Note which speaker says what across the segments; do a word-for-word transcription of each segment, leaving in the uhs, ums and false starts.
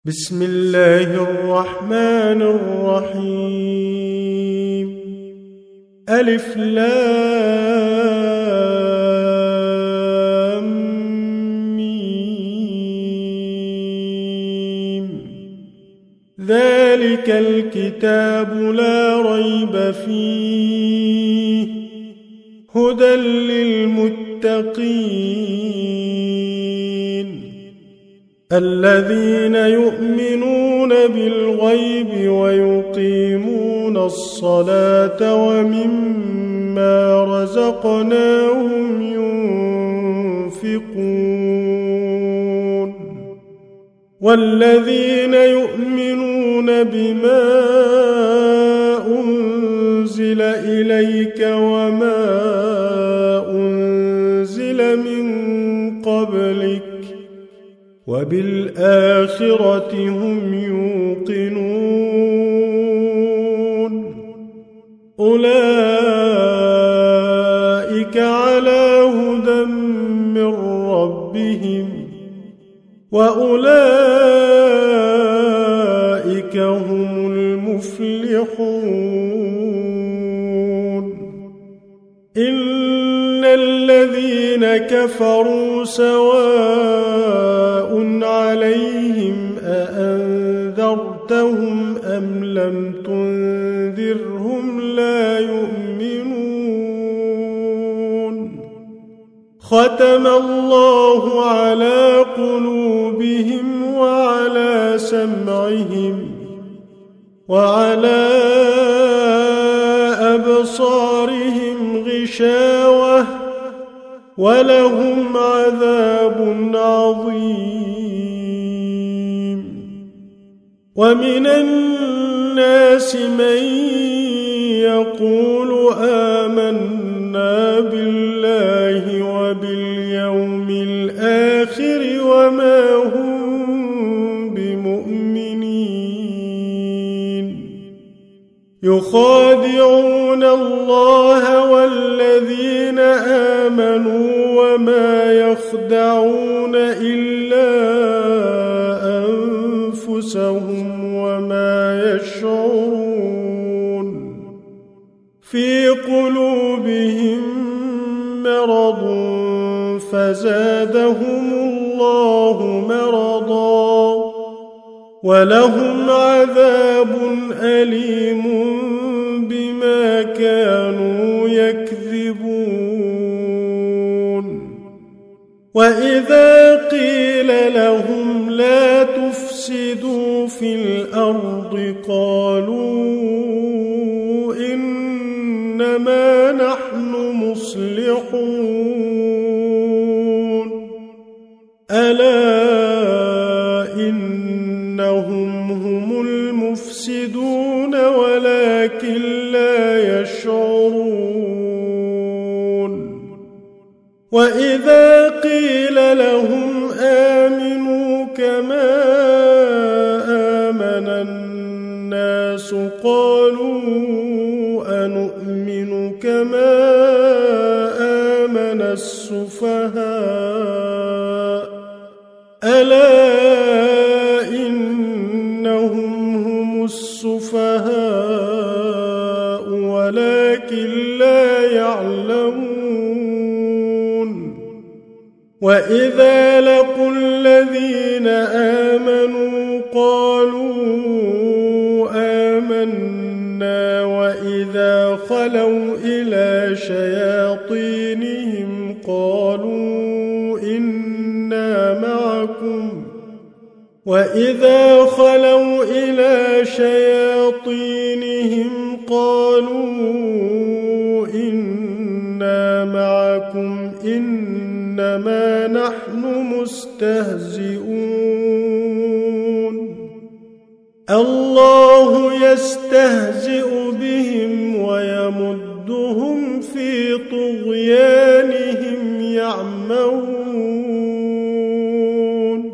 Speaker 1: بسم الله الرحمن الرحيم. ألف لام ميم. ذلك الكتاب لا ريب فيه هدى للمتقين الذين يؤمنون بالغيب ويقيمون الصلاة ومما رزقناهم ينفقون والذين يؤمنون بما أنزل إليك وما أنزل من قبلك وبالآخرة هم يوقنون أولئك على هدى من ربهم وأولئك هم المفلحون. إن الذين كفروا سواء عليهم أأنذرتهم أم لم تنذرهم لا يؤمنون. ختم الله على قلوبهم وعلى سمعهم وعلى أبصارهم غشاوة ولهم عذاب عظيم. ومن الناس من يقول آمنا بالله وباليوم الآخر وما هم بمؤمنين يخادعون الله والذين آمنوا وما يخدعون إلا أنفسهم وما يشعرون. في قلوبهم مرض فزادهم الله مرضا ولهم عذاب أليم بما كانوا يكذبون. وإذا قيل لهم لا تفسدوا في الأرض قالوا إنما نحن مصلحون. ألا إنهم هم المفسدون ولكن لا يشعرون. وإذا قيل لهم آمنوا كما آمن الناس قالوا أنؤمن كما آمن السفهاء. ألا إنهم هم السفهاء ولكن لا يعلمون. وإذا لقوا الذين آمنوا قالوا آمنا وإذا خلوا إلى شياطينهم قالوا إنا معكم وإذا خلوا إلى شياطينهم قالوا إنا معكم إنما نحن مستهزئون. الله يستهزئ بهم ويمدهم في طغيانهم يعمهون.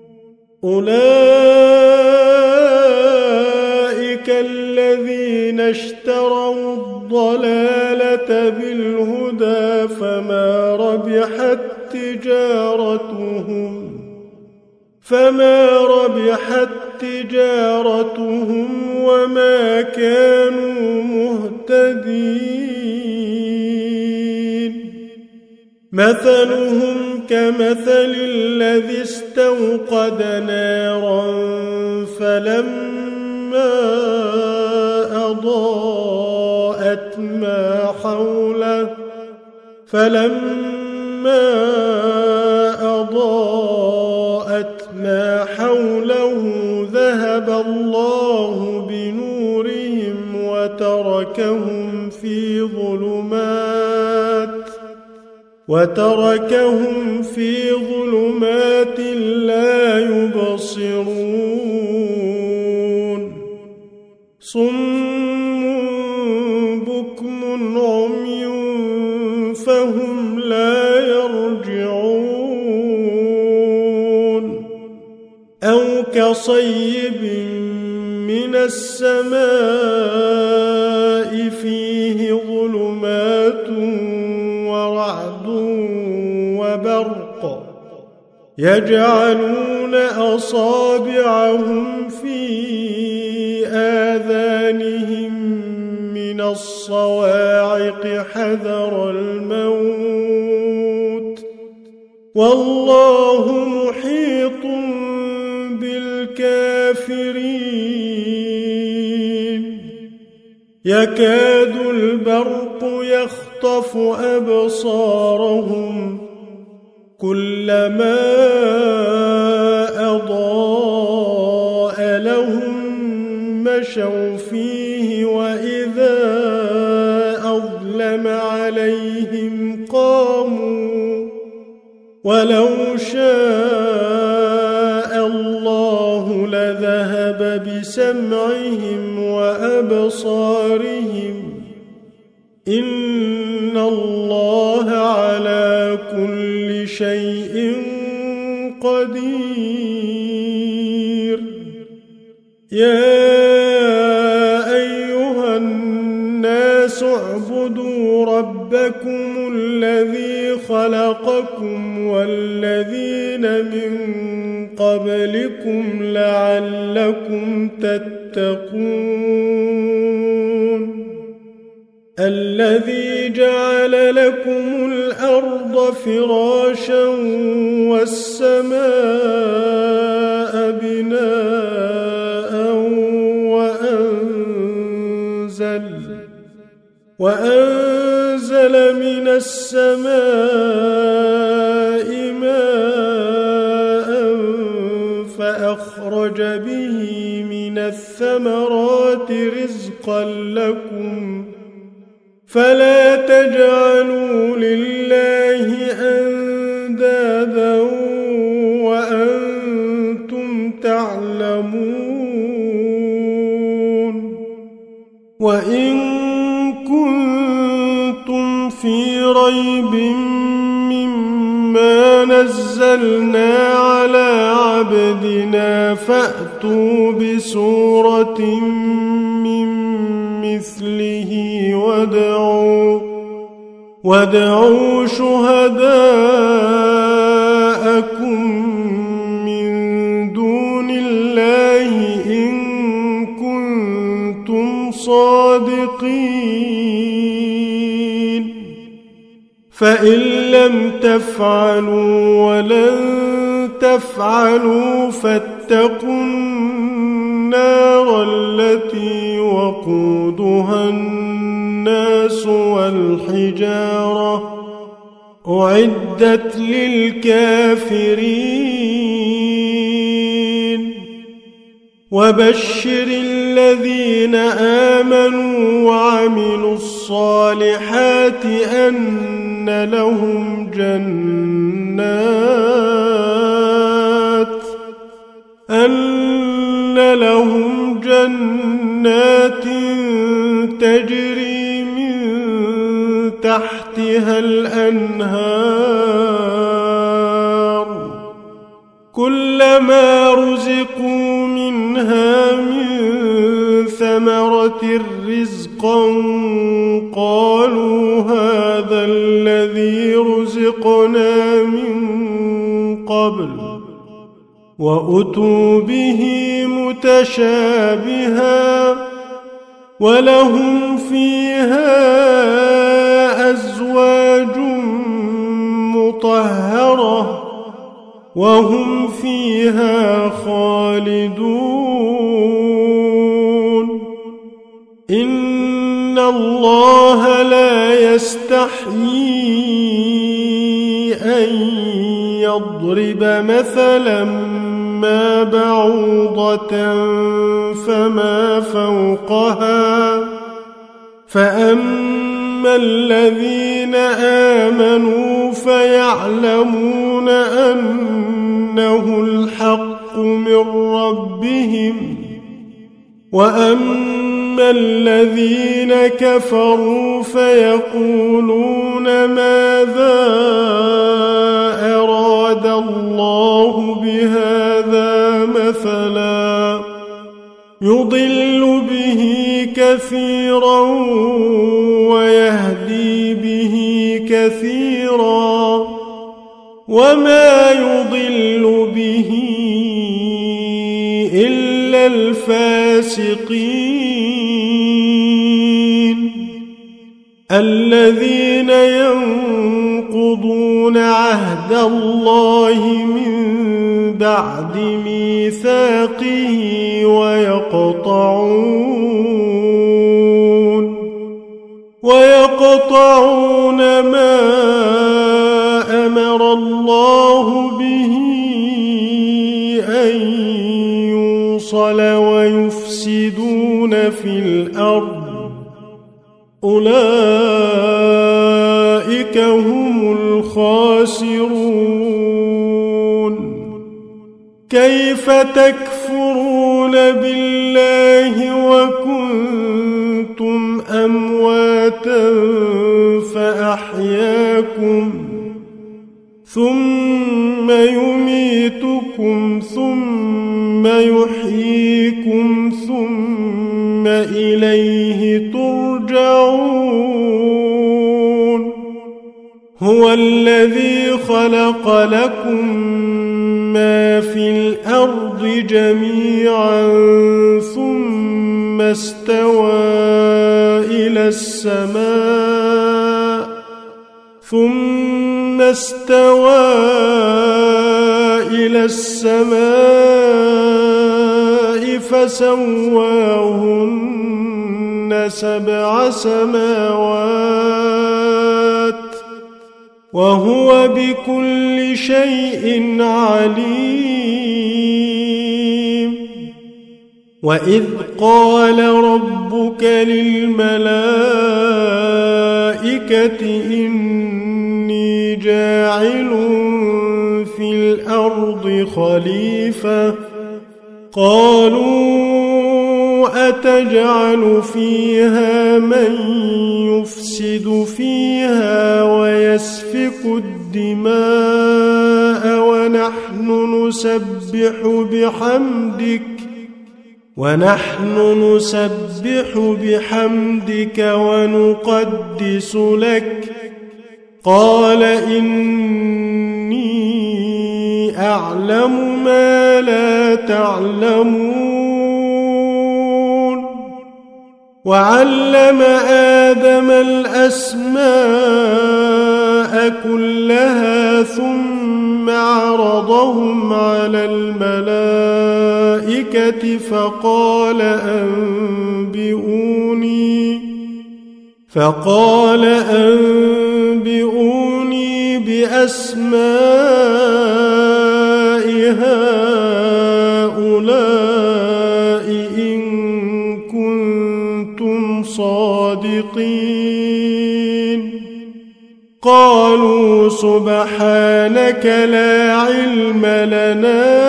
Speaker 1: أولئك الذين اشتروا الضلالة بالهدى فما ربحت تجارتهم فما ربحت ربحت تجارتهم وما كانوا مهتدين مثلهم كمثل الذي استوقد نارا فلما أضاءت ما حوله فلما أضاءت ما حوله ذهب الله بنورهم وتركهم في ظلمات وتركهم في ظلمات لا يبصرون صم بكم عمي فهم لا يرجعون أو كصيب من السماء فيه ظلمات ورعد وبرق يجعلون أصابعهم في آذانهم من الصواعق حذر الموت والله محيط بالكافرين يكاد البرق يخطف أبصارهم كلما أضاء لهم مشوا فيه وإذا أظلم عليهم قاموا ولو شاء الله لذهب بسمعهم وأبصارهم إن الله على كل شيء قدير يا أيها الناس اعبدوا ربكم الذي خلقكم والذين من قبلكم لعلكم تتقون الذي جعل لكم الأرض فراشا والسماء بناء وأنزل وأنزل من السماء ماء فأخرج به من الثمرات رزقا لكم فلا تجعلوا لله أندادا وأنتم تعلمون وإن كنتم في ريب مما نزلنا على عبدنا فأتوا بسورة من مثله وادعوا وادعوا شهداءكم من دون الله إن كنتم صادقين فإن لم تفعلوا ولن تفعلوا فاتقوا النار التي وقودها الناس والحجارة أعدت للكافرين وبشر الذين آمنوا وعملوا الصالحات أن لهم جنات أن لهم جنات تجري من تحتها الأنهار كلما رزقوا منها من ثمرة رزقا قالوا هذا الذي رزقنا من قبل وأتوا به متشابها ولهم فيها أزواج مطهرة وهم فيها خالدون إن الله لا يستحيي أن يضرب مثلا ما بعوضة فما فوقها فأما الذين آمنوا فيعلمون أنه الحق من ربهم وأما الذين كفروا فيقولون ماذا أراد الله بهذا مثلا يضل به كثيرا ويهدي به كثيرا وما يضل به إلا الفاسقين الذين ينقضون عهد الله من بعد ميثاقه ويقطعون ويقطعون ما أمر الله به أن يوصل ويفسدون في الأرض أولئك هم الخاسرون كيف تكفرون بالله وكنتم أمواتا فأحياكم ثم يميتكم ثم يحييكم ثم إليه ترجعون هو الذي خلق لكم ما في الأرض جميعا ثم استوى إلى السماء ثم استوى إلى السماء فسواهن سبع سماوات وهو بكل شيء عليم وإذ قال ربك للملائكة إني جاعل في الأرض خليفة قالوا أتجعل فيها من يفسد فيها ويسفك الدماء ونحن نسبح بحمدك ونحن نسبح بحمدك ونقدس لك قال إني أعلم ما لا تعلمون وعلم آدم الأسماء كلها ثم عرضهم على الملائكة فقال أنبئوني فقال أنبئوني بأسماء هؤلاء إن كنتم صادقين قالوا سبحانك لا علم لنا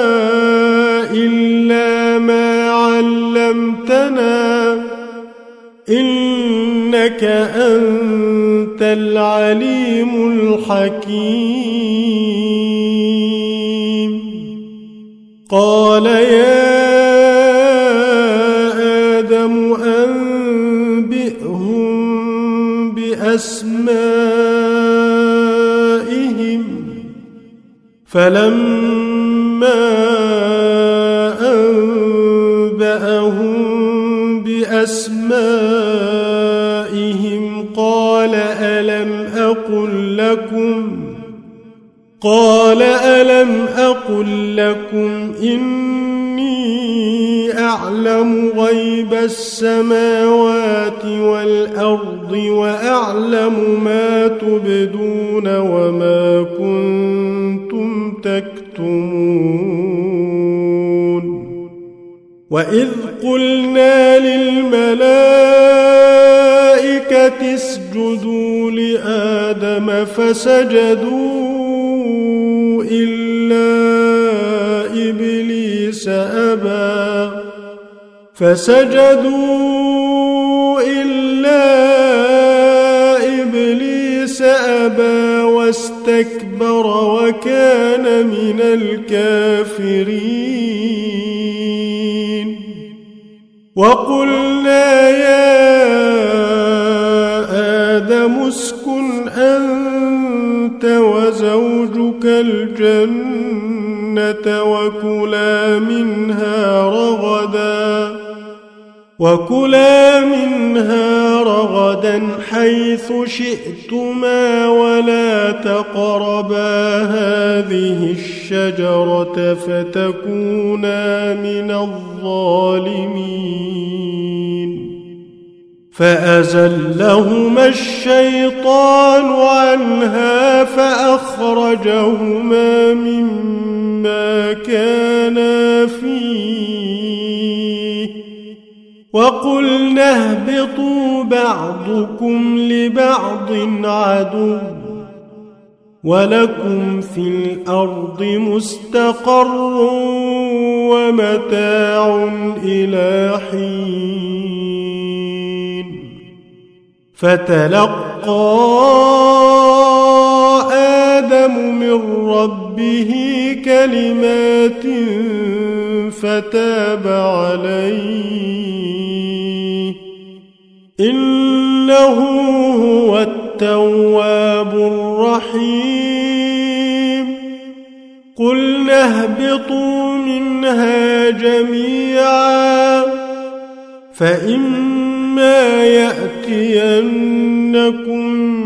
Speaker 1: إلا ما علمتنا إنك أنت العليم الحكيم قال يا آدم أنبئهم بأسمائهم فلما أسمائهم قال ألم أقل لكم قال ألم أقل لكم إني أعلم غيب السماوات والأرض وأعلم ما تبدون وما كنتم تكتمون وإذ قلنا للملائكة اسجدوا لآدم فسجدوا إلا إبليس أبى فسجدوا إلا إبليس أبى واستكبر وكان من الكافرين وقلنا يا آدم اسكن أنت وزوجك الجنة وكلا منها رغدا وكلا منها رغدا حيث شئتما ولا تقربا هذه الشجرة فتكونا من الظالمين فأزلهما الشيطان عنها فأخرجهما مما كانا فيه وقلنا اهبطوا بعضكم لبعض عدو ولكم في الأرض مستقر ومتاع إلى حين فتلقى آدم من ربه كلمات فتاب عليه إنه هو التواب الرحيم قلنا اهبطوا منها جميعا فإما يأتينكم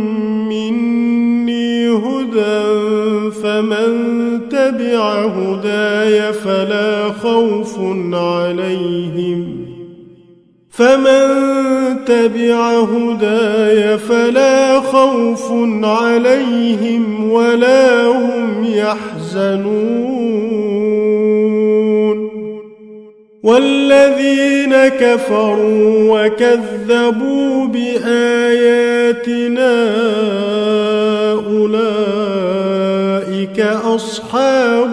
Speaker 1: مني هدى فمن تبع هداي فلا خوف عليهم فمن تبع هداي فلا خوف عليهم ولا هم يحزنون والذين كفروا وكذبوا بآياتنا أولئك أصحاب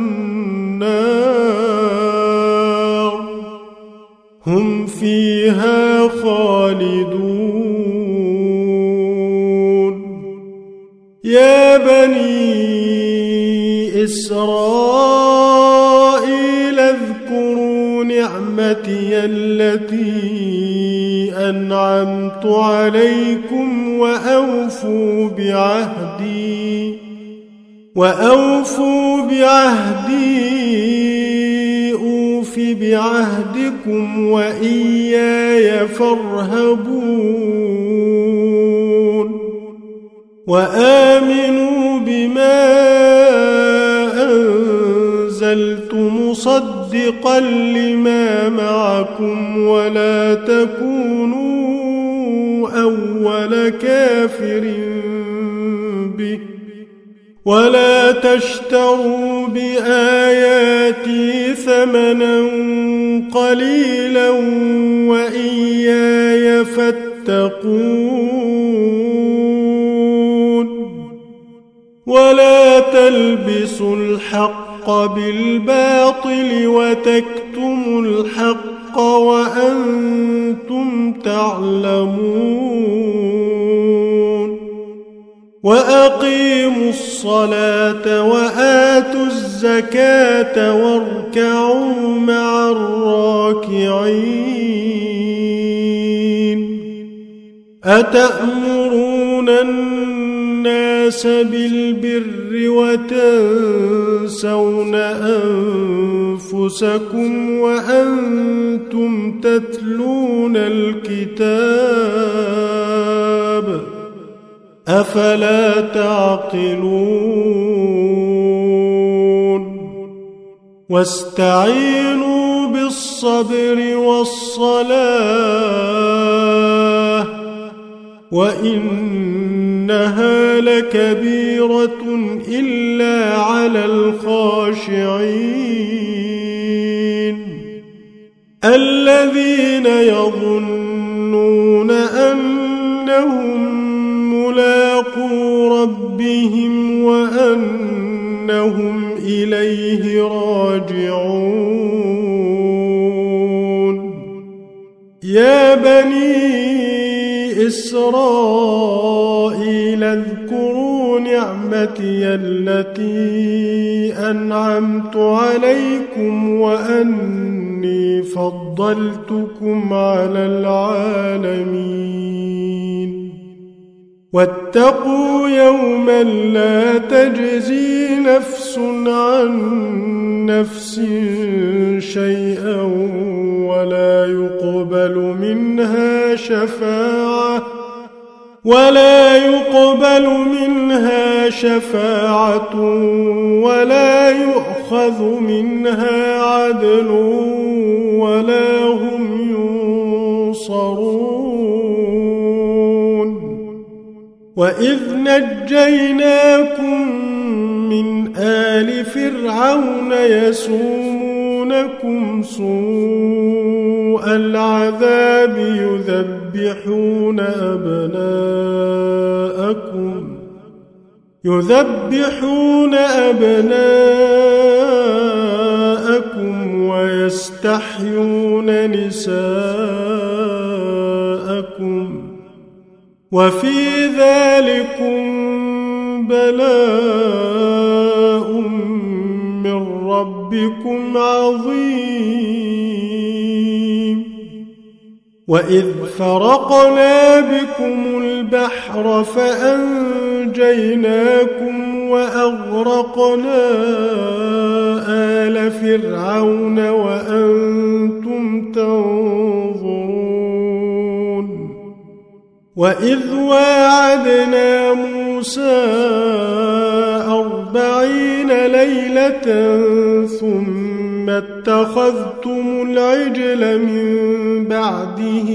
Speaker 1: النار هم فيها خالدون يا بني إسرائيل اذكروا نعمتي التي أنعمت عليكم وأوفوا بعهدي وأوفوا بعهدي أوف بعهدكم وإياي فارهبون وآمنوا بما أنزلت مصدقا لما معكم ولا تكونوا أول كافر به ولا تشتروا بآياتي ثمنا قليلا وإياي فاتقون ولا تلبسوا الحق بالباطل وتكتموا الحق وأنتم تعلمون وأقيموا الصلاة وآتوا الزكاة واركعوا مع الراكعين أتأمرون الناس الناس بالبر وتنسون أنفسكم وأنتم تتلون الكتاب أفلا تعقلون واستعينوا بالصبر والصلاة وإنها لكبيرة إلا على الخاشعين الذين يظنون أنهم ملاقو ربهم وأنهم إليه راجعون يا بني إسرائيل اذكروا نعمتي التي أنعمت عليكم وأني فضلتكم على العالمين واتقوا يوما لا تجزي نفس عن نفس شيئا ولا يقبل منها شفاعة ولا يقبل منها شفاعة ولا يؤخذ منها عدل ولا هم ينصرون وإذ نجيناكم من آل فرعون يسومونكم سوء العذاب يذبحون أبناءكم يذبحون أبناءكم ويستحيون نساءكم وفي ذلكم بلاء من ربكم عظيم وإذ فرقنا بكم البحر فأنجيناكم وأغرقنا آل فرعون وأنتم تنظرون وإذ واعدنا موسى أربعين ليلة ثم اتخذتم العجل من بعده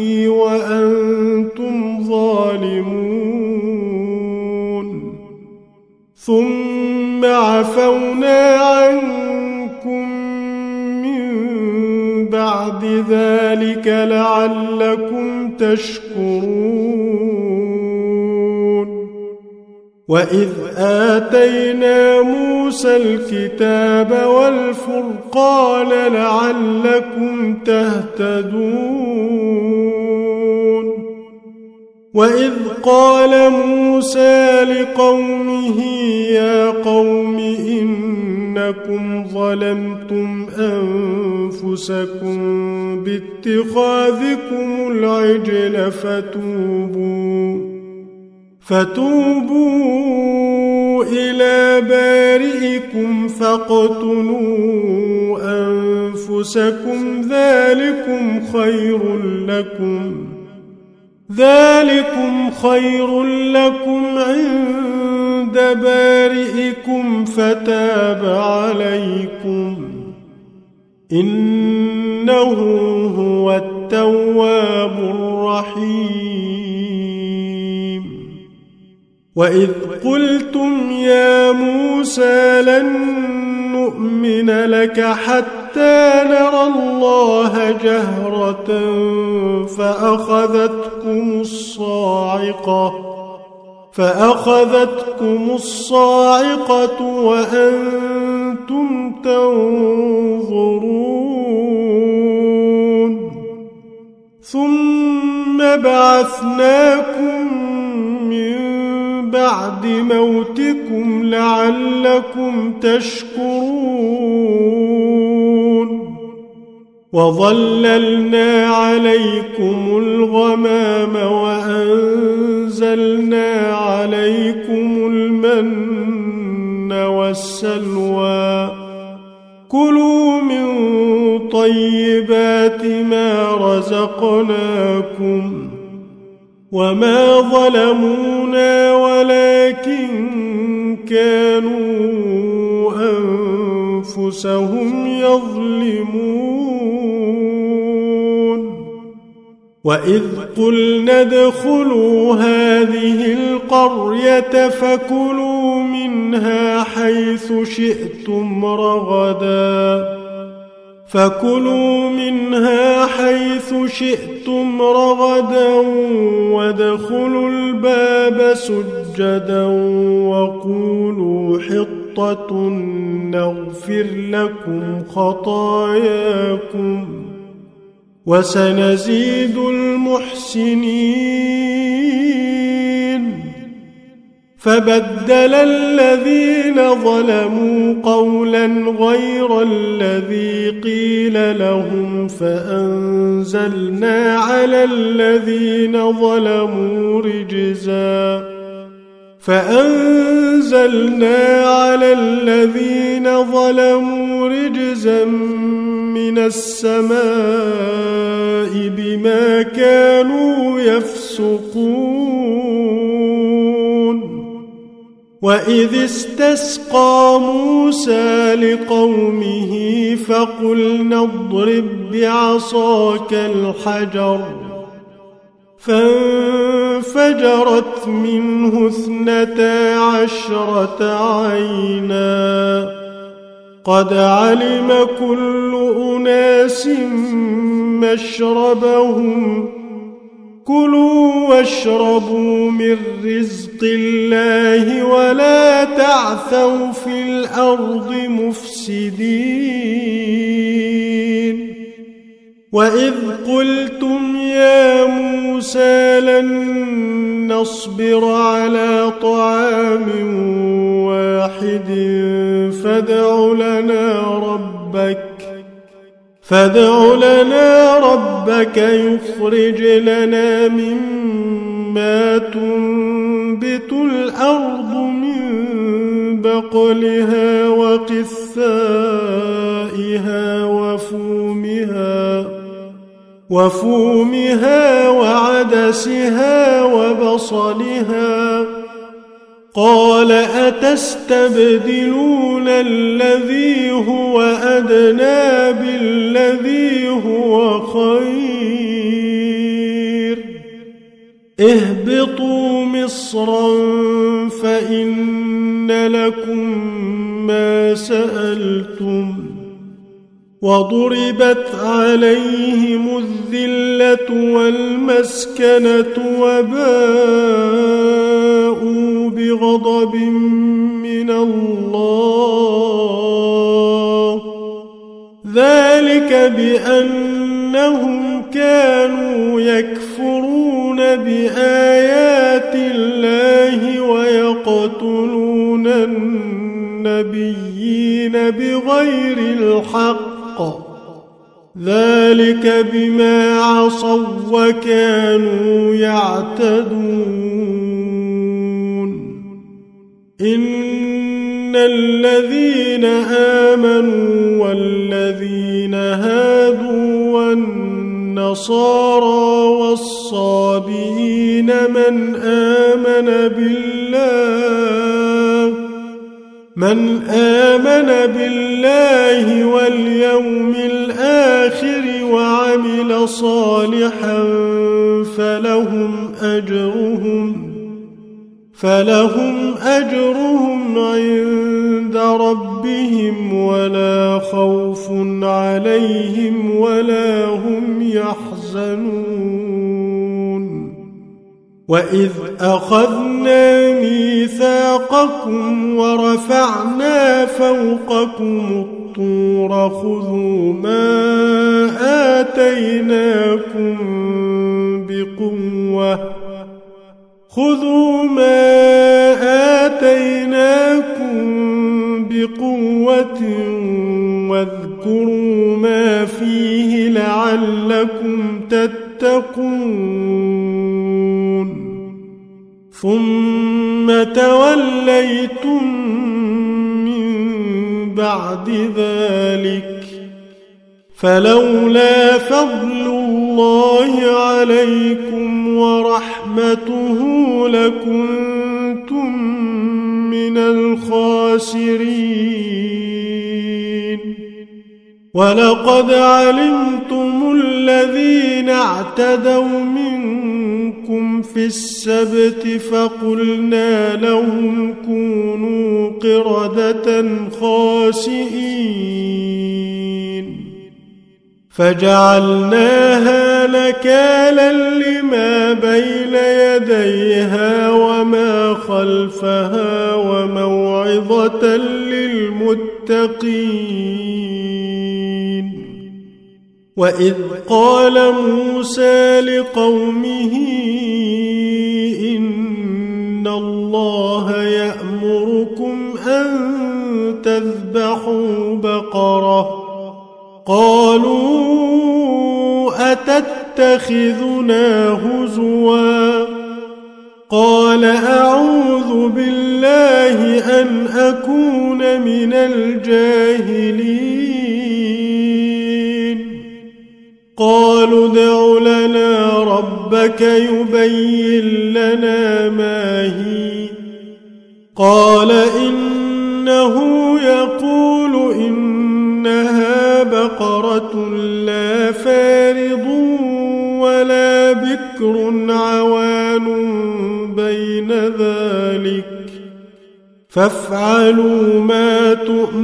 Speaker 1: وأنتم ظالمون ثم عفونا عنكم من بعد ذلك لعلكم تشكرون وإذ آتينا موسى الكتاب والفرقان لعلكم تهتدون وإذ قال موسى لقومه يا قوم إنكم ظلمتم أنفسكم باتخاذكم العجل فتوبوا فتوبوا إلى بارئكم فاقتلوا أنفسكم ذلكم خير لكم ذلكم خير لكم عند بارئكم فتاب عليكم إنه هو التواب الرحيم وإذ قلتم يا موسى لن نؤمن لك حتى نرى الله جهرة فأخذتكم الصاعقة فأخذتكم الصاعقة وأنتم تنظرون ثم بعثناكم من بعد موتكم لعلكم تشكرون وظللنا عليكم الغمام وأنزلنا عليكم المن والسلوى كلوا من طيبات ما رزقناكم وما ظلمونا ولكن كانوا أنفسهم يظلمون وإذ قلنا ادخلوا هذه القرية فكلوا منها حيث شئتم رغدا فكلوا منها حيث شئتم رغدا وادخلوا الباب سجدا وقولوا حطة نغفر لكم خطاياكم وسنزيد المحسنين فبدل الذين ظلموا قولا غير الذي قيل لهم فأنزلنا على الذين ظلموا رجزا فأنزلنا على الذين ظلموا رجزا من السماء بما كانوا يفسقون وإذ استسقى موسى لقومه فقلنا اضرب بعصاك الحجر فانفجرت منه اثنتا عشرة عينا قد علم كل أناس مشربهم كلوا واشربوا من رزق الله ولا تعثوا في الأرض مفسدين وإذ قلتم يا موسى لن نصبر على طعام واحد فادع لنا ربك فادع لنا ربك يخرج لنا مما تنبت الأرض من بقلها وقثائها وفومها وفومها وعدسها وبصلها قال أتستبدلون الذي هو أدنى بالذي هو خير اهبطوا مصرا فإن لكم ما سألتم وضربت عليهم الذلة والمسكنة وباءوا بغضب من الله ذلك بأنهم كانوا يكفرون بآيات الله ويقتلون النبيين بغير الحق ذلك بما عصوا وكانوا يعتدون إن الذين آمنوا والذين هادوا والنصارى والصابئين من آمن بالله من آمن بالله واليوم الآخر وعمل صالحا فلهم أجرهم فلهم أجرهم عند ربهم ولا خوف عليهم ولا هم يحزنون وإذ أخذنا ميثاقكم ورفعنا فوقكم الطور خذوا ما آتيناكم بقوة خذوا ما آتيناكم بقوة واذكروا ما فيه فيه لعلكم تتقون ثم توليتم من بعد ذلك فلولا فضل الله عليكم ورحمته لكنتم من الخاسرين ولقد علمتم الذين اعتدوا منكم في السبت فقلنا لهم كونوا قردة خاسئين فجعلناها نكالا لما بين يديها وما خلفها وموعظة للمتقين وإذ قال موسى لقومه إن الله يأمركم أن تذبحوا بقرة قالوا أتتخذنا هزوا قال أعوذ بالله أن أكون من الجاهلين قالوا ادع لنا ربك يبين لنا ما هي قال إنه يقول إنها بقرة لا فارض ولا بكر عوان بين ذلك فافعلوا ما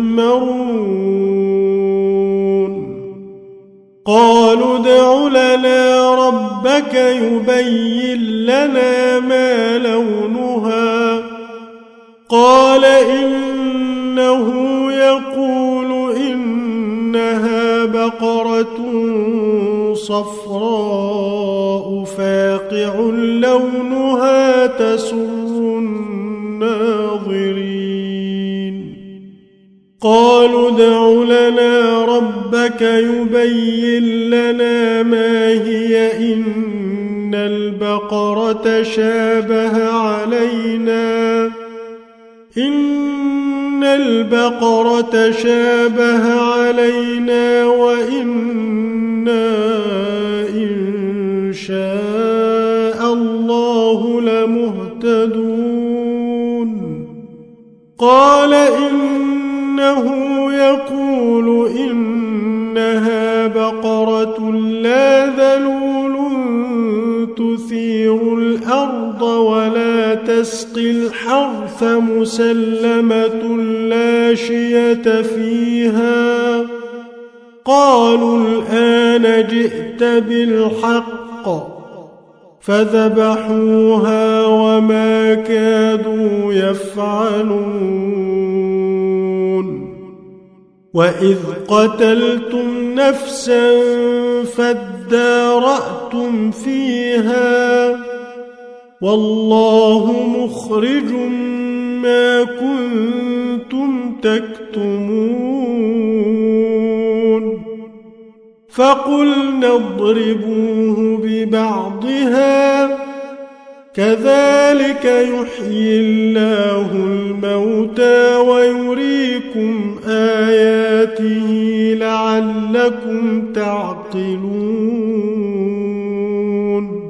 Speaker 1: تؤمرون قالوا ادع لنا ربك يبين لنا ما لونها قال إنه يقول إنها بقرة صفراء فاقع لونها تسر الناظرين قالوا ادع لنا ربك يبين لنا ما هي إن البقرة شابه علينا إن البقرة شابه علينا وإنا إن شاء الله لمهتدون قال إنه يقول إنها بقرة لا ذلول تثير الأرض ولا تسقي الحرث مسلمة لا شية فيها قالوا الآن جئت بالحق فذبحوها وما كادوا يفعلون وإذ قتلتم نفسا فادارأتم فيها والله مخرج ما كنتم تكتمون فقلنا اضربوه ببعضها كذلك يحيي الله الموتى ويريكم آياته لعلكم تعقلون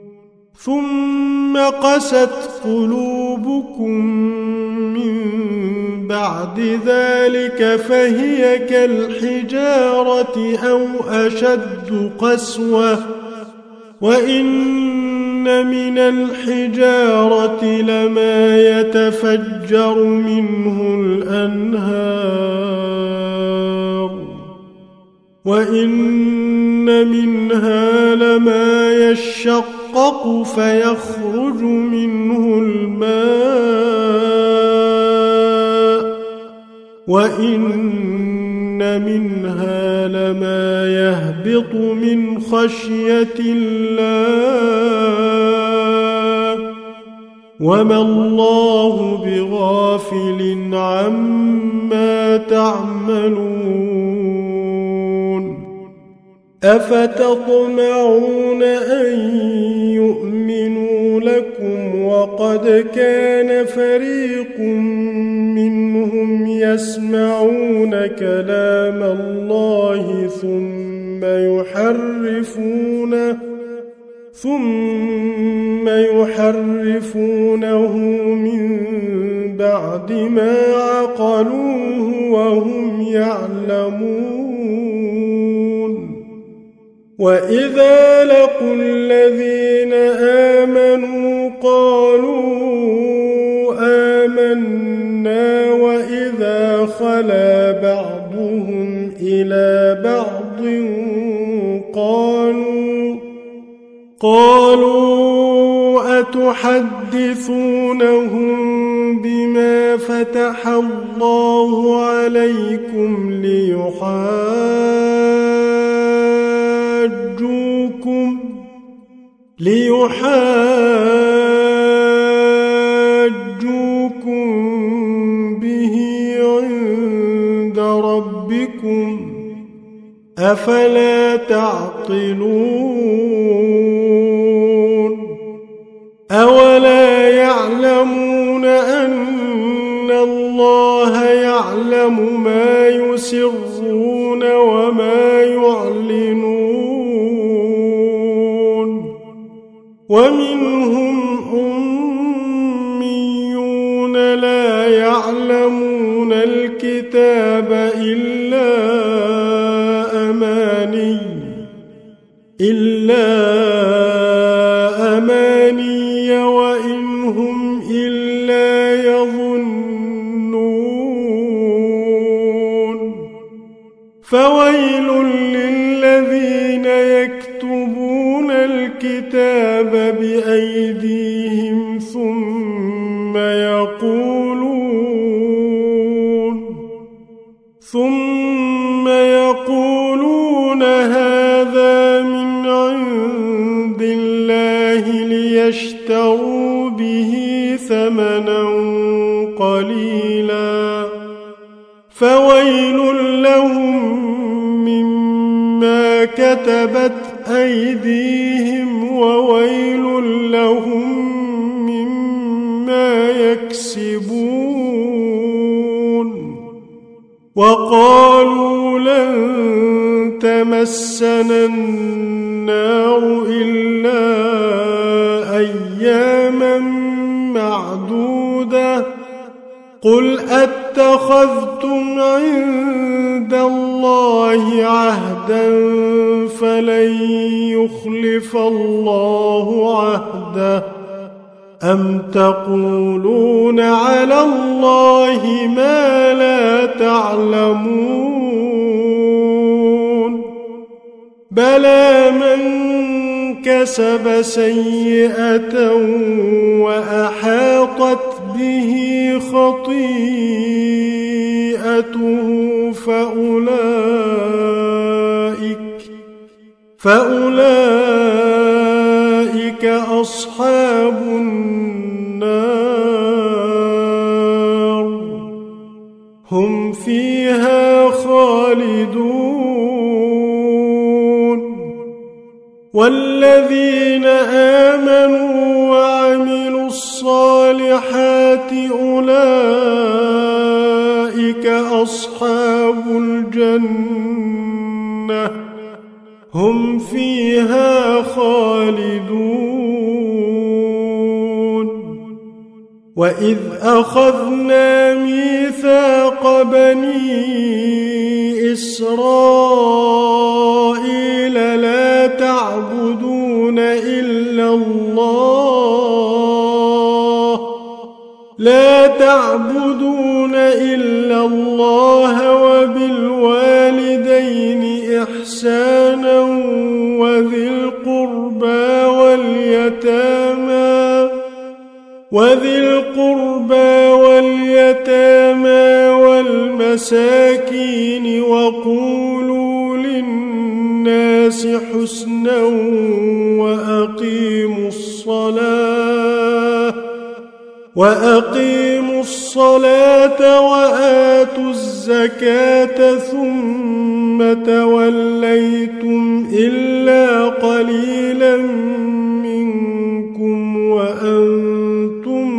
Speaker 1: ثم قست قلوبكم من بعد ذلك فهي كالحجارة أو أشد قسوة وإن من الحجارة لما يتفجر منه الأنهار وإن منها لما يشقق فيخرج منه الماء وإن منها لما يهبط من خشية الله وما الله بغافل عما تعملون أفتطمعون أن يؤمنوا لكم وقد كان فريق منهم يسمعون كلام الله ثم يحرفونه ثم يحرفونه من بعد ما عقلوه وهم يعلمون وإذا لقوا الذين آمنوا قالوا آمنا وإذا خلا بعضهم إلى بعض قالوا قالوا أتحدثونهم بما فتح الله عليكم ليحاجوكم ليحاجوكم به عند ربكم أفلا تعقلون أولا يعلمون أن الله يعلم ما يسرون وما يعلنون ومنهم أميون لا يعلمون الكتاب إلا أماني إلا أماني وإن هم إلا يظنون فويل للذين يكتبون الكتاب بأيديهم ثم يقولون ثم يقولون هذا من عند الله ليشتروا به ثمنا قليلا فويل لهم مما كتبت أيديهم وويل لهم مما يكسبون وقالوا لن تمسنا النار إلا أياما معدودة قل أتخذتم عند الله عهدا فلن يخلف الله عهده أم تقولون على الله ما لا تعلمون بلى من كسب سيئة وأحاطت به خطيئته فأولئك فأولئك أصحاب النار هم فيها خالدون والذين آمنوا وعملوا الصالحات أولئك أصحاب الجنة هم فيها خالدون وإذ أخذنا ميثاق بني إسرائيل لا تعبدون إلا الله لا تعبدون إلا الله وبالوالدين إحسانا وذي القربى واليتامى وذي القربى واليتامى والمساكين وقولوا للناس حسنا وأقيموا الصلاة وأقيموا الصلاة وآتوا الزكاة ثم توليتم إلا قليلا منكم وأنتم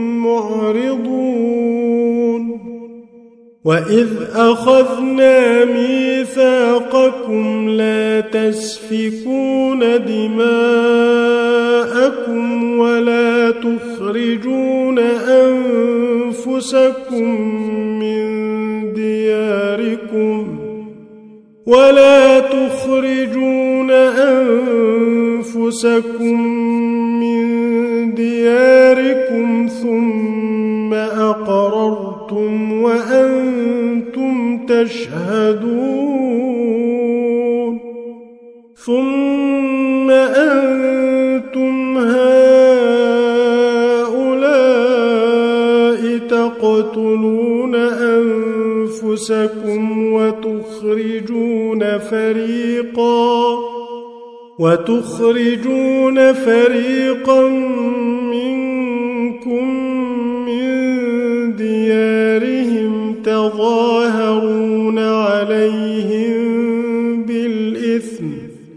Speaker 1: معرضون وإذ أخذنا ميثاقكم لا تسفكون دماءكم ولا تخرجون أنفسكم من دياركم ولا تخرجون أنفسكم من دياركم ثم أقررتم وأنتم تشهدون ثم أنتم هؤلاء تقتلون أنفسكم وتخرجون فريقا وتخرجون فريقا منكم من ديارهم تظاهرون عليهم بالإثم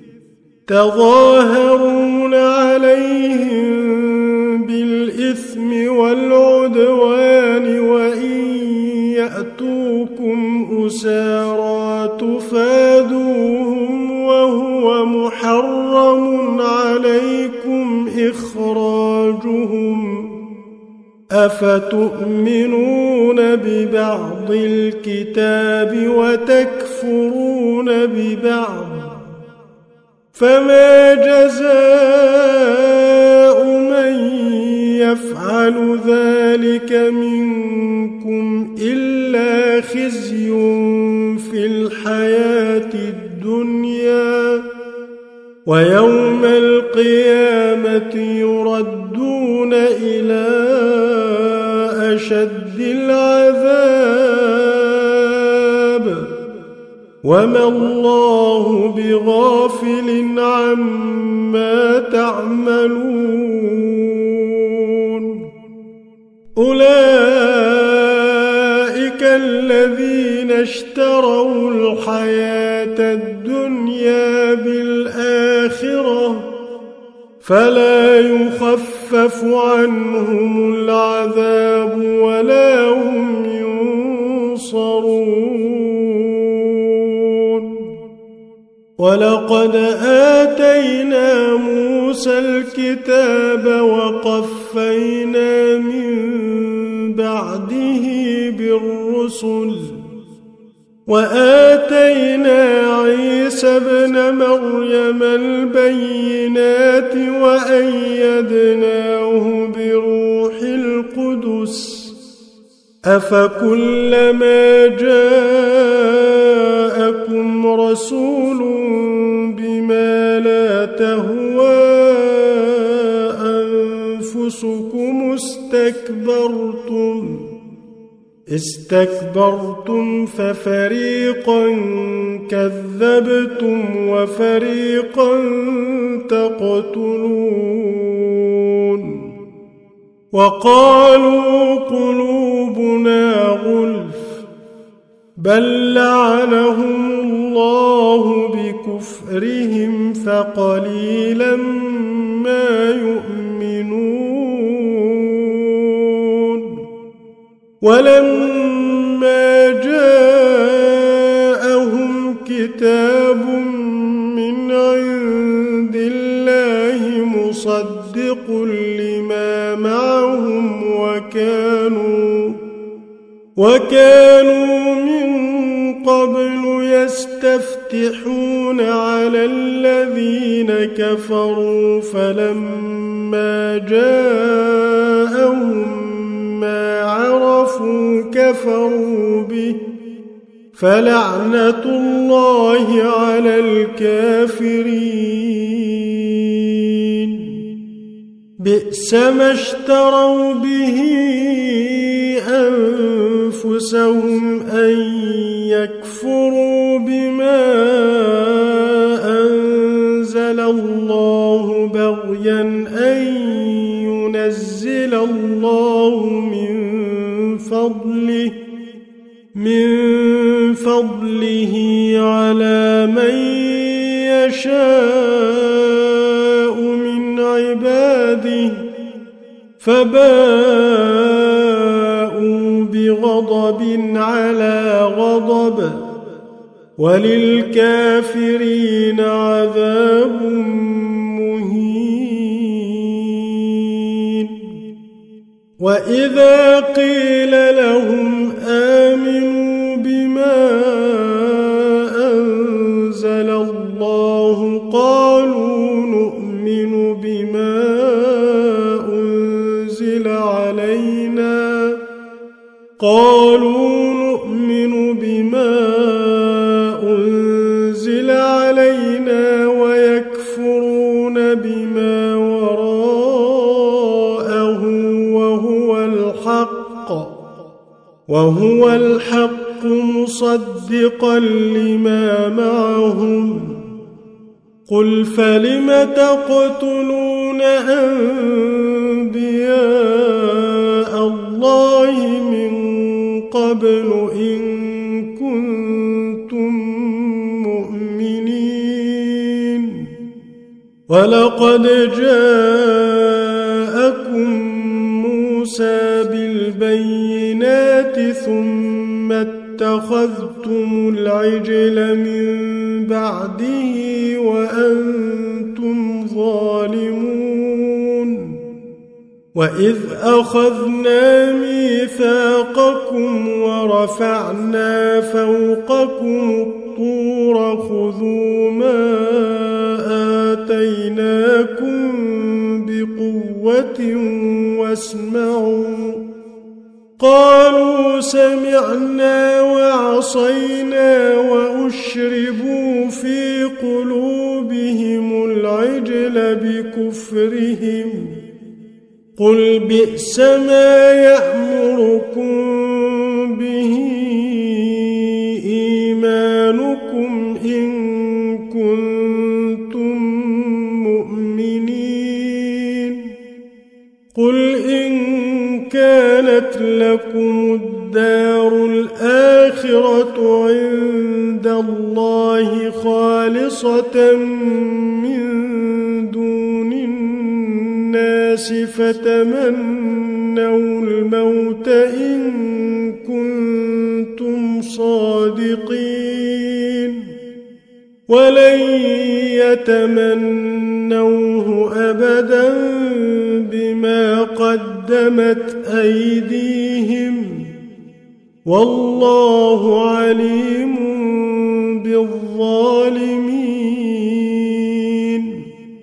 Speaker 1: تظاهرون عليهم بالإثم والعدوان وإن يأتوكم أسارى تفادوهم وهو محرم عليكم إخراجهم أفتؤمنون ببعض الكتاب وتكفرون ببعض فما جزاء من يفعل ذلك منكم إلا خزي في الحياة الدنيا ويوم القيامة يردون إلى أشد العذاب وما الله بغافل عما تعملون أولئك الذين اشتروا الحياة الدنيا بالآخرة فلا يخفف عنهم العذاب ولا هم ينصرون ولقد آتينا موسى الكتاب وقفينا من بعده بالرسل وآتينا عيسى ابن مريم البينات وأيدناه بروح القدس أفكلما جاءكم رسول بما لا تهوى أنفسكم استكبرتم استكبرتم ففريقا كذبتم وفريقا تقتلون وقالوا قلوبنا غلف بل لعنهم الله بكفرهم فقليلا ما يؤمنون ولما جاءهم كتاب من عند الله مصدق لما معهم وكانوا وكانوا من قبل يستفتحون على الذين كفروا فلما جاءهم ما عرفوا كفروا به فلعنة الله على الكافرين بئس ما اشتروا به أنفسهم أن يكفروا بما أنزل الله بغيا أن ينزل الله يشاء من عباده فباءوا بغضب على غضب وللكافرين عذاب مهين. وإذا قيل لهم آمنوا بما أنزل الله قالوا نؤمن بما أنزل علينا قالوا نؤمن بما أنزل علينا ويكفرون بما وراءه وهو الحق وهو الحق مصدقا لما معهم قل فلم تقتلون أنبياء الله من قبل إن كنتم مؤمنين ولقد جاءكم موسى بالبينات ثم اتخذتم العجل من بعده وأنتم ظالمون. وإذ أخذنا ميثاقكم ورفعنا فوقكم الطور خذوا ما آتيناكم بقوة واسمعوا قالوا سمعنا وعصينا وأشربوا في قلوبهم العجل بكفرهم قل بئس ما يأمركم به إيمانكم إن كنتم مؤمنين قل إن كانت لكم الدار الآخرة عند الله خالصة من دون الناس فتمنوا الموت إن كنتم صادقين ولن يتمنوه أبدا بما قدمت أيديهم والله عليم بالظالمين.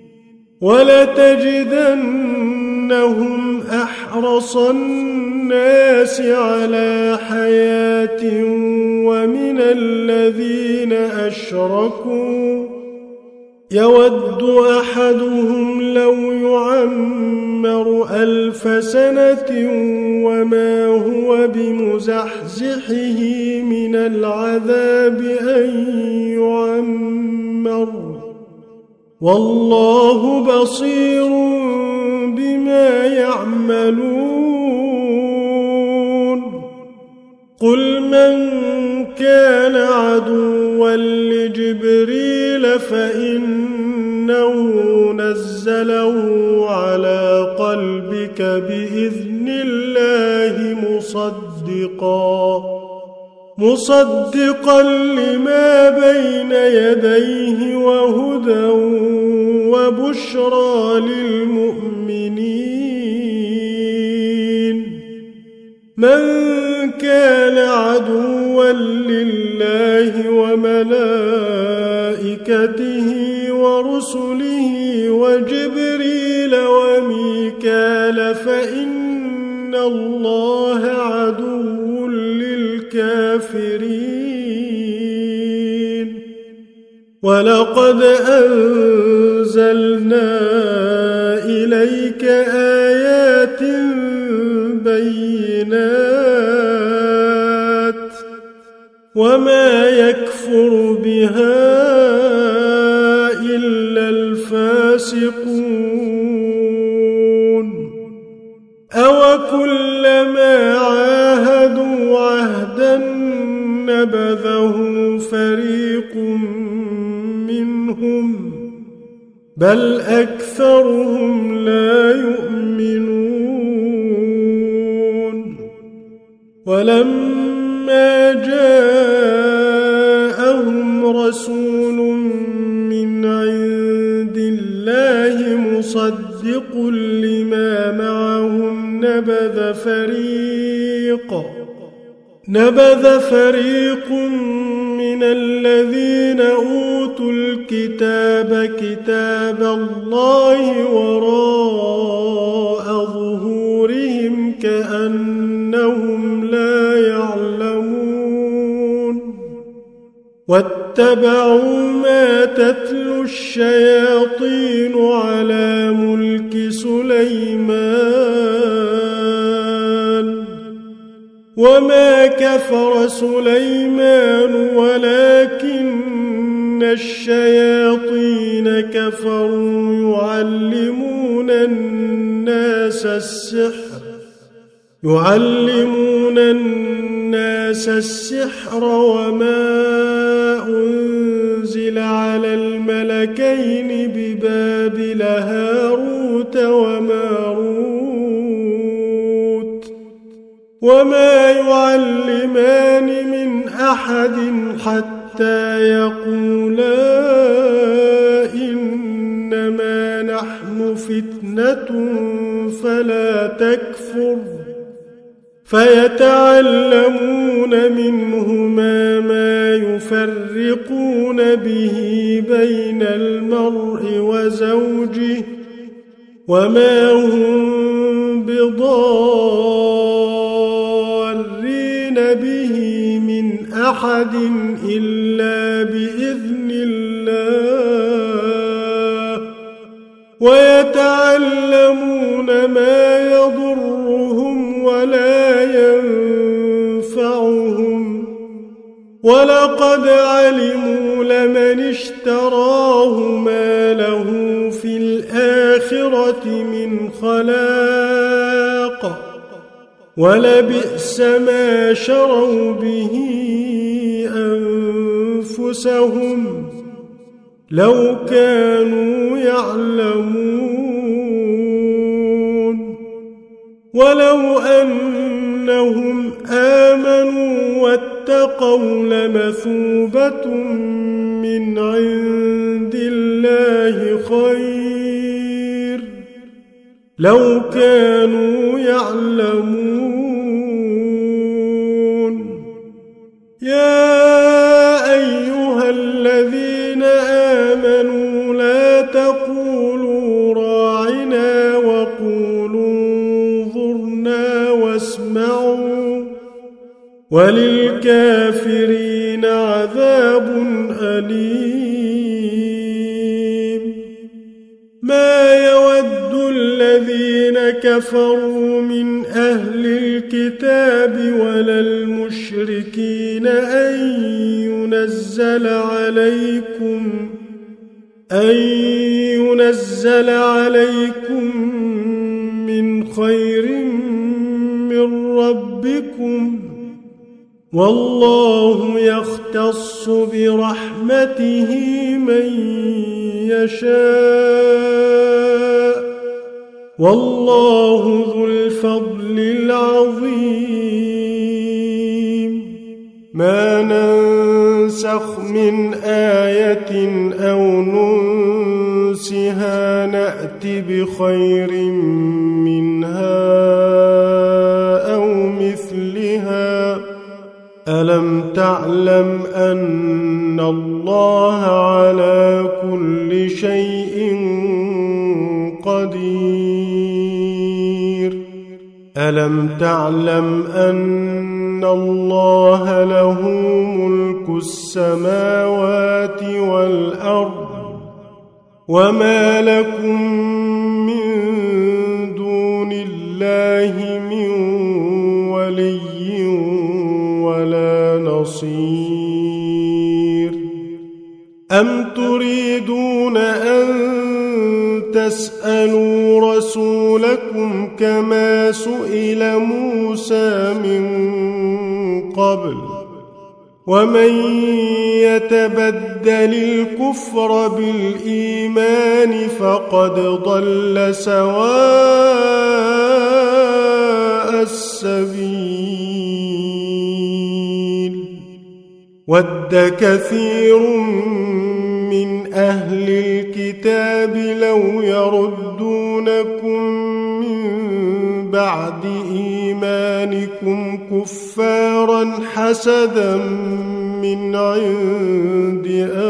Speaker 1: ولتجدنهم أحرص الناس على حياة ومن الذين أشركوا يود أحدهم لو يعمر ألف سنة وما هو بمزحزحه من العذاب أن يعمر والله بصير بما يعملون. قل من كان عدوا لجبريل فإنه نزله على قلبك بإذن الله مصدقا مصدقا لما بين يديه وهدى وبشرى للمؤمنين. من كان عدوا لله وملائكته ورسله وجبريل وميكال فإن الله عدو للكافرين. ولقد أنزلنا إليك آيات بينات وما يكفر بها إلا الفاسقون. أوكلما عاهدوا عهدا نبذه فريق منهم بل أكثرهم لا يؤمنون ولما جاءهم رسول من عند الله مصدق لما معهم نبذ فريق نبذ فريق من الذين أوتوا الكتاب كتاب الله وراء ظهورهم كأنهم لا يعلمون واتبعوا ما تتلو الشياطين على ملك سليمان وما كفر سليمان ولكن الشياطين كفروا يعلمون الناس السحر يعلمون الناس السحر وما أنزل على الملكين ببابل هاروت وماروت وما يعلمان من أحد حتى يقولا إنما نحن فتنة فلا تكفر فيتعلمون منهما ما يفرقون به بين المرء وزوجه وما هم بضارين به من أحد إلا بإذن الله ويتعلمون ما يضرهم ولا ينفعهم ولقد علموا لمن اشتراه ما له في الآخرة من خلاق ولبئس ما شروا به أنفسهم لو كانوا يعلمون ولو أنهم آمنوا واتقوا لمثوبة من عند الله خير لو كانوا يعلمون يا أيها الذين آمنوا لا تقولوا راعنا وقولوا انظرنا واسمعوا وللكافرين عذاب أليم ما يود الذين كفروا من أهل الكتاب ولا المشركين أن ينزل عليكم أن ينزل عليكم من خير من ربكم والله يختص برحمته من يشاء والله ذو الفضل العظيم ما ننسخ من آية أو ننسها نأت بخير منها أو مثلها ألم تعلم أن الله على كل شيء قدير ألم تعلم أن الله له ملك السماوات والأرض وما لكم من دون الله من ولي ولا نصير أم تريدون أن تسألوا رسولكم كما سئل موسى من قبل ومن يتبدل الكفر بالإيمان فقد ضل سواء السبيل ود كثير من أهل الكتاب لو يردونكم من بعد إيمانكم كفارا حسدا من عند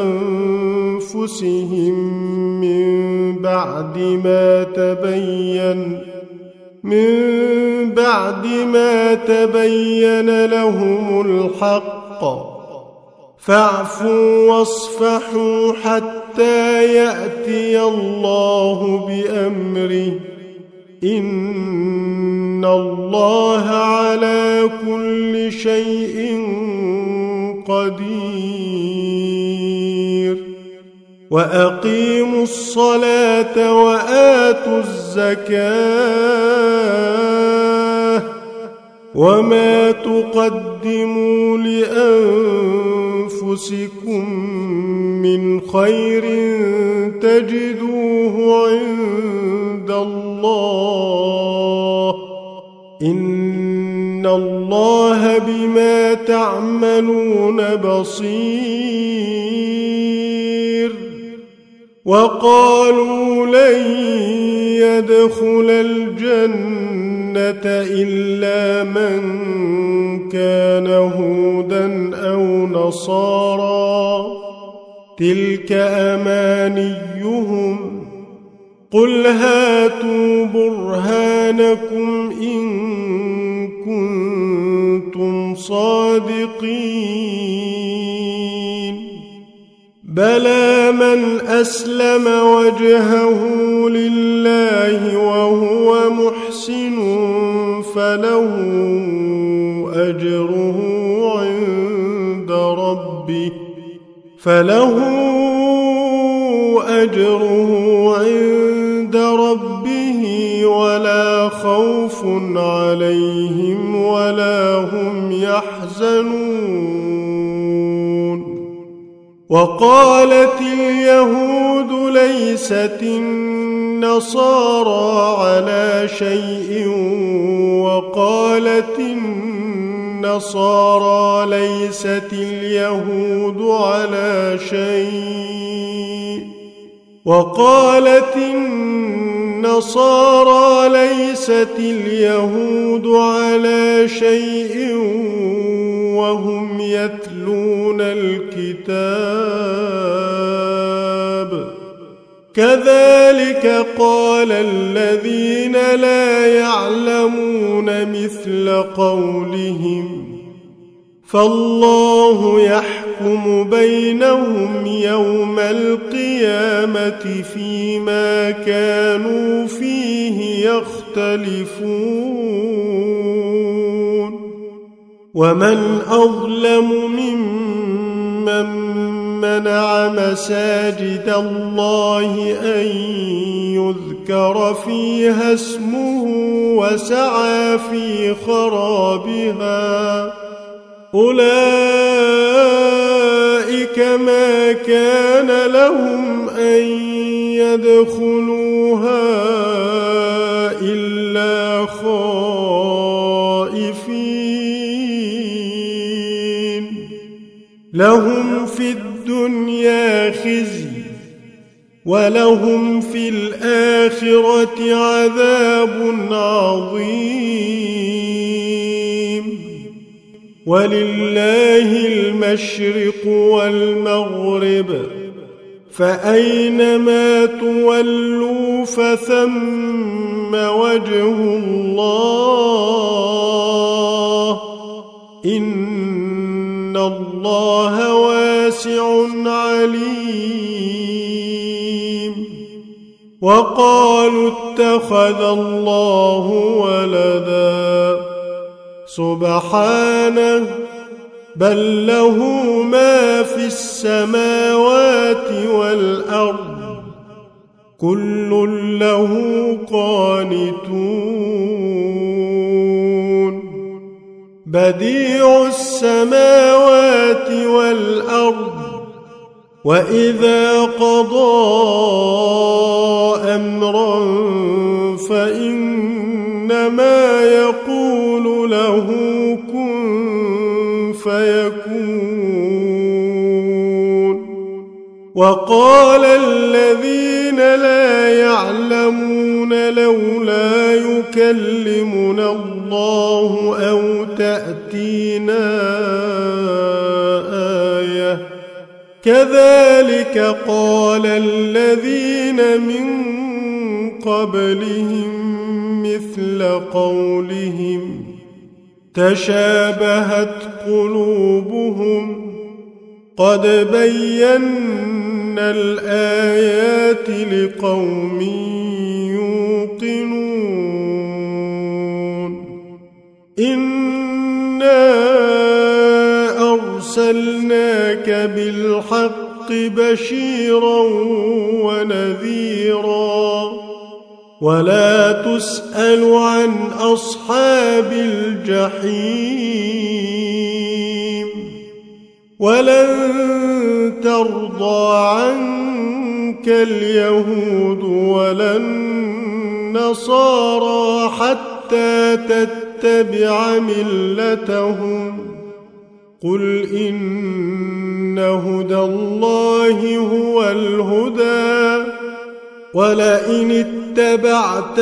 Speaker 1: أنفسهم من بعد ما تبين من بعد ما تبين لهم الحق فاعفوا واصفحوا حتى يأتي الله بأمره إن الله على كل شيء قدير وأقيموا الصلاة وآتوا الزكاة وما تقدموا لأنفسكم من خير تجدوه عند الله إن الله بما تعملون بصير وقالوا لن يدخل الجنة إلا من كان هودا أو نصارى تلك أمانيهم قل هاتوا برهانكم إن كنتم صادقين بلى من أسلم وجهه لله وهو محسن فله أجره عند ربه فله أجره عند ربه ولا خوف عليهم ولا هم يحزنون وقالت اليهود ليست النصارى على شيء وقالت النصارى ليست اليهود على شيء وقالت النصارى ليست اليهود على شيء وهم يتلون الكتاب كذلك قال الذين لا يعلمون مثل قولهم فالله يحكم بينهم يوم القيامة فيما كانوا فيه يختلفون ومن أظلم ممن منع مساجد الله أن يذكر فيها اسمه وسعى في خرابها أولئك ما كان لهم أن يدخلوها إلا خائفين لهم في الدنيا خزي ولهم في الآخرة عذاب عظيم ولله المشرق والمغرب فأينما تولوا فثم وجه الله إن الله واسع عليم وقالوا اتخذ الله ولدا سبحانه بل له ما في السماوات والأرض كل له قانتون بديع السماوات والأرض وإذا قضى أمرا فإنما يقول له كن فيكون. وقال الذين لا يعلمون لولا يكلمنا الله أو تأتينا آية كذلك قال الذين من قبلهم مثل قولهم تشابهت قلوبهم قد بينا الآيات لقوم يوقنون. إنا أرسلناك بالحق بشيرا ونذيرا ولا تسأل عن أصحاب الجحيم ولن ترضى عنك اليهود ولا النصارى حتى تتبع ملتهم قل إن هدى الله هو الهدى ولئن اتبعت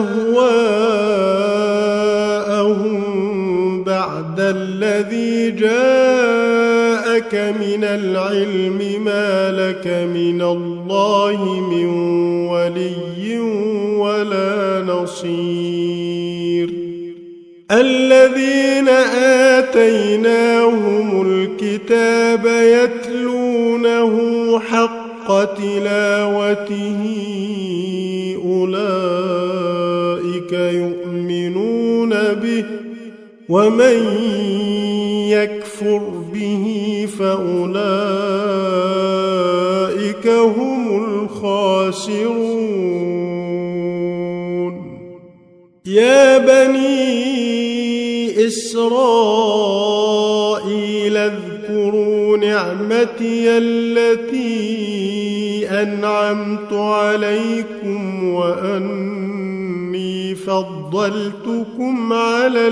Speaker 1: أهواءهم بعد الذي جاءك من العلم ما لك من الله من ولي ولا نصير. الذين آتيناهم الكتاب يتلونه حق تلاوته أولئك يؤمنون به ومن يكفر به فأولئك هم الخاسرون. يا بني إسرائيل اذكروا نعمتي التي أنعمت عليكم وأني فضلتكم على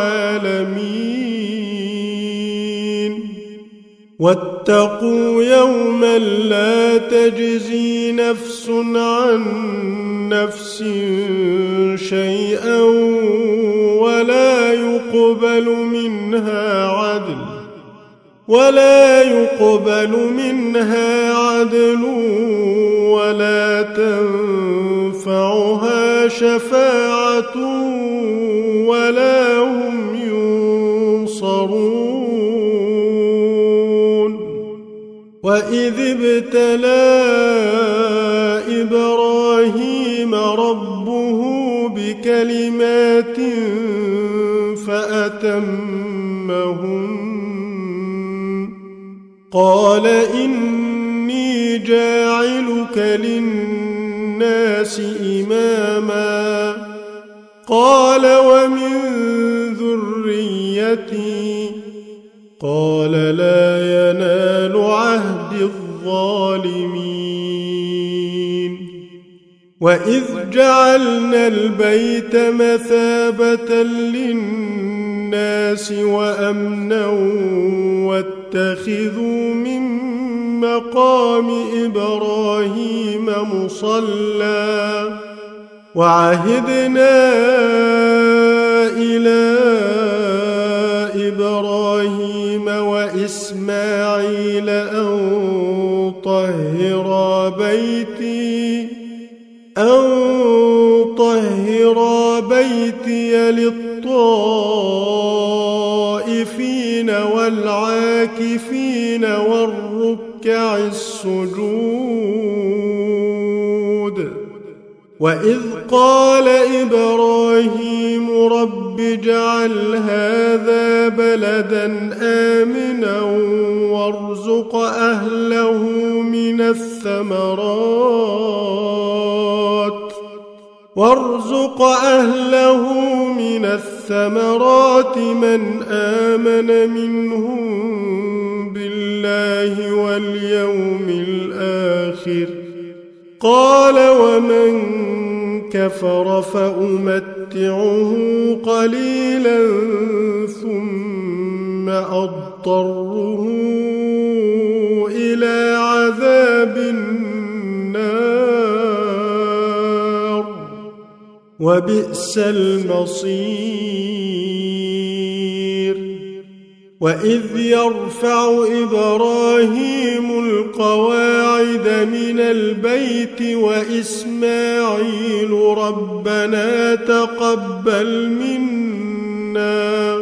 Speaker 1: العالمين. واتقوا يوما لا تجزي نفس عن نفس شيئا ولا يقبل منها عدل ولا يقبل منها عدل ولا تنفعها شفاعة ولا هم ينصرون. وإذ ابتلى إبراهيم ربه بكلمات فأتمهن قال إني جاعلك للناس إماما قال ومن ذريتي قال لا ينال عهد الظالمين. وإذ جعلنا البيت مثابة للناس وأمنا واتخذوا من مقام إبراهيم مصلى وعهدنا إلى إبراهيم وإسماعيل أن طهرا بيتي أن طهرا بيتي للطائفين والعاكفين والركع السجود. وإذ قال إبراهيم رب اجعل هذا بلدا آمنا وارزق أهله من الثمرات وارزق أهله من الثمرات من آمن منهم بالله واليوم الآخر قال ومن كفر فأمتعه قليلا ثم أضطره إلى عذاب النار وبئس المصير وإذ يرفع إبراهيم القواعد من البيت وإسماعيل ربنا تقبل منا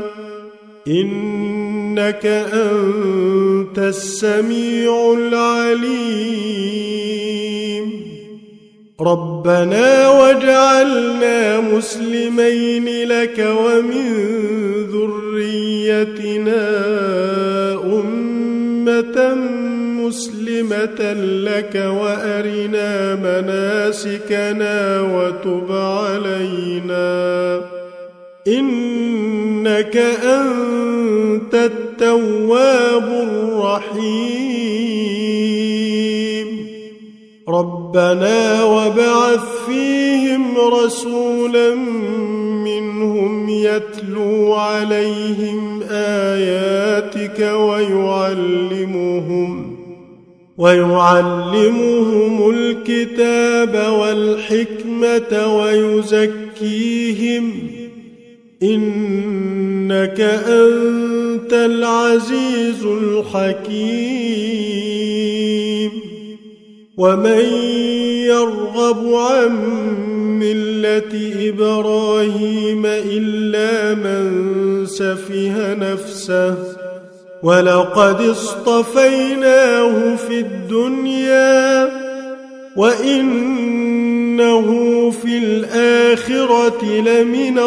Speaker 1: إنك أنت السميع العليم ربنا واجعلنا مسلمين لك ومن ذريتنا أمة مسلمة لك وأرنا مناسكنا وتب علينا إنك أنت التواب الرحيم ربنا وابعث فيهم رسولا منهم يتلو عليهم آياتك ويعلمهم ويعلمهم الكتاب والحكمة ويزكيهم إنك أنت العزيز الحكيم ومن يرغب عن ملة إبراهيم إلا من سفه نفسه ولقد اصطفيناه في الدنيا وإنه في الآخرة لمن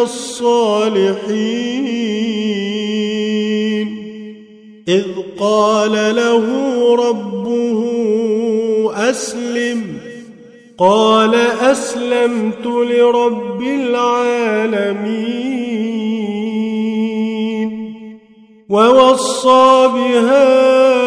Speaker 1: الصالحين إذ قال له ربه أسلم قال أسلمت لرب العالمين ووصى بها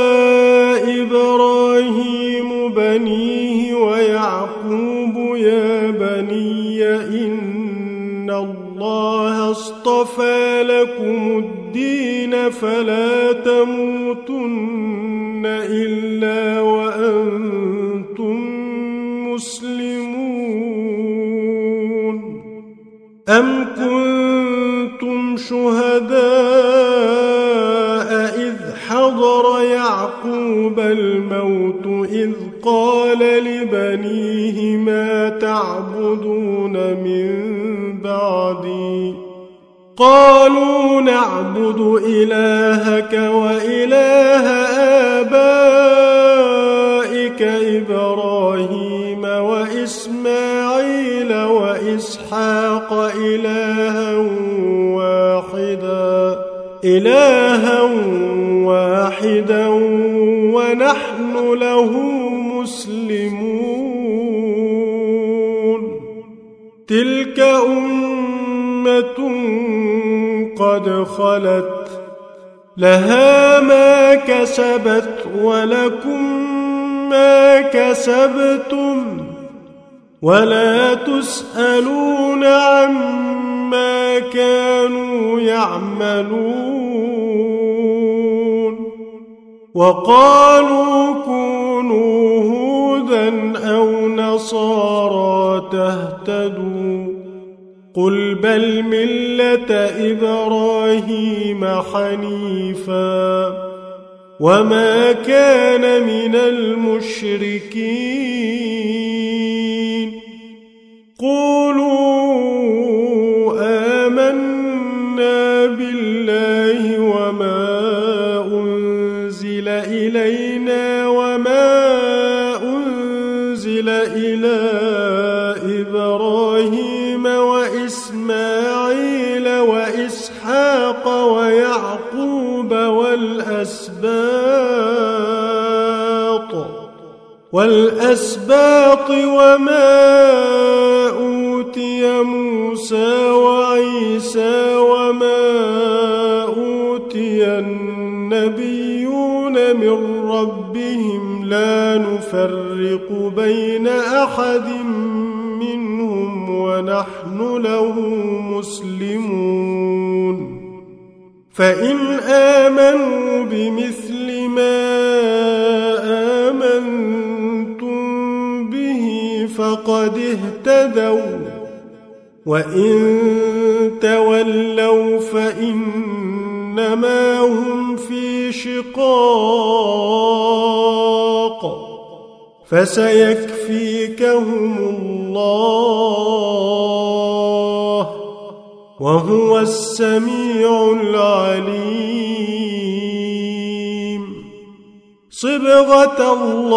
Speaker 1: إبراهيم بنيه ويعقوب يا بني إن الله اصطفى لكم الدين فلا تموتن إلا وأنتم مسلمون أم كنتم شهداء إذ حضر يعقوب الموت إذ قال لبنيه ما تعبدون من بعدي قالوا نعبد إلهك وإله آبائك إبراهيم وإسماعيل وإسحاق إلها واحدا إلها واحدا ونحن له مسلمون تلك أمة قد خلت لها ما كسبت ولكم ما كسبتم ولا تسألون عما كانوا يعملون وقالوا كونوا هودا أو نصارى تهتدوا قل بل ملة إبراهيم حنيفا وما كان من المشركين قولوا آمنا بالله وما أنزل إلينا وما أنزل إلى إبراهيم وإسماعيل وإسحاق ويعقوب والأسباط والأسباط وما أوتي نفرق بين أحد منهم ونحن له مسلمون فإن آمنوا بمثل ما آمنتم به فقد اهتدوا وإن تولوا فإنما هم في شقاق فسيكفيكهم الله وهو السميع العليم صبغة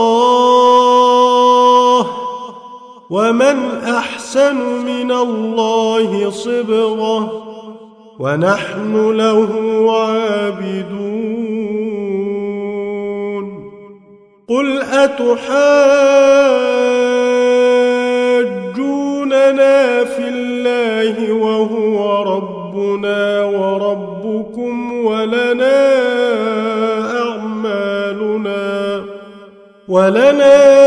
Speaker 1: الله ومن أحسن من الله صبغة ونحن له عابدون قل أتحاجوننا في الله وهو ربنا وربكم ولنا أعمالنا ولنا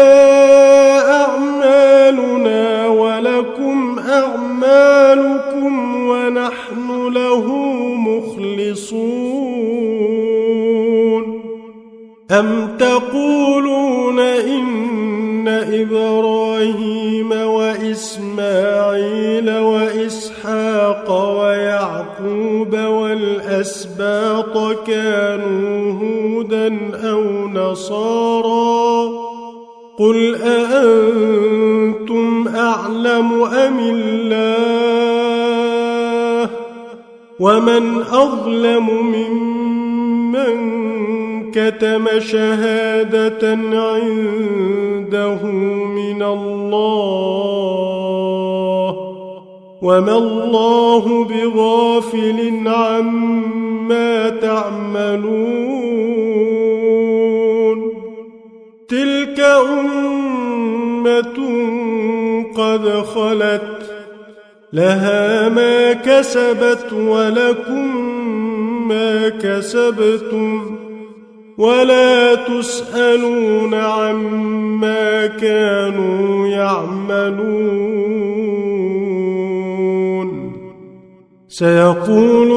Speaker 1: أعمالنا ولكم أعمالكم ونحن له مخلصون أم تقولون إن إبراهيم وإسماعيل وإسحاق ويعقوب والأسباط كانوا هودا أو نصارى قل أأنتم أعلم أم الله ومن أظلم ممن كتم شهادة عنده من الله وما الله بغافل عما تعملون تلك أمة قد خلت لها ما كسبت ولكم ما كسبتم ولا تسألون عما كانوا يعملون سيقول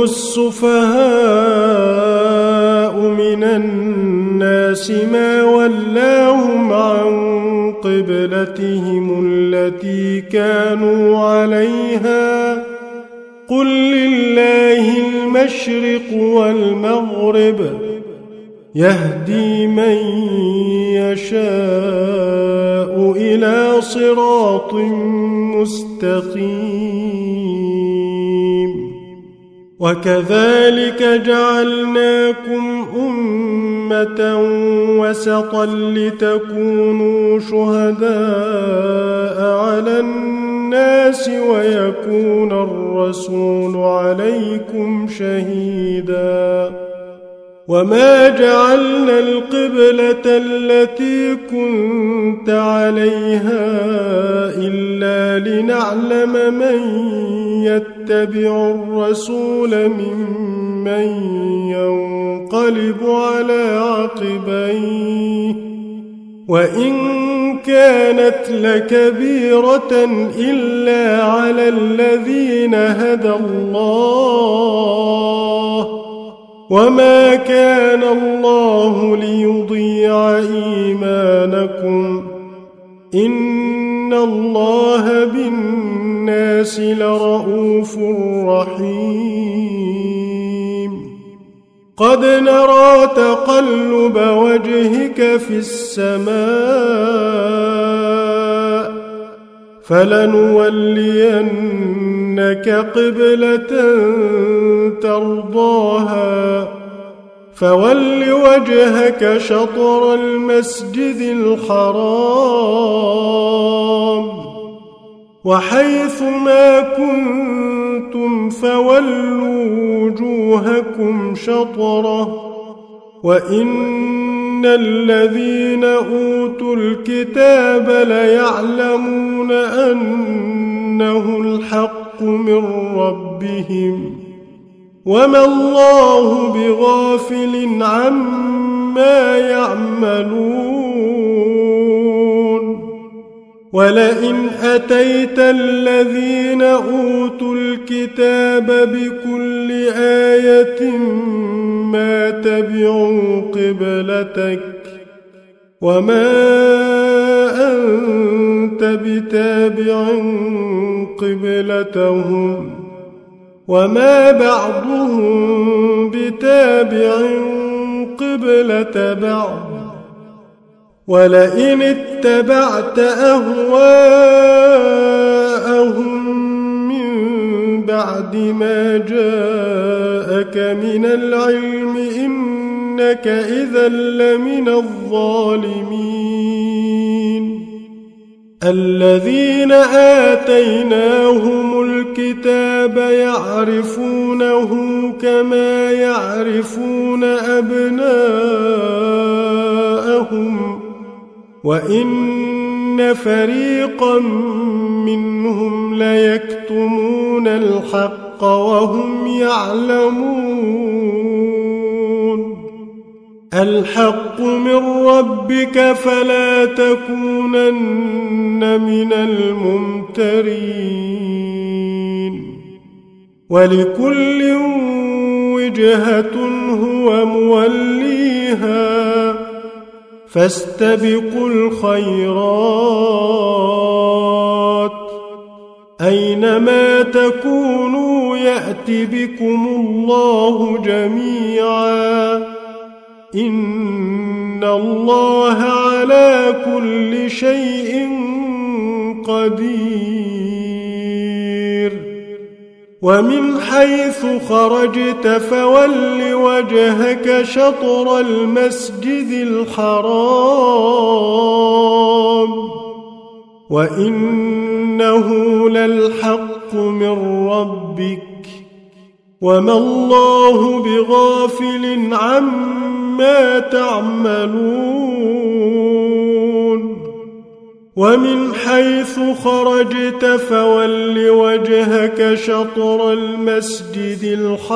Speaker 1: السفهاء من الناس ما ولاهم عن قبلتهم التي كانوا عليها قل لله المشرق والمغرب يهدي من يشاء إلى صراط مستقيم وكذلك جعلناكم أمة وسطا لتكونوا شهداء على الناس ويكون الرسول عليكم شهيدا وما جعلنا القبلة التي كنت عليها إلا لنعلم من يتبع الرسول ممن ينقلب على عقبيه وإن كانت لكبيرة إلا على الذين هدى الله وما كان الله ليضيع إيمانكم إن الله بالناس لرءوف رحيم قد نرى تقلب وجهك في السماء فلنولينك قبلة ترضاها فول وجهك شطر المسجد الحرام وحيث ما كنتم فولوا وجوهكم شطره وإن الذين أوتوا الكتاب ليعلمون أنه الحق من ربهم وما الله بغافل عما يعملون ولئن أتيت الذين أوتوا الكتاب بكل آية ما تبعوا قبلتك وما أنت بتابع قبلتهم وما بعضهم بتابع قبلة بعض ولئن اتبعت أهواءهم من بعد ما جاءك من العلم إنك إذا لمن الظالمين الذين آتيناهم الكتاب يعرفونه كما يعرفون أبناءهم وإن فريقا منهم ليكتمون الحق وهم يعلمون الحق من ربك فلا تكونن من الممترين ولكل وجهة هو موليها فاستبقوا الخيرات أينما تكونوا يأت بكم الله جميعا إن الله على كل شيء قدير ومن حيث خرجت فول وجهك شطر المسجد الحرام وإنه للحق من ربك وما الله بغافل عما تعملون ومن حيث خرجت فول وجهك شطر المسجد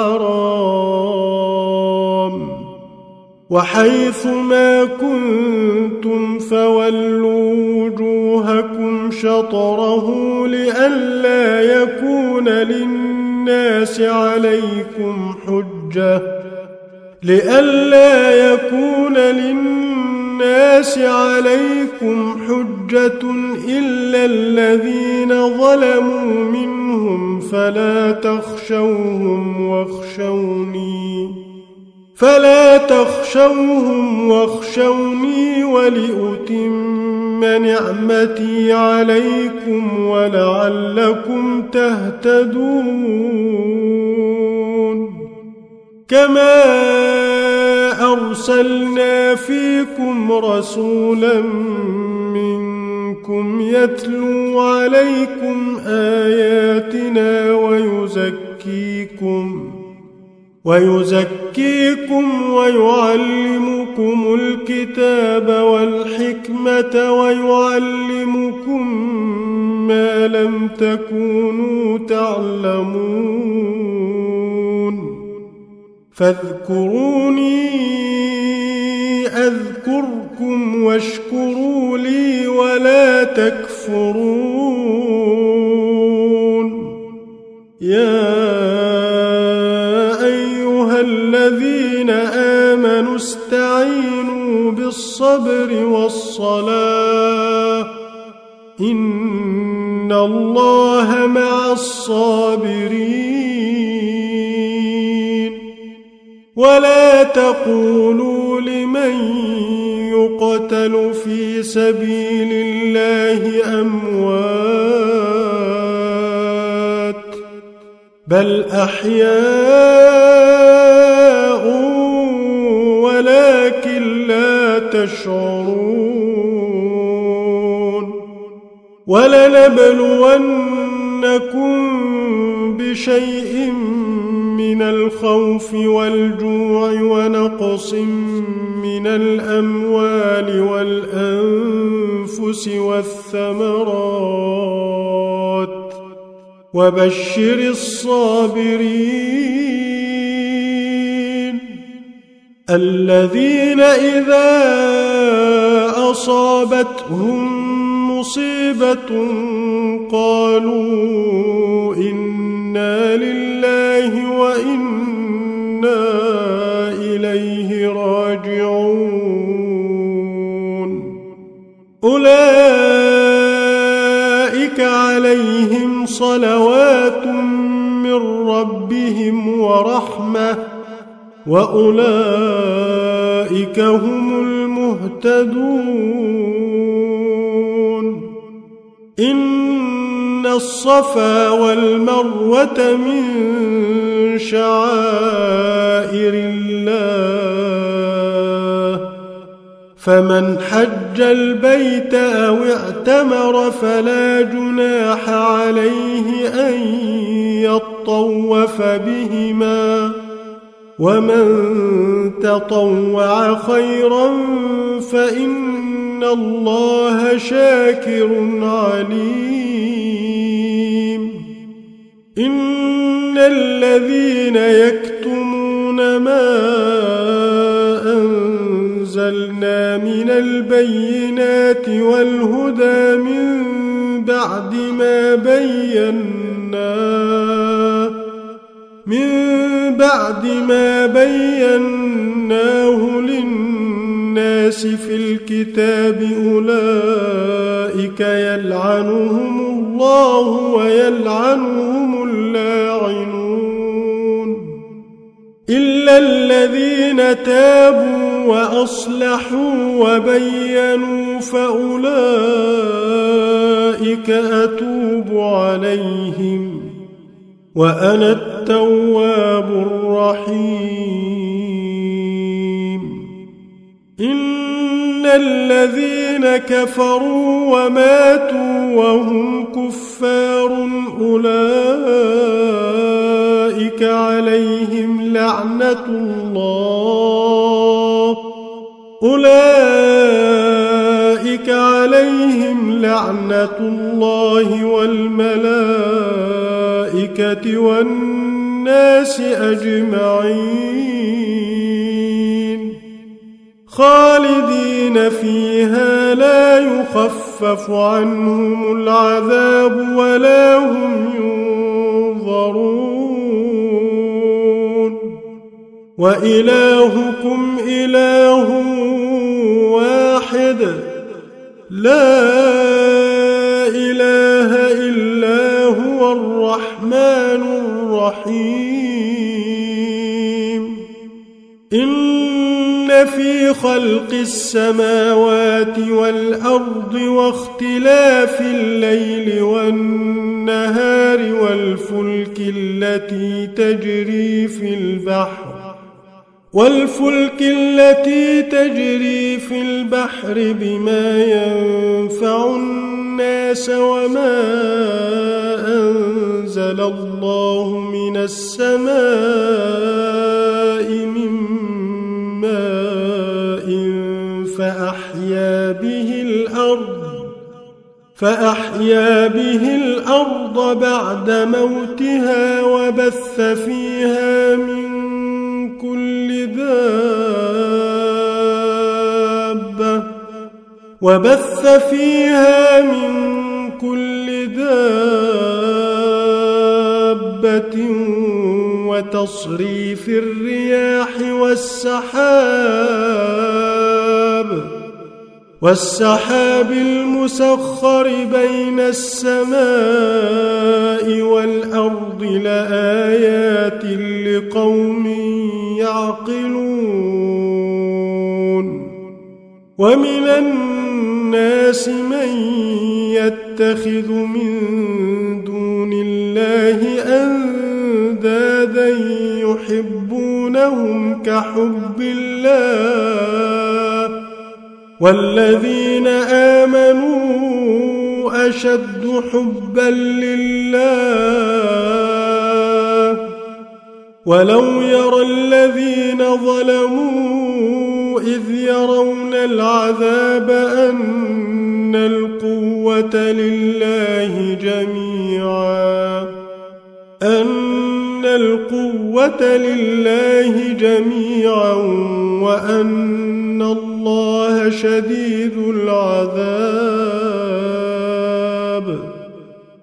Speaker 1: الحرام وحيث ما كنتم فولوا وجوهكم شطره لئلا يكون للناس عليكم حجة لئلا يكون للناس عليكم حجة إلا الذين ظلموا منهم فلا تخشوهم واخشوني فلا تخشوهم واخشوني ولأتم نعمتي عليكم ولعلكم تهتدون كما أرسلنا فيكم رسولا منكم يتلو عليكم آياتنا ويزكيكم ويزكيكم ويعلمكم الكتاب والحكمة ويعلمكم ما لم تكونوا تعلمون فاذكروني أذكركم واشكروا لي ولا تكفرون يا الذين آمنوا استعينوا بالصبر والصلاة إن الله مع الصابرين ولا تقولوا لمن يقتل في سبيل الله أموات بل أحياء ولكن لا تشعرون ولنبلونكم بشيء من الخوف والجوع ونقص من الأموال والأنفس والثمرات وبشر الصابرين الذين إذا أصابتهم مصيبة قالوا إنا لله وإنا إليه راجعون أولئك عليهم صلوات من ربهم ورحمة وأولئك هم المهتدون إن الصفا والمروة من شعائر الله فمن حج البيت أو اعتمر فلا جناح عليه أن يطوف بهما ومن تطوع خيرا فإن الله شاكر عليم إن الذين يكتمون ما أنزلنا من البينات والهدى من بعد ما بيناه من بعد ما بيناه للناس في الكتاب أولئك يلعنهم الله ويلعنهم اللاعنون إلا الذين تابوا وأصلحوا وبينوا فأولئك أتوب عليهم وأنا التواب الرحيم إن الذين كفروا وماتوا وهم كفار أولئك عليهم لعنة الله أولئك عليهم لعنة الله والملائكة والناس أجمعين خالدين فيها لا يخفف عنهم العذاب ولا هم ينظرون وإلهكم إله واحد لا إله إلا هو الرحمن الرحيم إن في خلق السماوات والأرض واختلاف الليل والنهار والفلك التي تجري في البحر والفلك التي تجري في البحر بما ينفع الناس وما أنزل الله من السماء من ماء فأحيا به الأرض فأحيا به الأرض بعد موتها وبث فيها من كل دابة وبث فيها من كل دابة وتصريف الرياح والسحاب والسحاب المسخر بين السماء والأرض لآيات لقوم يعقلون ومن الناس من يتخذ من دون الله أندادا يحبونهم كحب الله والذين آمنوا أشد حبا لله ولو يرى الذين ظلموا إذ يرون العذاب أن القوة لله جميعا أن القوة لله جميعا وأن الله شديد العذاب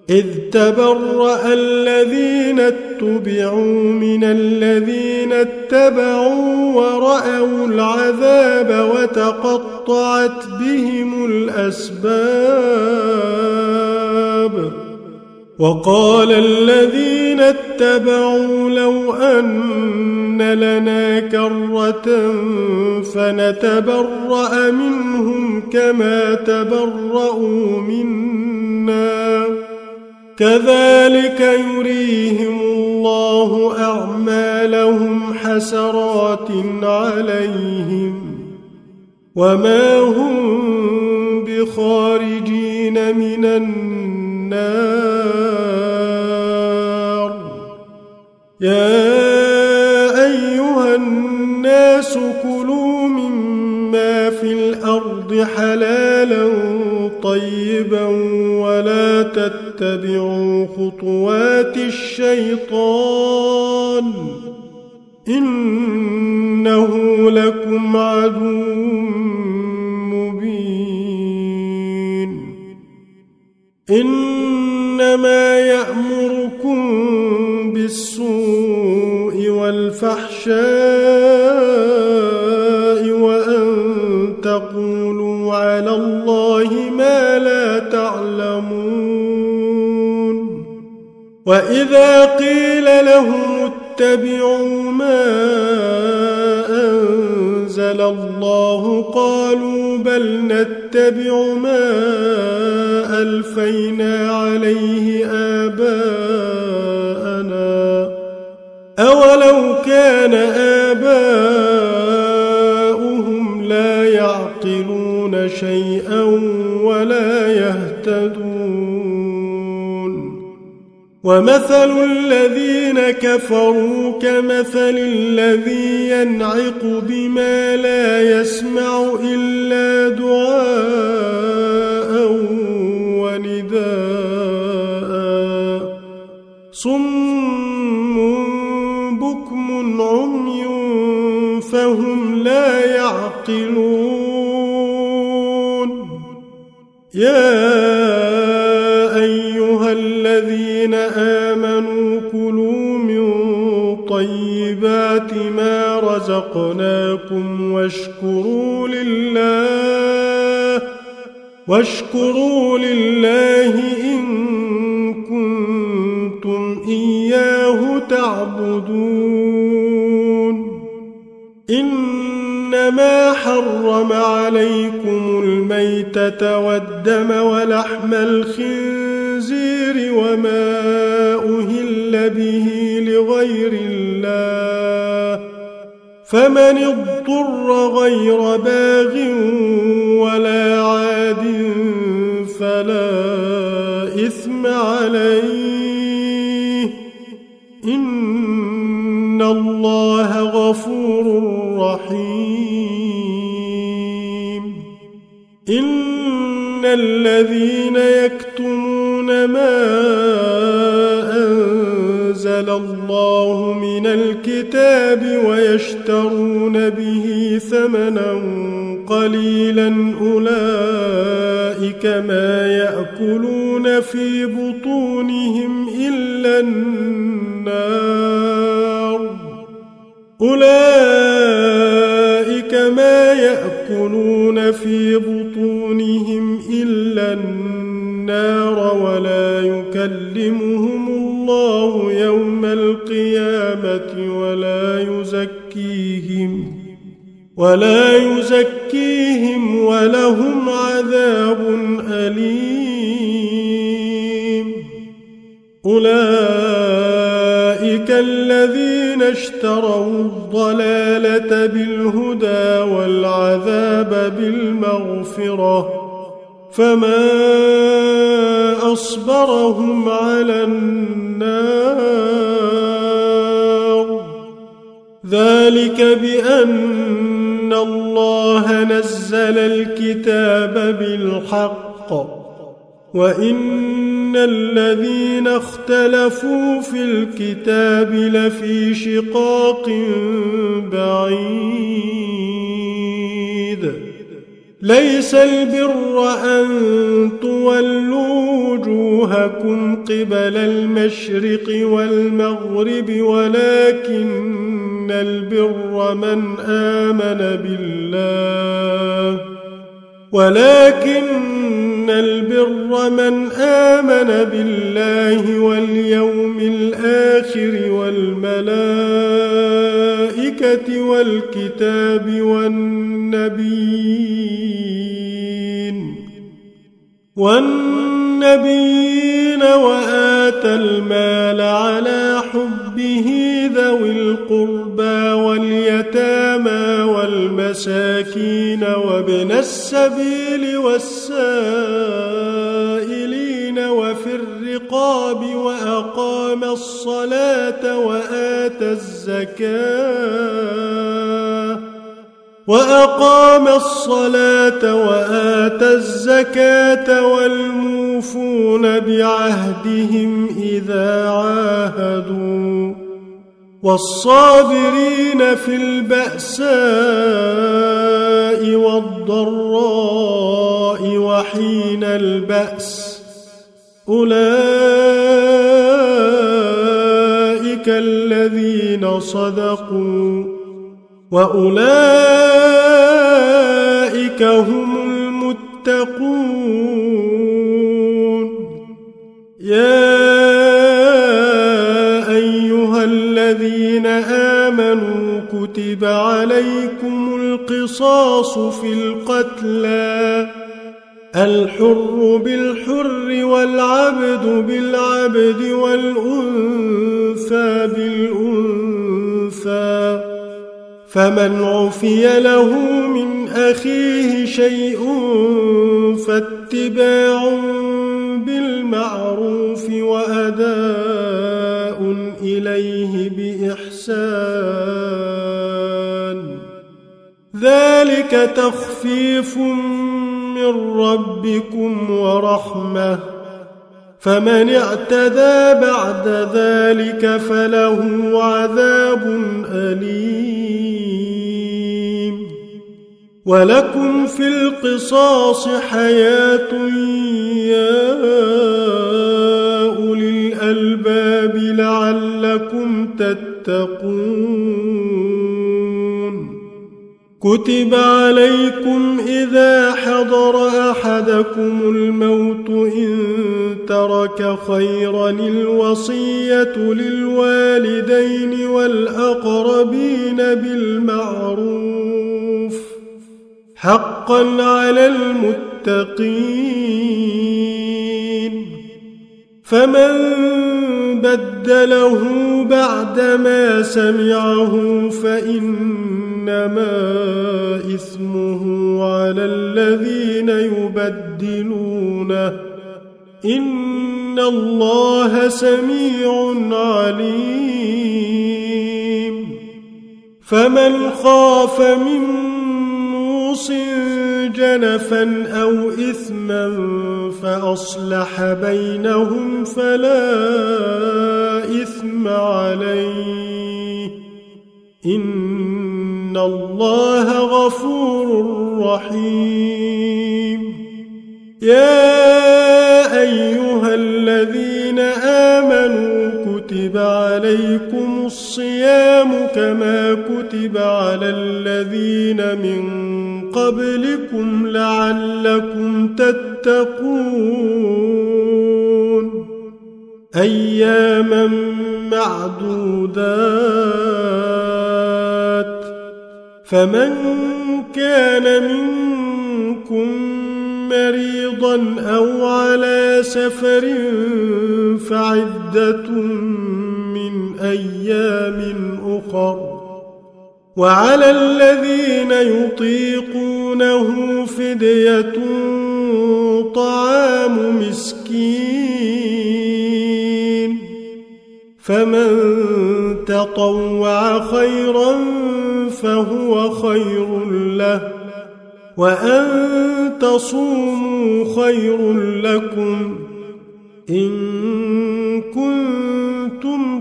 Speaker 1: إذ تبرأ الذين اتبعوا من الذين اتبعوا ورأوا العذاب وتقطعت بهم الأسباب وقال الذين اتبعوا لو أن لنا كرة فنتبرأ منهم كما تبرأوا منا كذلك يريهم الله أعمالهم حسرات عليهم وما هم بخارجين من النار يا أيها الناس كلوا مما في الأرض حلالا طيبا ولا تتبعوا خطوات الشيطان إنه لكم عدو مبين إنما يأمركم بالسوء والفحشاء وأن تقولوا على الله ما لا تعلمون وإذا قيل لهم اتبعوا ما أنزل الله قالوا بل نتبع ما ألفينا عليه آباءنا أولو كان آباؤهم لا يعقلون شيئا ولا يهتدون ومثل الذين كفروا كمثل الذي ينعق بما لا يسمع إلا دعاء ونداء صم بكم عمي فهم لا يعقلون يا أيها الذين آمنوا كلوا من طيبات ما رزقناكم واشكروا لله واشكروا لله إن كنتم إياه تعبدون إنما حرم عليكم الميتة والدم ولحم الخنزير وما أهل به لغير الله فمن اضطر غير باغ ولا عاد فلا إثم عليه إن الله غفور رحيم إن الذين يكتمون ما أنزل الله من الكتاب ويشترون به ثمنا قليلا أولئك ما يأكلون في بطونهم إلا النار أولئك ما يأكلون في بطونهم إلا النار ولا يكلمهم الله يوم القيامة ولا يزكيهم ولا يزكيهم ولهم عذاب أليم أولئك الذين اشتروا الضلالة بالهدى والعذاب بالمغفرة فما أصبرهم على النار ذلك بأن الله نزل الكتاب بالحق وإن الذين اختلفوا في الكتاب لفي شقاق بعيد ليس البر أن تولوا وجوهكم قبل المشرق والمغرب ولكن البر من آمن بالله ولكن البر من آمن بالله واليوم الآخر والملائكة والكتاب والنبيين والنبيين وآتى المال على حبه ذوي القربى واليتامى والمساكين وابن السبيل والسائلين وفي الرقاب وأقام الصلاة وآتى الزكاة وأقام الصلاة وآتى الزكاة والموفون بعهدهم إذا عاهدوا والصابرين في البأساء والضراء وحين البأس أولئك الذين صدقوا وأولئك هم المتقون. يا أيها الذين آمنوا كتب عليكم القصاص في القتلى الحر بالحر والعبد بالعبد والأنثى بالأنثى فمن عفي له من أخيه شيء فاتباع بالمعروف وأداء إليه بإحسان ذلك تخفيف من ربكم ورحمة فمن اعتدى بعد ذلك فله عذاب أليم. ولكم في القصاص حياة يا أولي الألباب لعلكم تتقون. كتب عليكم إذا حضر أحدكم الموت إن ترك خيرا الوصية للوالدين والأقربين بالمعروف حقا على المتقين. فمن بدله بعدما سمعه فإنما إثمه على الذين يبدلونه إن الله سميع عليم. فمن خاف من موص جنفا أو إثما فأصلح بينهم فلا إثم عليه إن الله غفور رحيم. يا أيها الذين آمنوا كتب عليكم الصيام كما كتب على الذين من قبلكم لعلكم تتقون. أياما معدودات فمن كان منكم مريضا أو على سفر فعدة من أيام أخر وعلى الذين يطيقونه فدية طعام مسكين فمن تطوع خيرا فهو خير له وأن تصوموا خير لكم إن كنتم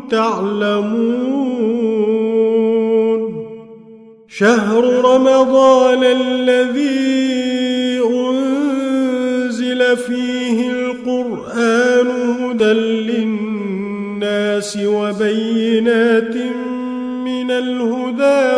Speaker 1: تعلمون. شهر رمضان الذي فيه القرآن هدى للناس وبينات من الهدى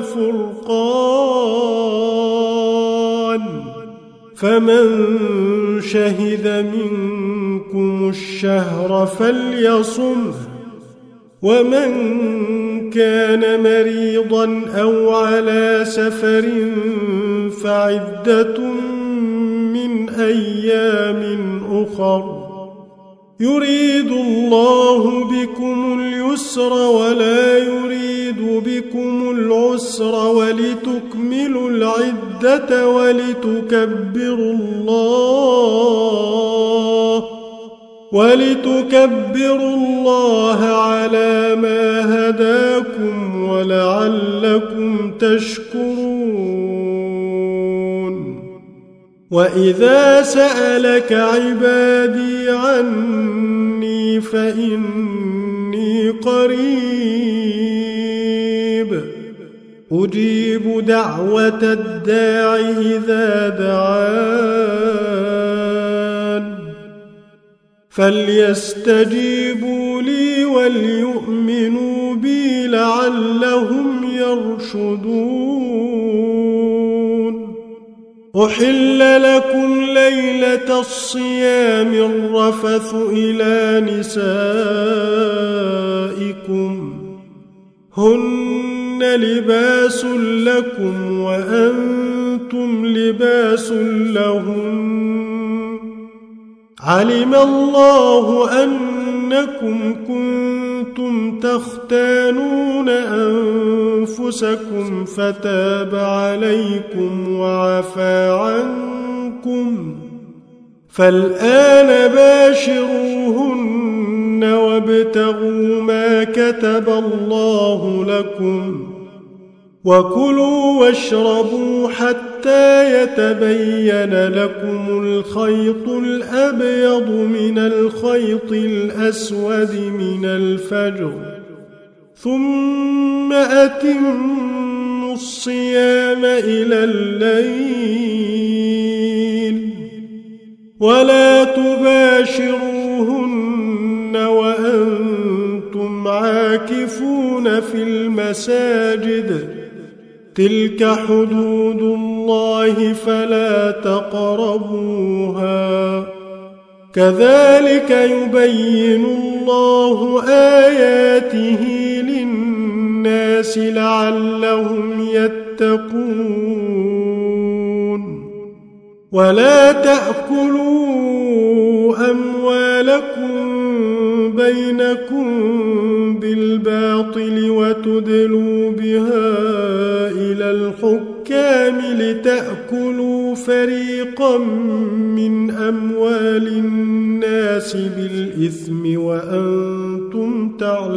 Speaker 1: والفرقان فمن شهد منكم الشهر فليصمه ومن كان مريضا أو على سفر فعدة من أيام أخر يريد الله بكم اليسر ولا يريد بكم العسر ولتكملوا العدة ولتكبروا الله ولتكبروا الله على ما هداكم ولعلكم تشكرون وإذا سألك عبادي عني فإني قريب أجيب دعوة الداع إذا دعان فليستجيبوا لي وليؤمنوا بي لعلهم يرشدون أحل لكم ليلة الصيام الرفث إلى نسائكم هن لباس لكم وأنتم لباس لهن علم الله أنكم كنتم تختانون أنفسكم فتاب عليكم وعفى عنكم فالآن باشروهن وابتغوا ما كتب الله لكم وكلوا واشربوا حتى يتبين لكم الخيط الأبيض من الخيط الأسود من الفجر ثم أتموا الصيام إلى الليل ولا تباشروهن وأنتم عاكفون في المساجد تلك حدود الله فلا تقربوها كذلك يبين الله آياته للناس لعلهم يتقون ولا تأكلوا أموالكم بينكم بالباطل وتدلوا بها إلى الحكام لتأكلوا فريقا من أموال الناس بالإثم وأنتم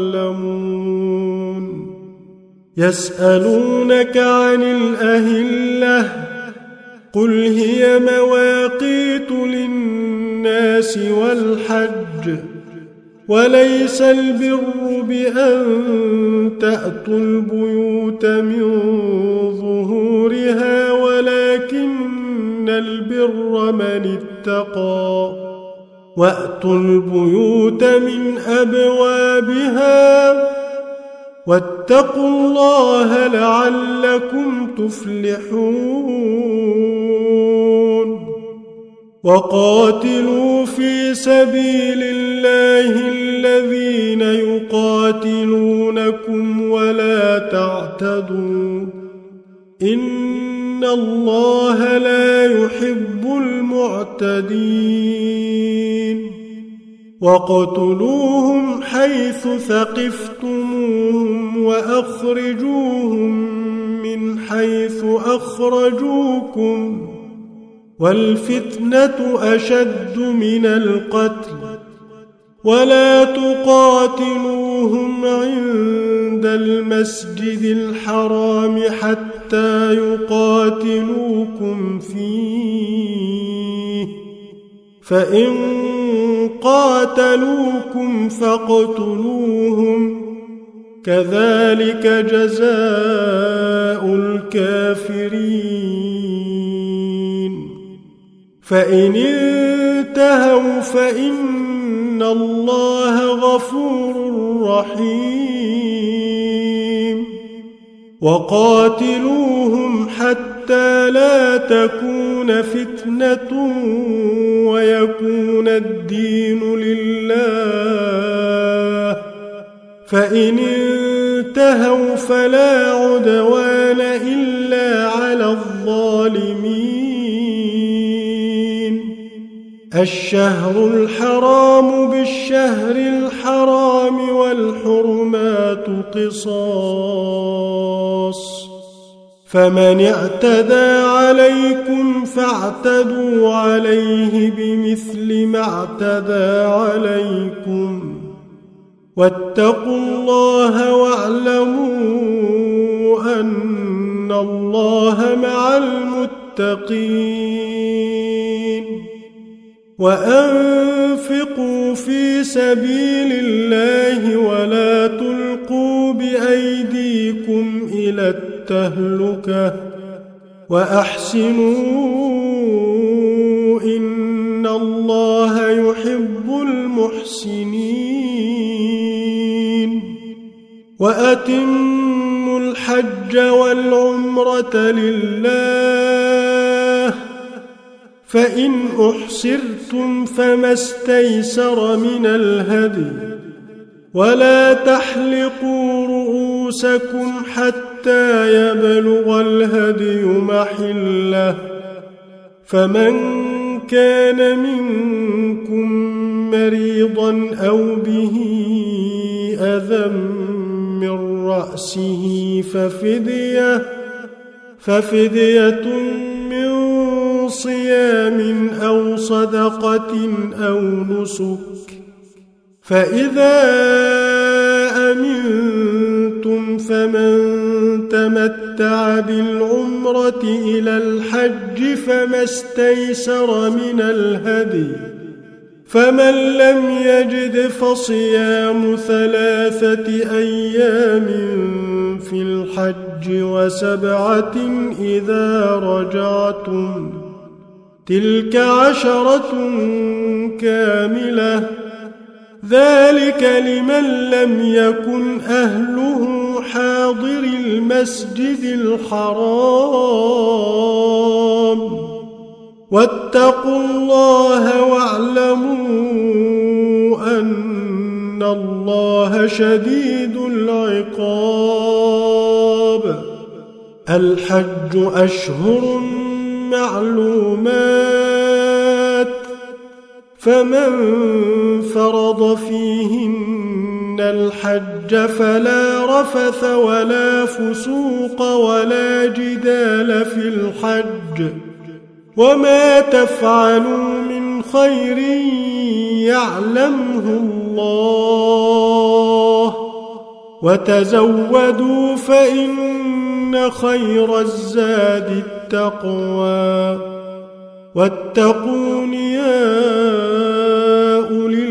Speaker 1: تعلمون يسألونك عن الأهلة قل هي مواقيت للناس والحج وليس البر بأن تأتوا البيوت من ظهورها ولكن البر من اتقى وأتوا البيوت من أبوابها واتقوا الله لعلكم تفلحون وقاتلوا في سبيل الله الذين يقاتلونكم ولا تعتدوا إن الله لا يحب المعتدين وقتلوهم حيث ثقفتموهم وأخرجوهم من حيث أخرجوكم والفتنة أشد من القتل ولا تقاتلوهم عند المسجد الحرام حتى يقاتلوكم فيه فإن قاتلوكم فاقتلوهم كذلك جزاء الكافرين فإن انتهوا فإن الله غفور رحيم وقاتلوهم حتى لا تكون فتنة ويكون الدين لله فإن انتهوا فلا عدوان إلا على الظالمين الشهر الحرام بالشهر الحرام والحرمات قصاص فمن اعتدى عليكم فاعتدوا عليه بمثل ما اعتدى عليكم واتقوا الله واعلموا أن الله مع المتقين وأنفقوا في سبيل الله ولا تلقوا بأيديكم إلى التهلكة وأحسنوا إن الله يحب المحسنين وأتموا الحج والعمرة لله فإن أحصرتم فما استيسر من الهدي ولا تحلقوا رؤوسكم حتى يبلغ الهدي محله فمن كان منكم مريضا أو به أذى من رأسه ففدية ففدية من صيام أو صدقة أو نسك فإذا أمنتم فمن تمتع بالعمرة إلى الحج فما استيسر من الهدي فمن لم يجد فصيام ثلاثة أيام في الحج وسبعة إذا رجعتم تلك عشرة كاملة ذلك لمن لم يكن أهله حاضر المسجد الحرام واتقوا الله واعلموا أن الله شديد العقاب الحج أشهر معلومات فمن فرض فيهن الحج فلا رفث ولا فسوق ولا جدال في الحج وما تفعلوا من خير يعلمه الله وتزودوا فإن خير الزاد التقوى واتقون يا أولي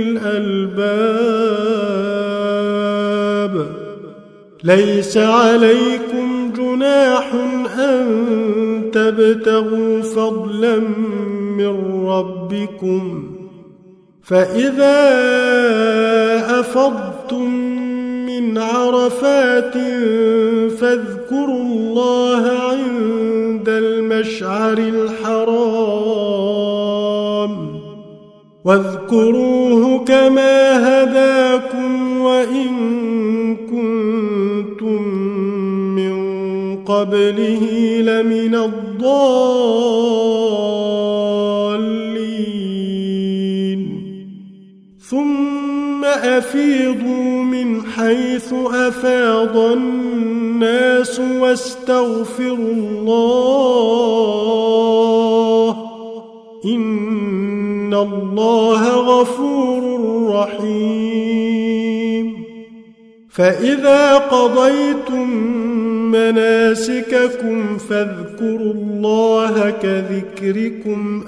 Speaker 1: الألباب ليس عليكم جناح أن تبتغوا فضلا من ربكم فإذا أفضتم من عرفات فاذكروا الله عند المشعر الحرام واذكروه كما هداكم وإن كنتم من قبله لمن الضالين ثم أفيضوا من حيث أفاض الناس واستغفروا الله إن الله غفور رحيم فإذا قضيتم مناسككم فاذكروا الله كذكركم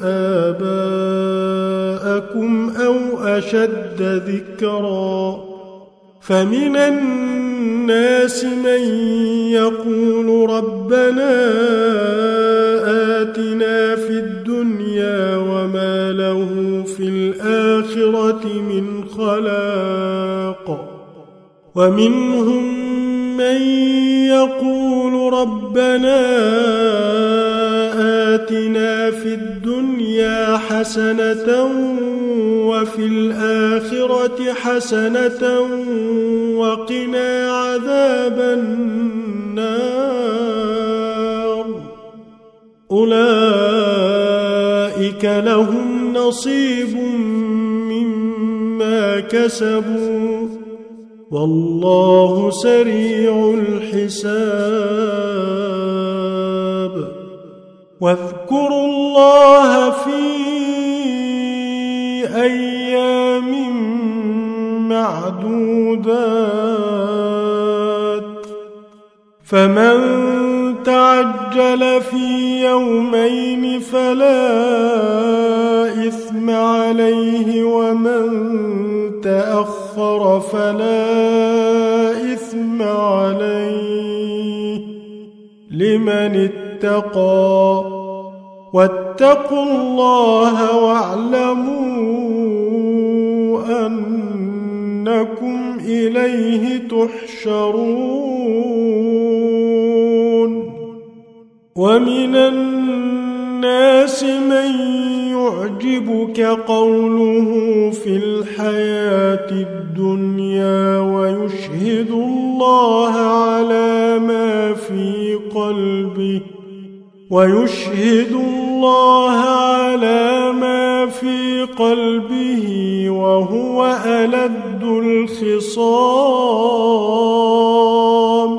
Speaker 1: آباءكم أو أشد ذكرا فمن الناس من يقول ربنا آتنا في الدنيا وما له في الآخرة من خلاق ومنهم من يقول ربنا آتنا في الدنيا حسنة وفي الآخرة حسنة وقنا عذاب النار أولئك لهم نصيب مما كسبوا والله سريع الحساب واذكروا الله في أيام معدودات فمن تعجل في يومين فلا إثم عليه ومن تأخر فلا إثم عليه لمن اتقى واتقوا الله واعلموا أنكم إليه تحشرون ومن الناس من يعجبك قوله في الحياة الدنيا ويشهد الله على ما في قلبه ويشهد الله على ما في قلبه وهو ألد الخصام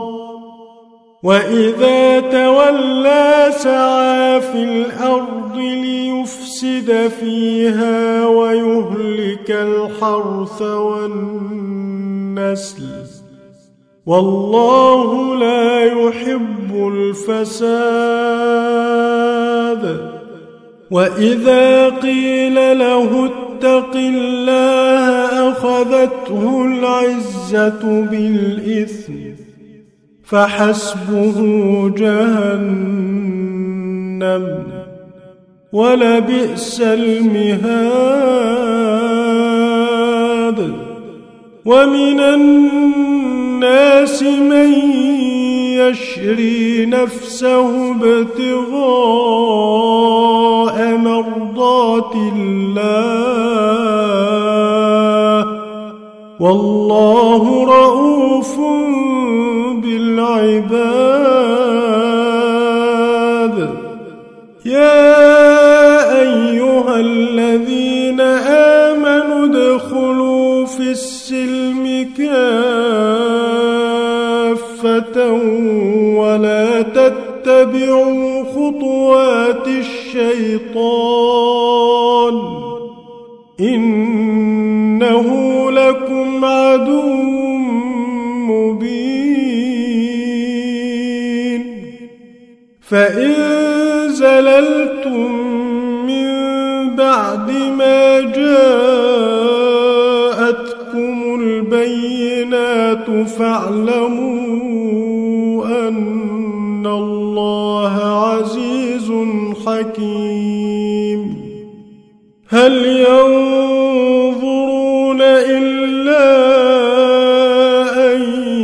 Speaker 1: وإذا تولى سعى في الأرض ليفسد فيها ويهلك الحرث والنسل والله لا يحب الفساد وإذا قيل له اتق الله أخذته العزة بالإثم فحسبه جهنم ولبئس المهاد ومن الناس من يشري نفسه ابتغاء مرضات الله والله رؤوف بالعباد يا أيها الذين آمنوا ادخلوا في السلم كافة ولا تتبعوا خطوات الشيطان إنه لكم عدو مبين فإن زللتم من بعد ما جاءتكم البينات فاعلموا أن الله عزيز حكيم هل ينظرون إلا أن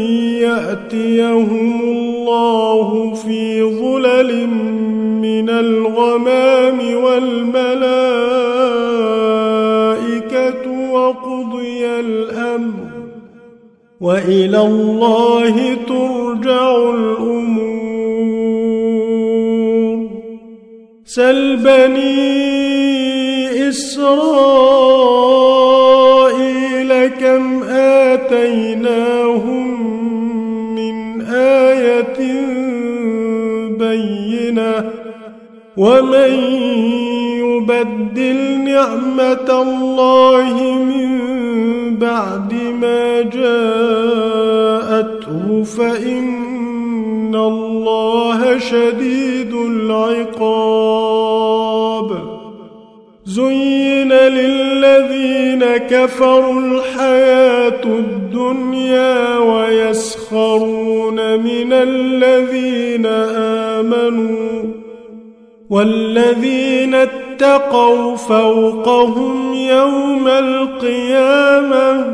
Speaker 1: يأتيهم الله في ظلل من الغمام والملائكة وقضي الأمر وإلى الله ترجع الأمور سل بني إسرائيل كم آتيناهم من آية بينة ومن يبدل نعمة الله من بعد ما جاءته فإن الله شديد العقاب زين للذين كفروا الحياة الدنيا ويسخرون من الذين آمنوا والذين اتقوا اتقوا فوقهم يوم القيامة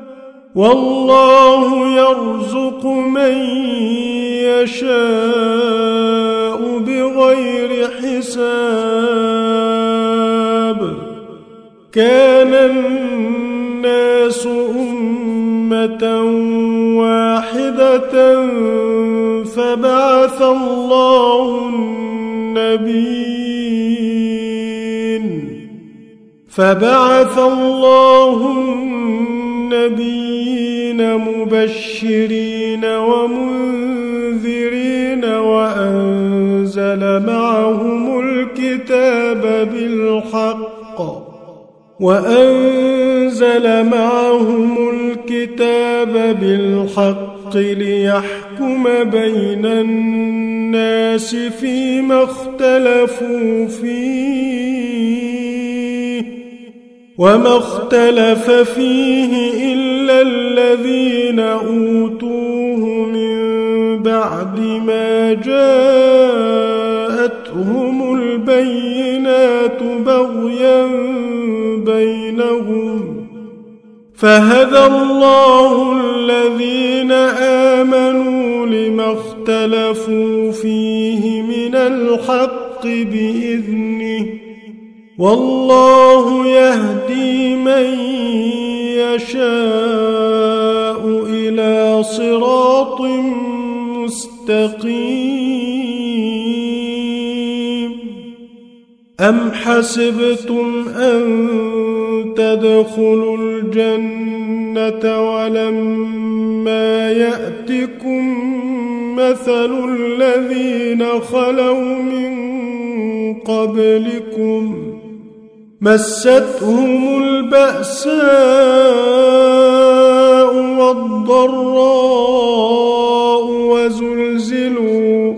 Speaker 1: والله يرزق من يشاء بغير حساب. كان الناس أمة واحدة فبعث الله النبيين فبعث الله النبيين مبشرين ومنذرين وأنزل معهم الكتاب بالحق وأنزل معهم الكتاب بالحق ليحكم بين الناس فيما اختلفوا فيه وما اختلف فيه إلا الذين أوتوه من بعد ما جاءتهم البينات بغيا بينهم فهدى الله الذين آمنوا لما اختلفوا فيه من الحق بإذنه والله يهدي من يشاء إلى صراط مستقيم. أم حسبتم أن تدخلوا الجنة ولما يأتكم مثل الذين خلوا من قبلكم مستهم البأساء والضراء وزلزلوا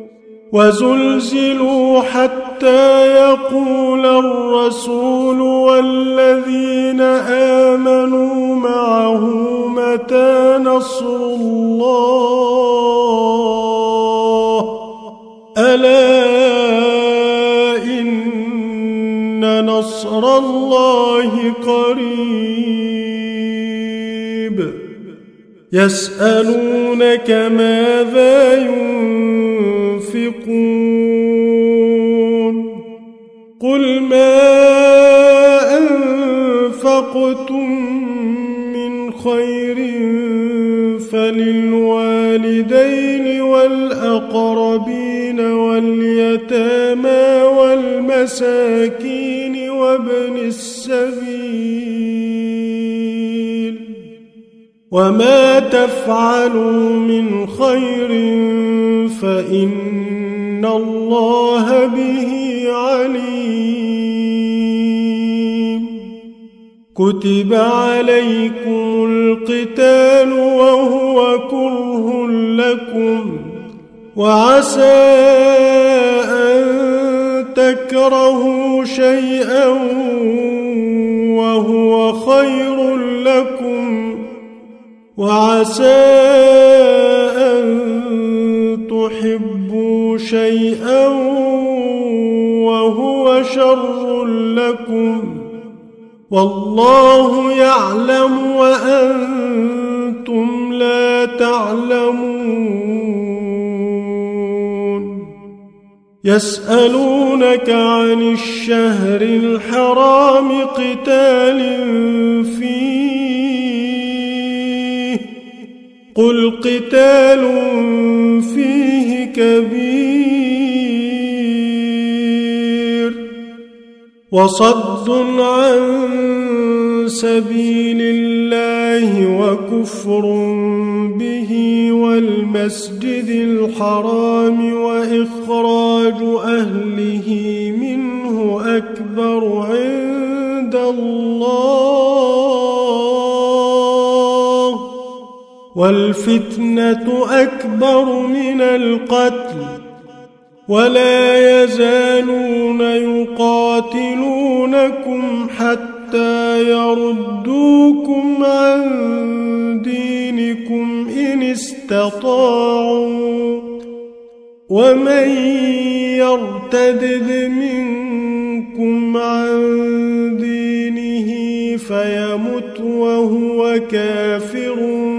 Speaker 1: وزلزلوا حتى يقول الرسول والذين آمنوا معه متى نصر الله ألا إن نصر الله قريب. يسألونك ماذا ينفقون قل ما أنفقتم من خير فللوالدين والأقربين واليتامى والمساكين وابن السبيل وما تفعلوا من خير فإن الله به عليم. كتب عليكم القتال وهو كره لكم وعسى أن تكرهوا شيئا وهو خير لكم وعسى أن تحبوا شيئا وهو شر لكم والله يعلم وأنتم لا تعلمون. يسألونك عن الشهر الحرام قتال فيه قل قتال فيه كبير وصد عن سبيل الله وكفر به والمسجد الحرام وإخراج أهله منه أكبر عند الله والفتنة أكبر من القتل ولا يزالون يقاتلونكم حتى يردوكم عن دينكم إن استطاعوا ومن يرتدد منكم منكم عن دينه فيمت وهو كافر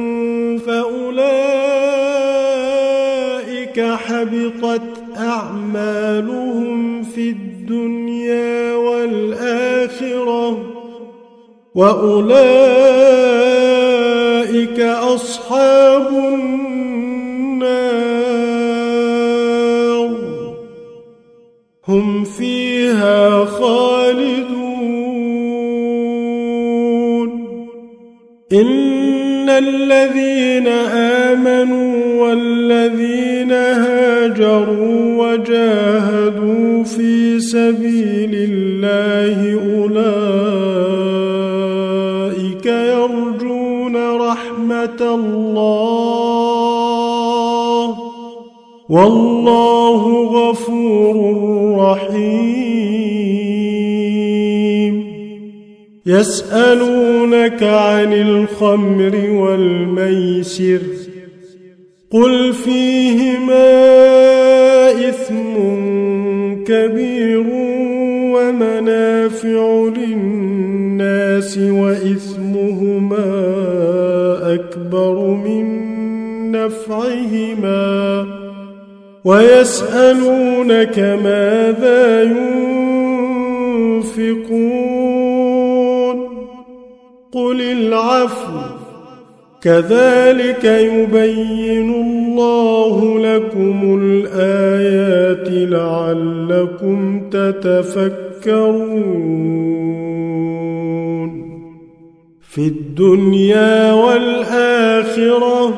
Speaker 1: فأولئك حبطت أعمالهم في الدنيا والآخرة وأولئك أصحاب النار هم فيها خالدون إن الذين آمنوا والذين هاجروا وجاهدوا في سبيل الله أولئك يرجون رحمة الله والله غفور رحيم يسألونك عن الخمر والميسر قل فيهما إثم كبير ومنافع للناس وإثمهما أكبر من نفعهما ويسألونك ماذا ينفقون قل العفو كذلك يبين الله لكم الآيات لعلكم تتفكرون في الدنيا والآخرة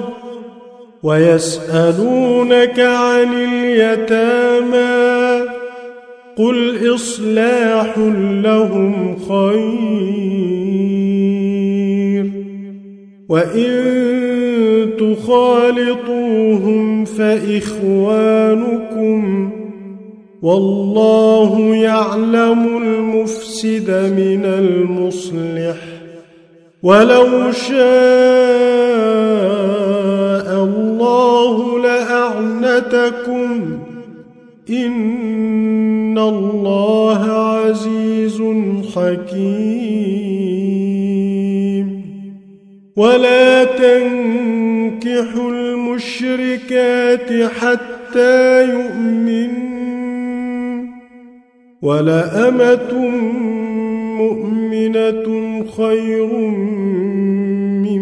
Speaker 1: ويسألونك عن اليتامى قل إصلاح لهم خير وإن تخالطوهم فإخوانكم والله يعلم المفسد من المصلح ولو شاء الله لأعنتكم إن الله عزيز حكيم ولا تنكحوا المشركات حتى يؤمنوا ولأمة مؤمنة خير من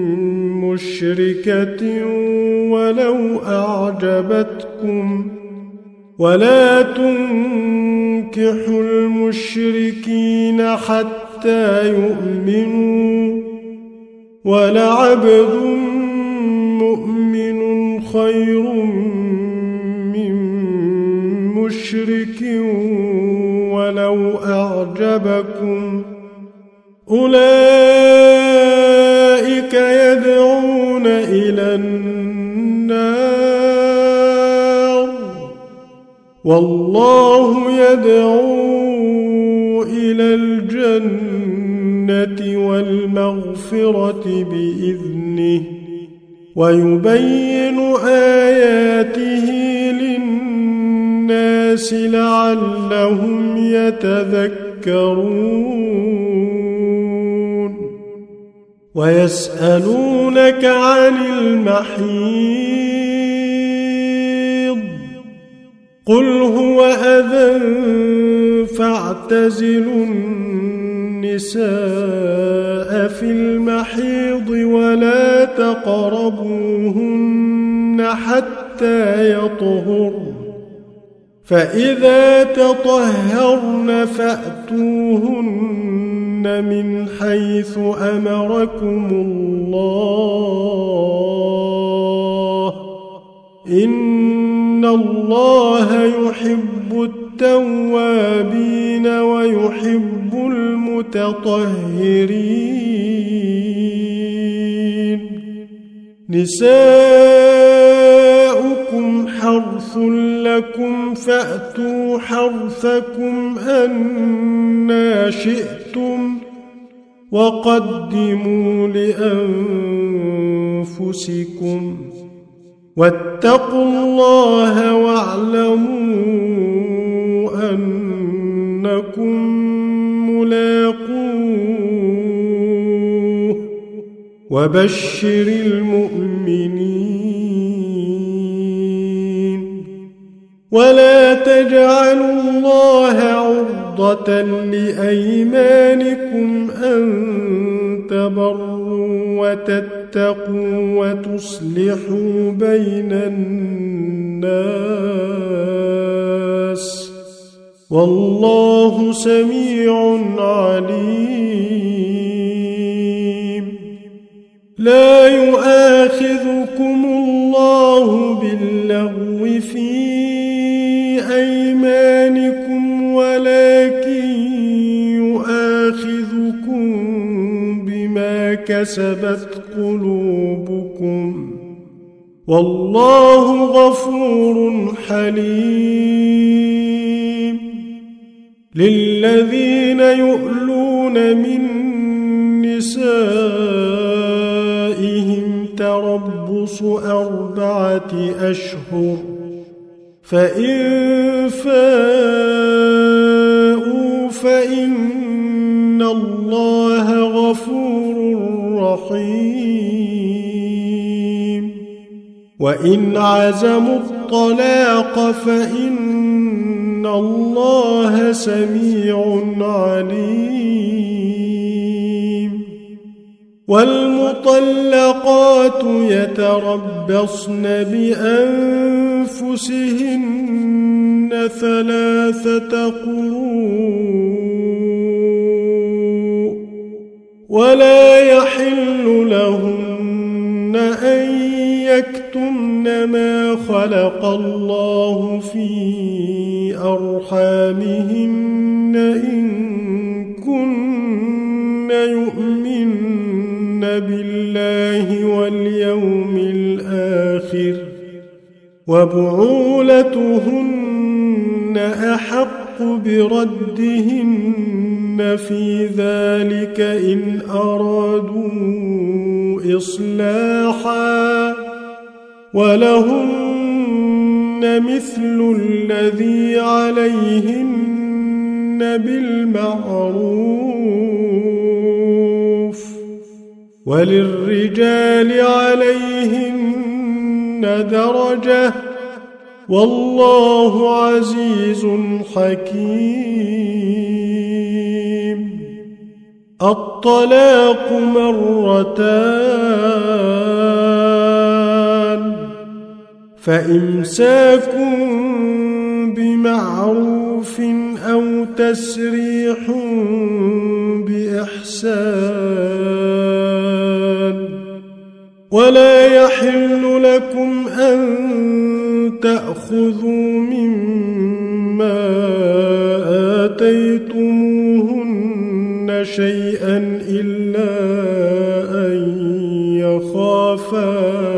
Speaker 1: مشركة ولو أعجبتكم ولا تنكحوا المشركين حتى يؤمنوا ولعبد مؤمن خير من مشرك ولو أعجبكم أولئك يدعون إلى النار والله يدعو إلى الجنة والمغفرة بإذنه ويبين آياته للناس لعلهم يتذكرون ويسألونك عن المحيض قل هو أذى فاعتزلوا النساء في المحيض ولا تقربوهن حتى يطهرن فإذا تطهرن فأتوهن من حيث أمركم الله إن الله يحب التوابين ويحب المتطهرين نساؤكم حرث لكم فأتوا حرثكم أنى شئتم وقدموا لأنفسكم واتقوا الله واعلموا أنكم أنكم ملاقوه وبشر المؤمنين ولا تجعلوا الله عرضة لأيمانكم أن تبروا وتتقوا وتصلحوا بين الناس والله سميع عليم. لا يؤاخذكم الله باللغو في أيمانكم ولكن يؤاخذكم بما كسبت قلوبكم والله غفور حليم. للذين يؤلون من نسائهم تربص أربعة أشهر فإن فاءوا فإن الله غفور رحيم. وإن عزموا الطلاق فإن الله سميع عليم. والمطلقات يتربصن بأنفسهن ثلاثة قروء ولا يحل لهن أن يكتمن ما خلق الله في أرحامهن إن كن يؤمن بالله واليوم الآخر وبعولتهن أحق بردهن في ذلك إن أرادوا إصلاحا ولهن مثل الذي عليهن بالمعروف وللرجال عليهن درجة والله عزيز حكيم. الطلاق مرتان فإمساك بمعروف أو تسريح بإحسان. ولا يحل لكم أن تأخذوا مما آتيتموهن شيئا إلا أن يخافا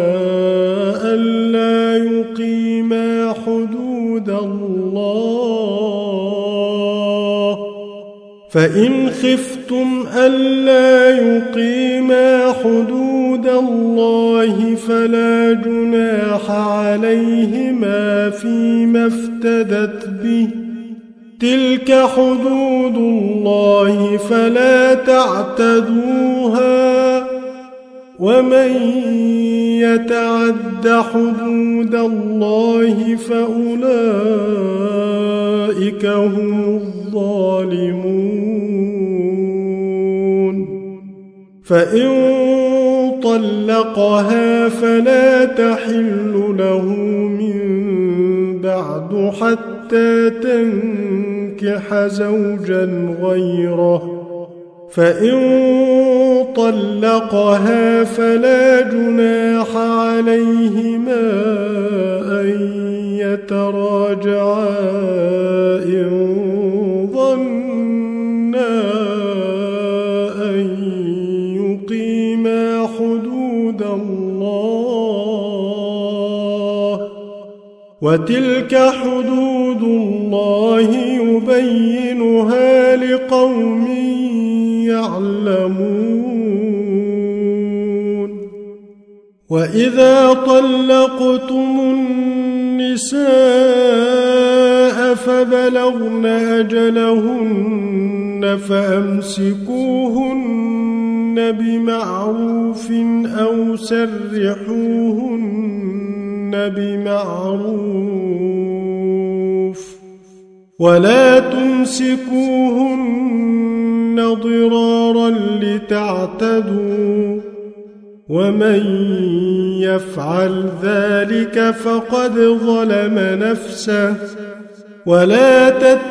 Speaker 1: ألا يقيما حدود الله فإن خفتم ألا يقيما حدود الله فلا جناح عليهما فيما افتدت به تلك حدود الله فلا تعتدوها ومن يتعد حدود الله فأولئك هم الظالمون. فإن طلقها فلا تحل له من بعد حتى تنكح زوجا غيره فإن طلقها فلا جناح عليهما أن يتراجعا إن ظنا أن يقيما حدود الله وتلك حدود الله يبينها لقوم يعلمون. وإذا طلقتم النساء فبلغن أجلهن فأمسكوهن بمعروف أو سرحوهن بمعروف ولا تمسكوهن ضرارا لتعتدوا ومن يفعل ذلك فقد ظلم نفسه ولا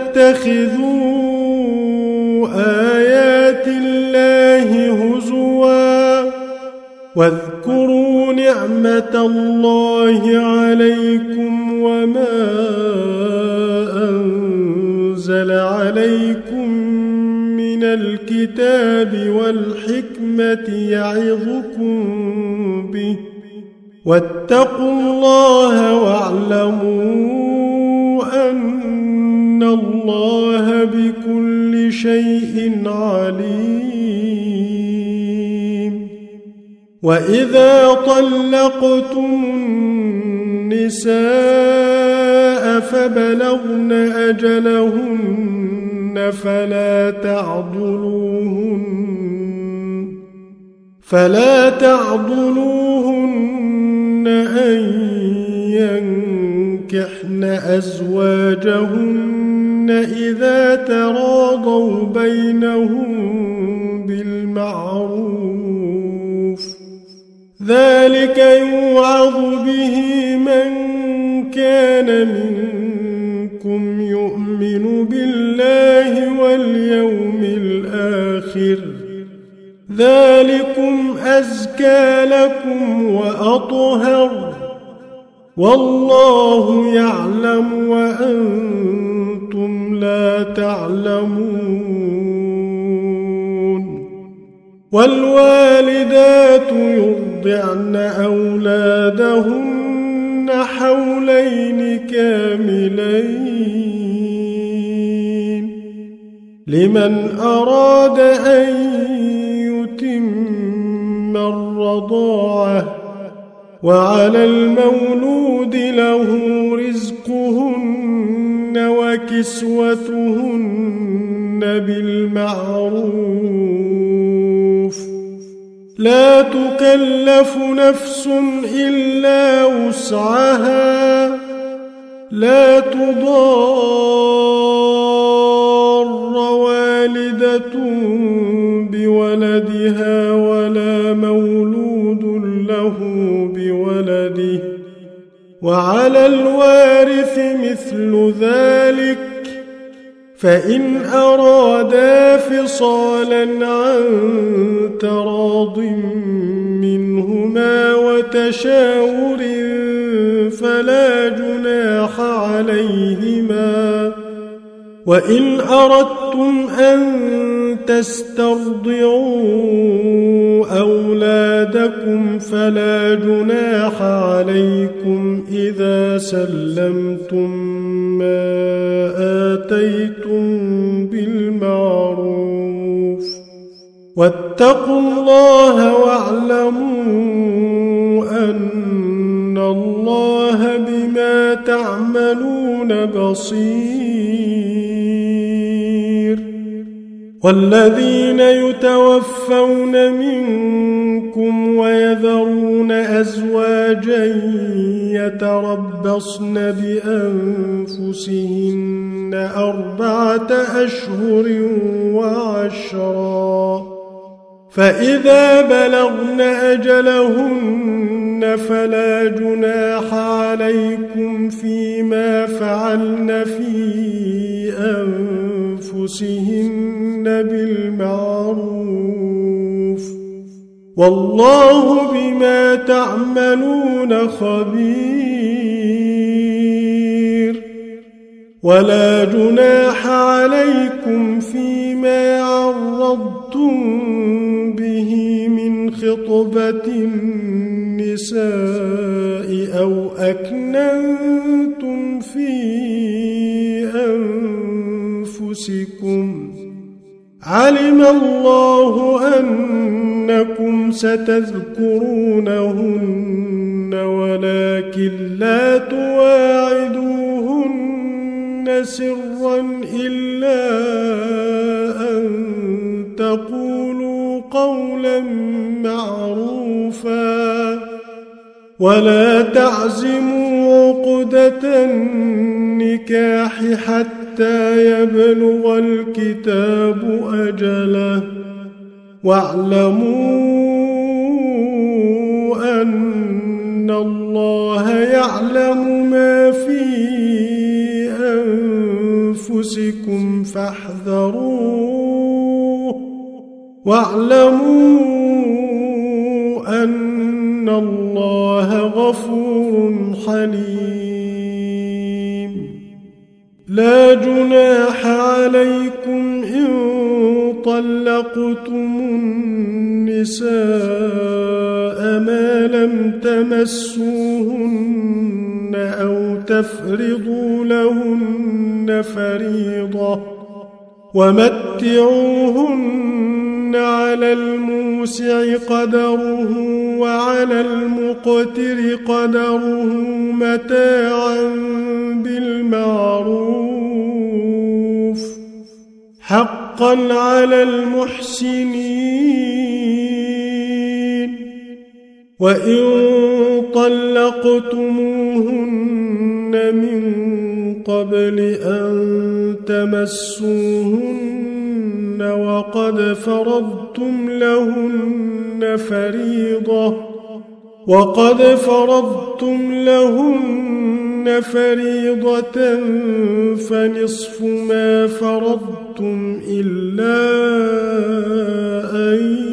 Speaker 1: تتخذوا آيات الله هزوا واذكروا نعمة الله عليكم وما أنزل عليكم من الكتاب والحكمة يعظكم به واتقوا الله واعلموا أن الله بكل شيء عليم. وإذا طلقتم النساء فبلغن أجلهن فلا تعضلوهن فلا تعضلوهن أن ينكحن أزواجهن إذا تراضوا بينهم بالمعروف ذلك يوعظ به من كان منكم يؤمن بالله واليوم الآخر ذلكم أزكى لكم وأطهر والله يعلم وأنتم لا تعلمون. والوالدات يرضعن أولادهن حولين كاملين لمن أراد أن يتم الرضاعة وعلى المولود له رزقهن وكسوتهن بالمعروف لا تكلف نفس إلا وسعها لا تضار والدة بولدها ولا مولود له بولده وعلى الوارث مثل ذلك فإن أرادا فصالا عن تراض منهما وتشاور فلا جناح عليهما وإن أردتم أن تسترضعوا أولادكم فلا جناح عليكم إذا سلمتم ما آتيتم بالمعروف واتقوا الله واعلموا أن الله بما تعملون بصير. والذين يتوفون منكم ويذرون أزواجا يتربصن بأنفسهن أربعة أشهر وعشرا فإذا بلغن أجلهن فلا جناح عليكم فيما فعلن في أنفسهن بالمعروف والله بما تعملون خبير. ولا جناح عليكم فيما عرضتم به من خطبة النساء أو أكننتم في أنفسكم علم الله أن أنكم ستذكرونهن ولكن لا تواعدوهن سرا إلا أن تقولوا قولا معروفا ولا تعزموا عقدة النكاح حتى يبلغ الكتاب أجله واعلموا أن الله يعلم ما في أنفسكم فاحذروه واعلموا أن الله غفور حليم لا جناح عليكم إن طلقتم النساء ما لم تمسوهن أو تفرضوا لهن فريضة ومتعوهن على الموسع قدره وعلى المقتر قدره متاعا بالمعروف حقا على المحسنين وإن طلقتموهن من قبل أن تمسوهن وقد فرضتم لهن فريضة وقد فرضتم لهن فريضة فنصف ما فرضتم إلا أن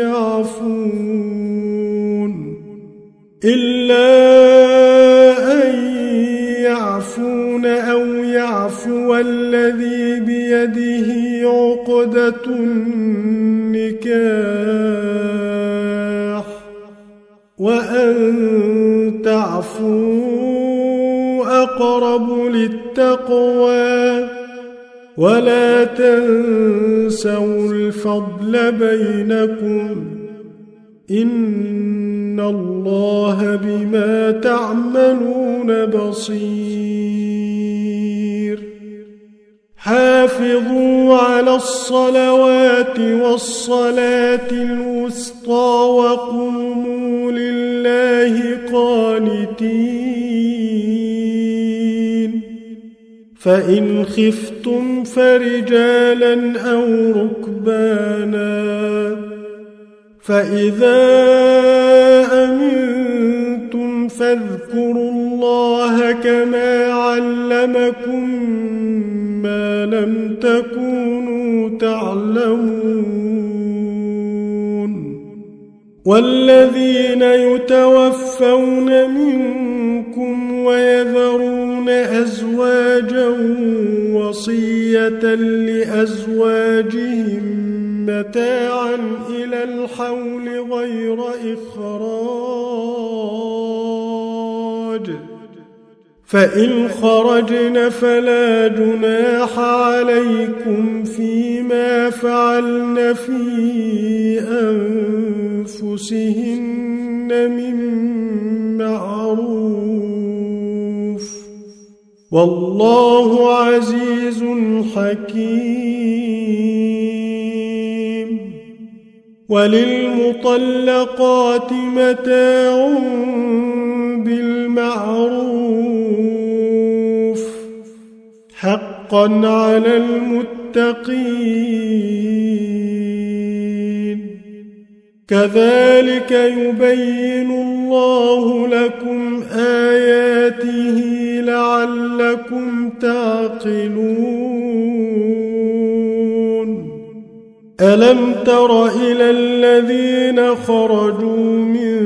Speaker 1: يعفون إلا أن يعفون أو يعفو الذي بيده عقدة النكاح وأن تعفوا أقرب للتقوى ولا تنسوا الفضل بينكم إن الله بما تعملون بصير حافظوا على الصلوات والصلاة الوسطى وقوموا لله قانتين فإن خفتم فرجالا أو ركبانا فإذا أمنتم فاذكروا الله كما علمكم ما لم تكونوا تعلمون والذين يتوفون منكم ويذرون أزواجا وصية لأزواجهم متاعا إلى الحول غير إخراج فإن خرجن فلا جناح عليكم فيما فعلن في أنفسهن من معروف والله عزيز حكيم وللمطلقات متاع بالمعروف حقا على المتقين كذلك يبين الله لكم آياته لعلكم تعقلون ألم تر إلى الذين خرجوا من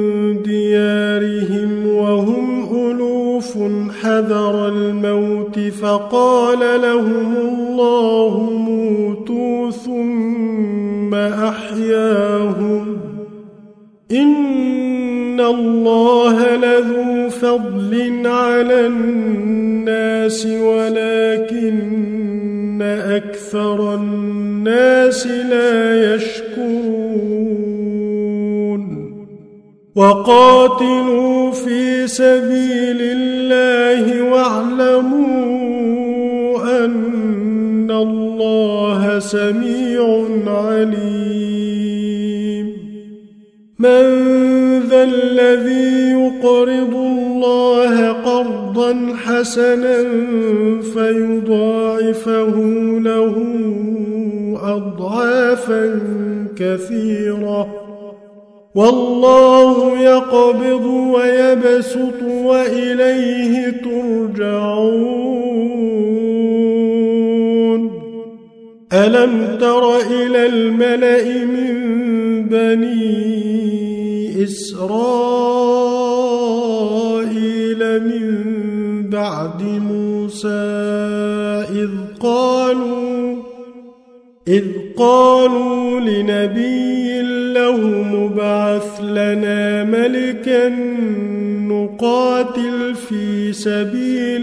Speaker 1: ديارهم وهم ألوف حذر الموت فقال لهم الله موتوا ثم أحياهم إن الله لذو فضل على الناس ولكن أكثر الناس لا يشكرون وقاتلوا في سبيل الله واعلموا أن الله سميع عليم من ذا الذي يقرض الله قرضا حسنا فيضاعفه له أضعافا كثيرة والله يقبض ويبسط وإليه ترجعون ألم تر إلى الملأ من بني إسرائيل من بعد موسى إذ قالوا إذ قالوا لنبي له مبعث لنا ملكا نقاتل في سبيل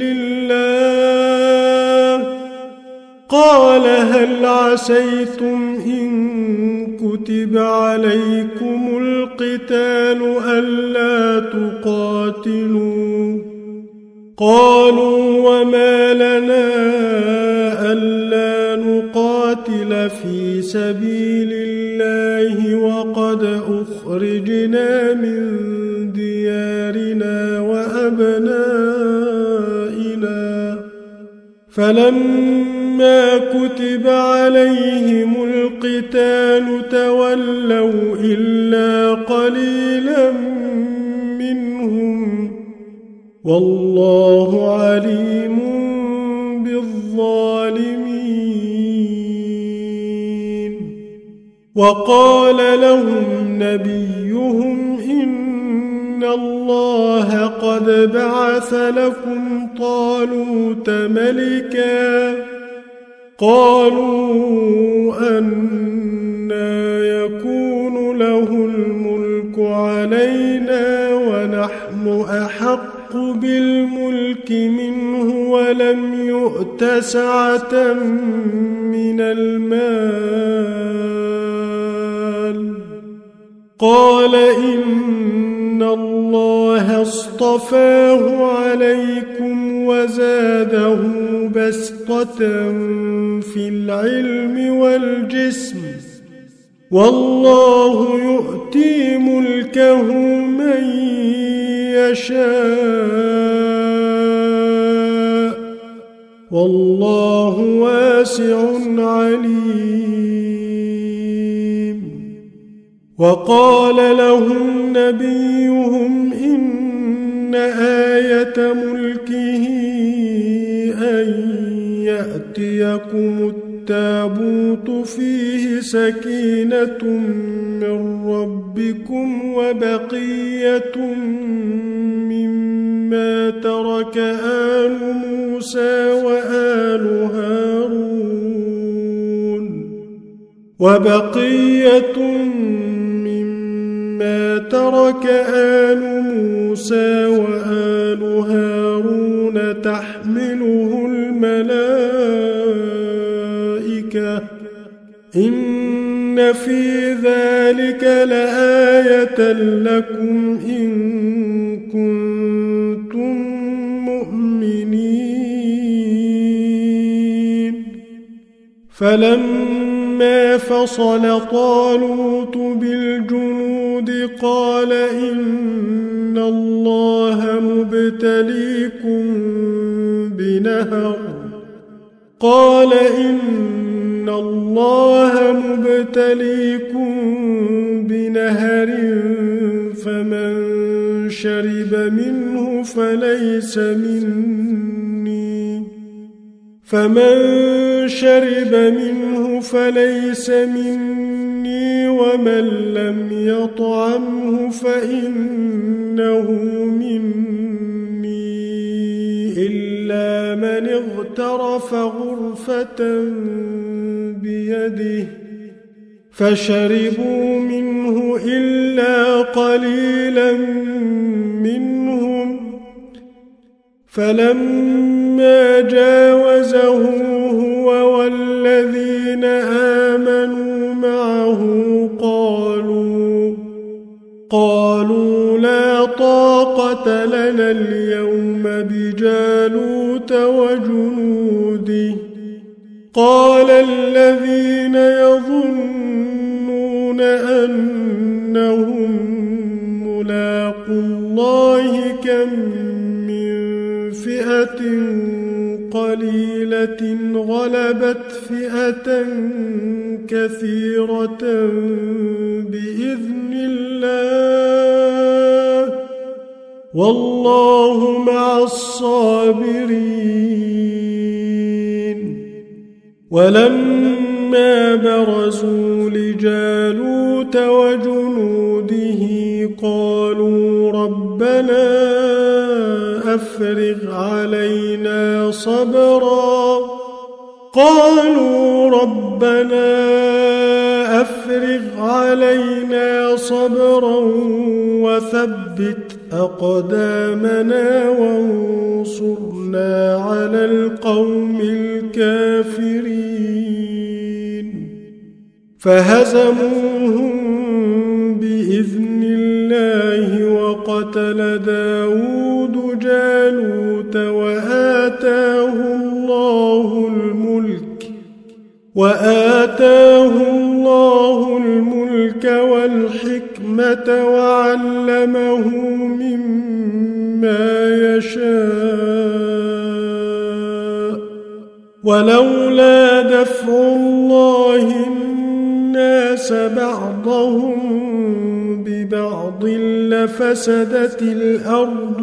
Speaker 1: الله قال هل عسيتم إن كتب عليكم القتال ألا تقاتلوا قالوا وما لنا ألا نقاتل في سبيل الله وقد أخرجنا من ديارنا وأبنائنا فلما كتب عليهم القتال تولوا إلا قليلا منهم والله عليم بالظالمين وقال لهم نبيهم إن الله قد بعث لكم طالوت ملكا قالوا أنى يكون له الملك علينا ونحن أحق بالملك منه ولم يؤت سعة من المال قال إن الله اصطفاه عليكم وزاده بسطة في العلم والجسم والله يؤتي ملكه من يشاء والله واسع عليم وقال لهم نبيهم إن آية ملكه أن يأتيكم التابوت فيه سكينة من ربكم وبقية مما ترك آل موسى وآل هارون وبقية مما ترك آل موسى وآل هارون تحمله الملائكة إن في ذلك لآية لكم إن كنتم مؤمنين فلما فصل طالوت بالجنود قال إن الله مبتليكم بنهر قال إن الله مبتليكم بنهر فمن شرب منه فليس مني فمن شرب منه فليس مني ومن لم يطعمه فإنه مني إلا من اغترف غرفة بيده فشربوا منه إلا قليلا منهم فلما جاوزه هو والذين آمنوا معه قالوا قالوا لا طاقة لنا اليوم بجالوت وجنوده قال الذين يظنون أنهم ملاقو الله كم من فئة قليلة غلبت فئة كثيرة بإذن الله والله مع الصابرين ولما برزوا لجالوت وجنوده قالوا ربنا أفرغ علينا صبرا قالوا ربنا أفرغ علينا صبرا وثبت أقدامنا وانصرنا على القوم الكافرين فهزموهم بإذن الله وقتل داود جالوت وآتاه الله الملك وآتاه الله الملك والحكمة وعلمه مما يشاء ولولا دفع الله الناس بعضهم ببعض لفسدت الأرض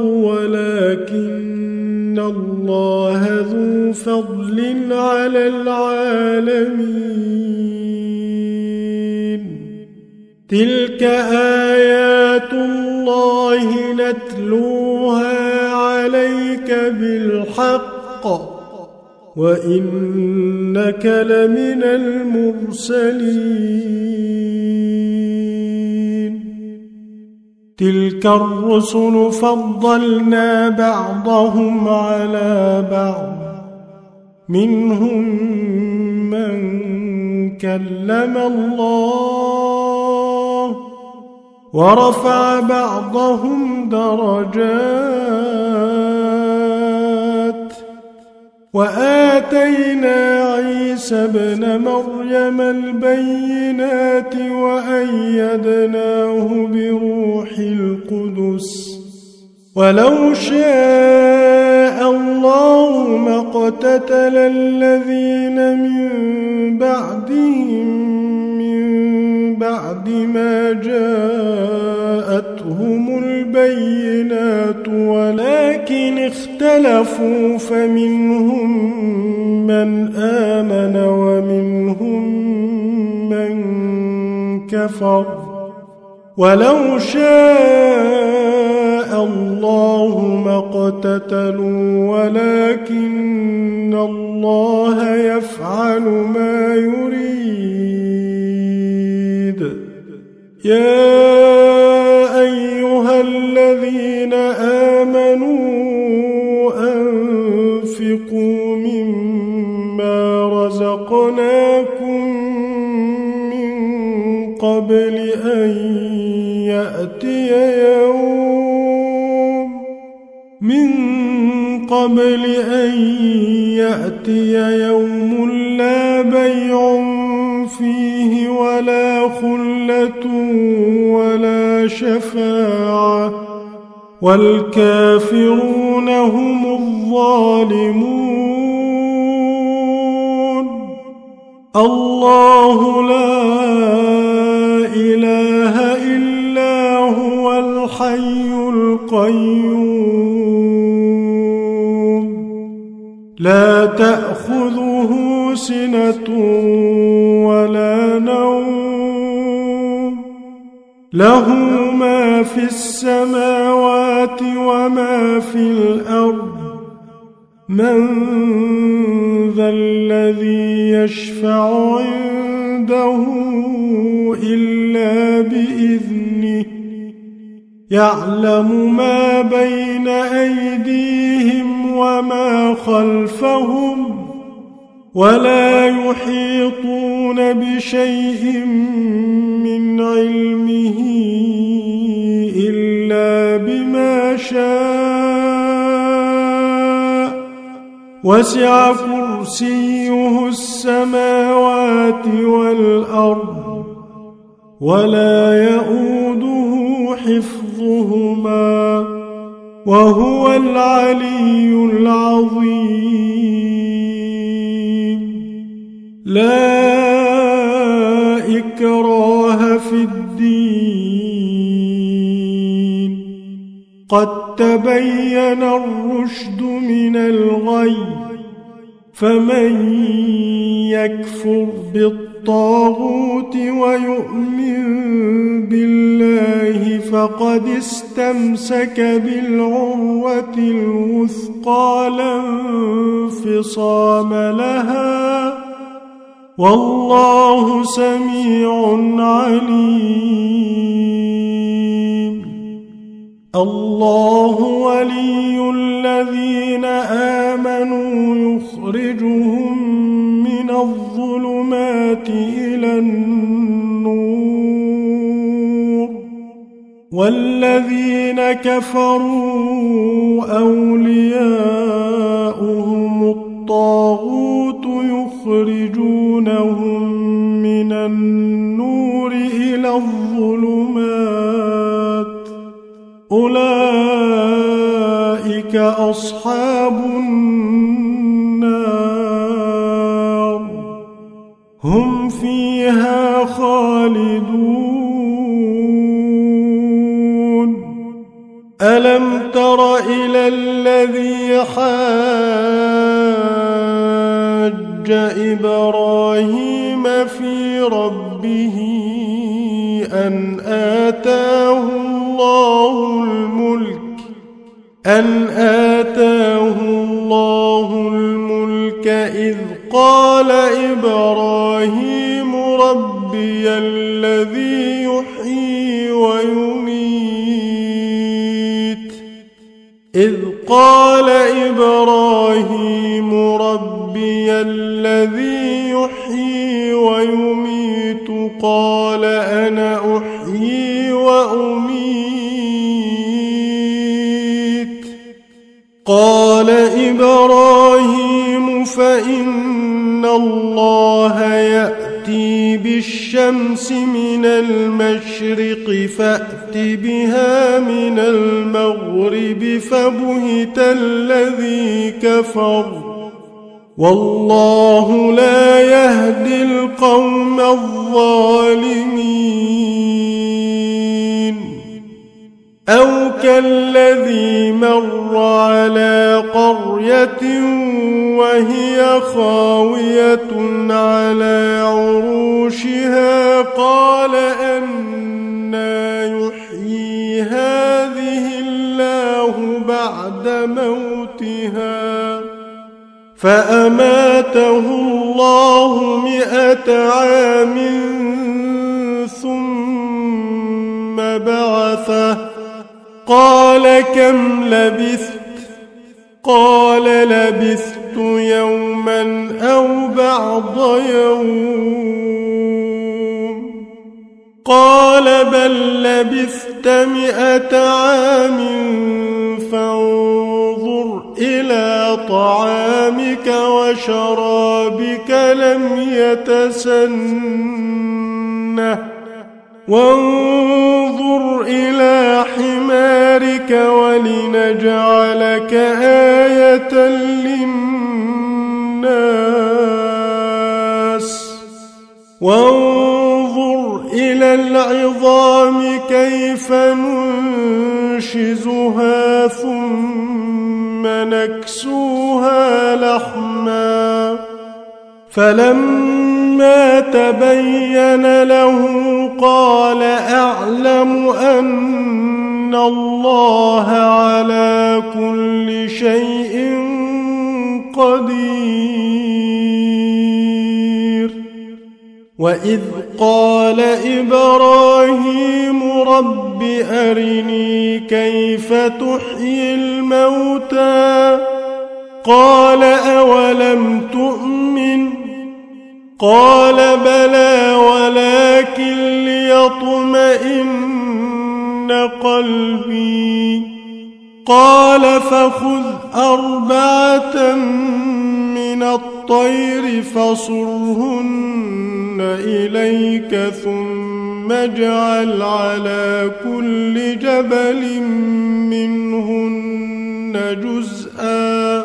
Speaker 1: ولكن الله ذو فضل على العالمين تلك آيات الله نتلوها عليك بالحق وإنك لمن المرسلين تلك الرسل فضلنا بعضهم على بعض منهم من كلم الله ورفع بعضهم درجات وآتينا عيسى ابن مريم البينات وأيدناه بروح القدس ولو شاء الله ما اقتتل الذين من بعدهم من بعد ما جاءتهم البينات ولكن اختلفوا فمنهم من آمن ومنهم من كفر ولو شاء الله ما اقتتلوا ولكن الله يفعل ما يريد يا أيها الذين آمنوا أنفقوا مما رزقناكم من قبل أن يأتي يوم من قبل أن يأتي يوم لا بيع فيه ولا خلة ولا شفاعة والكافرون هم الظالمون الله لا إله إلا هو الحي القيوم لا تأخذه سنة ولا نوم له ما في السماوات وما في الأرض من ذا الذي يشفع عنده إلا بإذنه يعلم ما بين أيديهم وما خلفهم ولا يحيطون بشيء من علمه إلا بما شاء وسع كرسيه السماوات والأرض ولا يؤوده حفظهما وهو العلي العظيم. لا إكراه في الدين قد تبين الرشد من الغي فمن يكفر بالطاغوت ويؤمن بالله فقد استمسك بالعروة الوثقى لا انفصام لها والله سميع عليم. الله ولي الذين آمنوا يخرجهم من الظلمات إلى النور والذين كفروا أولياؤهم الطاغوت يخرجونهم من النور إلى الظلمات أولئك أصحاب النار هم فيها خالدون. ألم تر إلى الذي حاج إبراهيم في ربه أن آتاه الله الملك أن آتاه الله الملك إذ قال إبراهيم ربي الذي يحيي ويميت إذ قال إبراهيم ربي الذي يحيي ويميت قال أنا أحيي وأميت قال إبراهيم فإن الله يأتي بالشمس من المشرق فأت بها من المغرب فبهت الذي كفر والله لا يهدي القوم الظالمين. أو كالذي مر على قرية وهي خاوية على عروشها قال أنى يحيي هذه الله بعد موتها فأماته الله مئة عام ثم بعثه قال كم لبثت قال لبثت يوما أو بعض يوم قال بل لبثت مئة عام فانظر إلى طعامك وشرابك لم يتسنه وانظر إلى حمارك ولنجعلك آية للناس وانظر إلى العظام كيف ننشزها ثم نكسوها لحما فلما تبين له قال أعلم أن الله على كل شيء قدير. وإذ قال إبراهيم رب أرني كيف تحيي الموتى قال أولم تؤمن قال بلى ولكن ليطمئن قلبي قال فخذ أربعة من الطير فصرهن إليك ثم اجعل على كل جبل منهن جزءا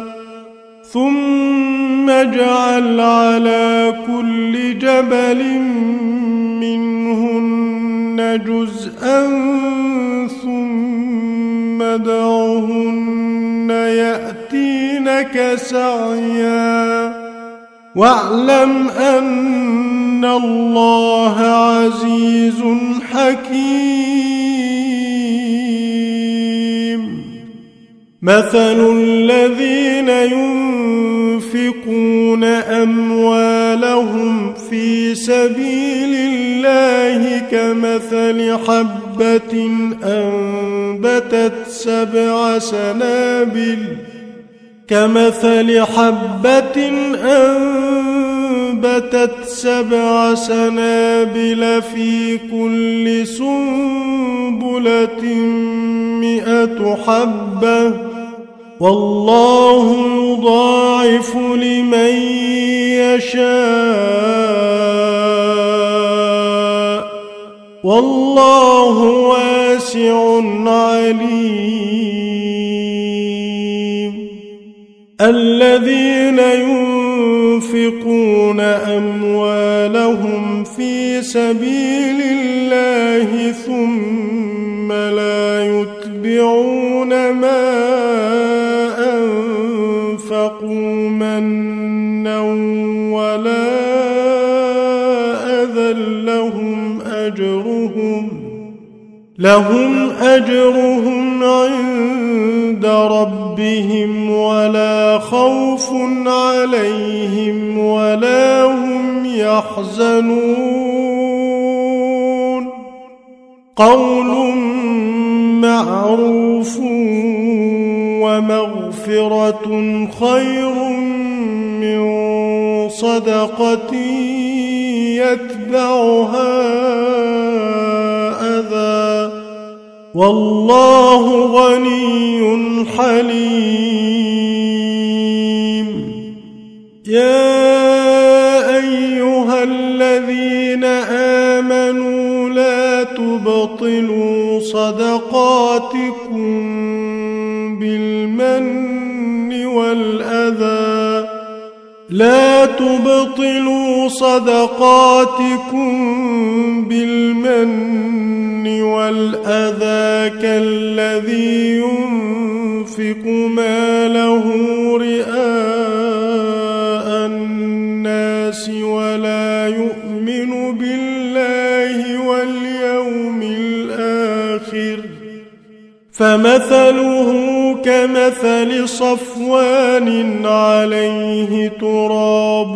Speaker 1: ثم اجعل على كل جبل منهن جزءا ثم ادعهن يأتينك سعيا واعلم أن الله عزيز حكيم. مثل الذين ينفقون أموالهم في سبيل الله كمثل حبة أنبتت سبع سنابل كمثل حبة أنبتت سبع سنابل في كل سنبلة مئة حبة والله يضاعف لمن يشاء والله واسع عليم. الذين ينفقون أموالهم في سبيل الله ثم لا يتبعون ما أنفقوا منا ولا أذى لهم أجرهم لهم أجرهم عند ربهم ولا خوف عليهم ولا هم يحزنون. قول معروف ومغفرة خير من صدقة يتبعها أذى والله غني حليم. يا أيها الذين آمنوا لا تبطلوا صدقاتكم بالمن والأذى لا تبطلوا صدقاتكم بالمن والأذى كالذي ينفق ماله رئاء الناس ولا يؤمن بالله واليوم الآخر فمثله كمثل صفوان عليه تراب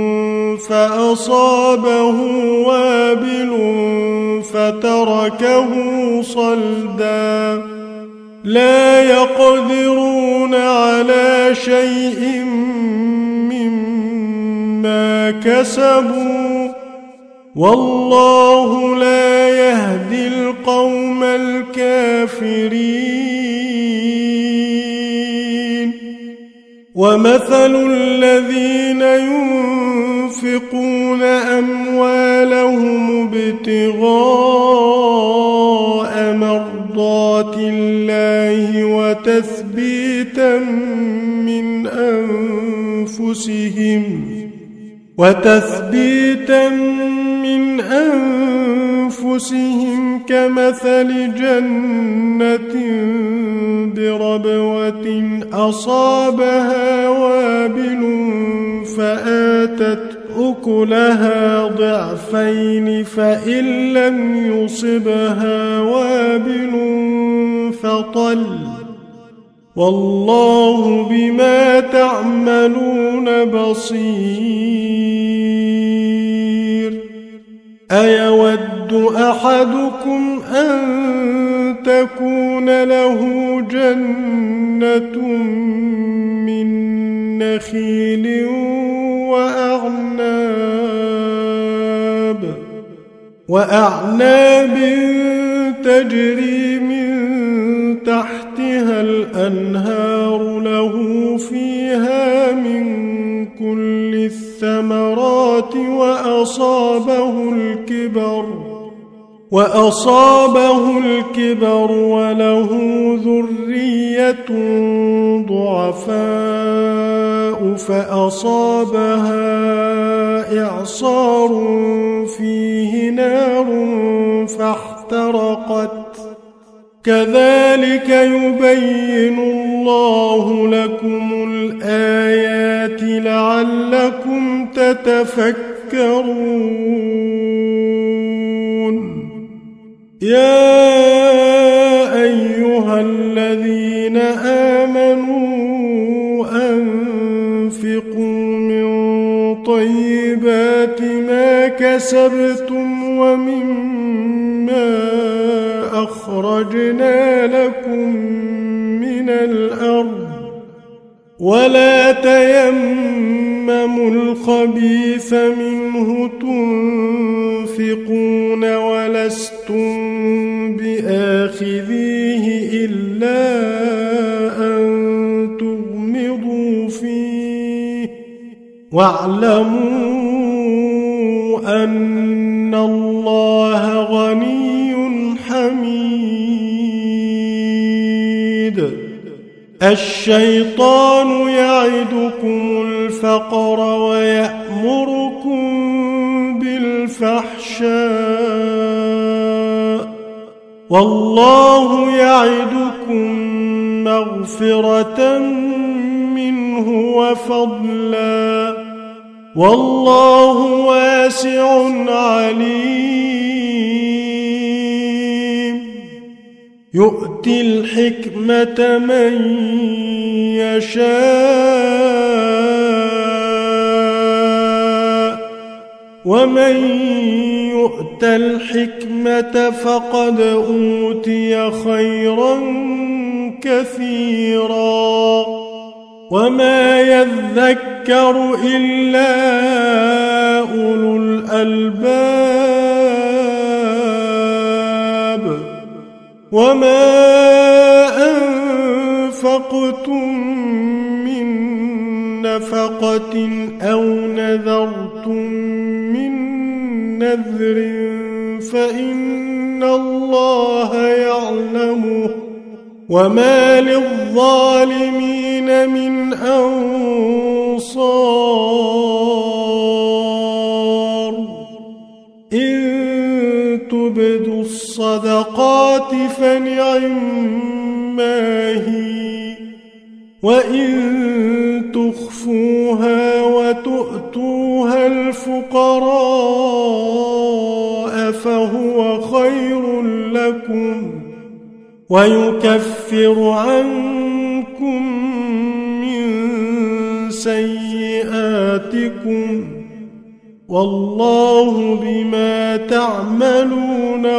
Speaker 1: فأصابه وابل فتركه صلدا لا يقدرون على شيء مما كسبوا والله لا يهدي القوم الكافرين. ومثل الذين ينفقون أموالهم ابتغاء مرضات الله وتثبيتا من أنفسهم وتثبيتا من أنفسهم كمثل جنة بربوة أصابها وابل فآتت أكلها ضعفين فإن لم يصبها وابل فطل والله بما تعملون بصير. أيود أحدكم أن تكون له جنة من نخيل وأعناب وأعناب تجري من تحتها الأنهار له فيها من كل الثمرات وأصابه الكبر وأصابه الكبر وله ذرية ضعفاء فأصابها إعصار فيه نار فاحترقت كذلك يبين الله لكم الآيات لعلكم تتفكرون يا أيها الذين آمنوا أنفقوا من طيبات ما كسبتم ومما أخرجنا لكم من الأرض ولا تيمموا الخبيث منه تنفقون ولستم بآخذيه إلا أن تغمضوا فيه واعلموا أن الله غني حميد الشيطان يعدكم الفقر ويأمركم بالفحشاء والله يعدكم مغفرة منه وفضلا والله واسع عليم يؤتي الحكمة من يشاء ومن يؤت الحكمة فقد أوتي خيرا كثيرا وما يذكر إلا أولو الألباب وما أنفقتم من نفقة أو نذرتم من نذر فإن الله يعلمه وما للظالمين من أنصار إن تبدوا الصدقات فنعما هي وإن تخفوها وتؤتوها الفقراء فهو خير لكم ويكفر عنكم من سيئاتكم والله بما تعملون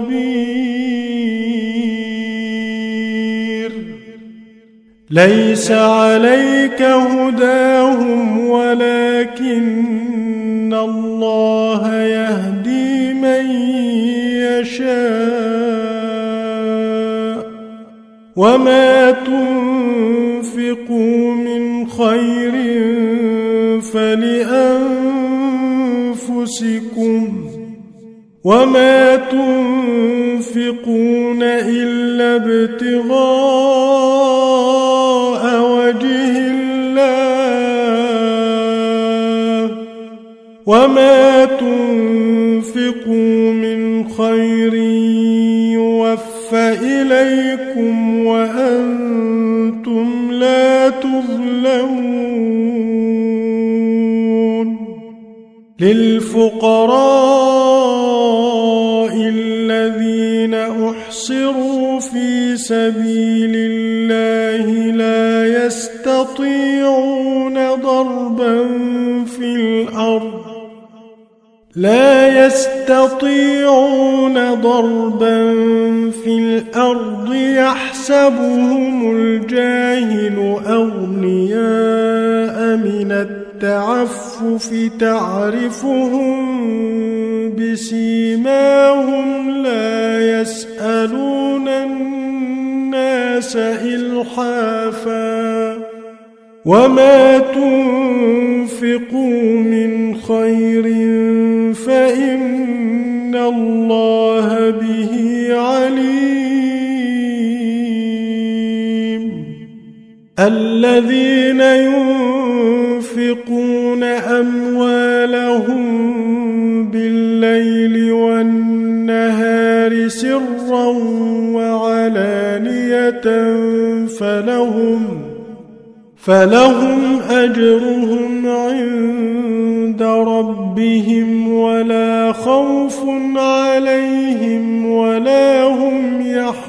Speaker 1: خبير ليس عليك هداهم ولكن الله يهدي من يشاء وما تنفقوا من خير فلأنفسكم وما تنفقون إلا ابتغاء وجه الله وما تنفقوا من خير يوفى إليكم وأنتم لا تظلمون للفقراء الذين أحصروا في سبيل الله لا يستطيعون ضربا في الأرض لا يستطيعون ضربا في الأرض يحسبهم الجاهل أغنياء من التعفف تعرفهم بسيماهم لا يسألون الناس الناس إلحافا وما تنفقوا من خير فإن الله به عليم الذين ينفقون أموالهم بالليل والنهار سرا وعلانية فلهم فلهم أجرهم عند ربهم ولا خوف عليهم ولا هم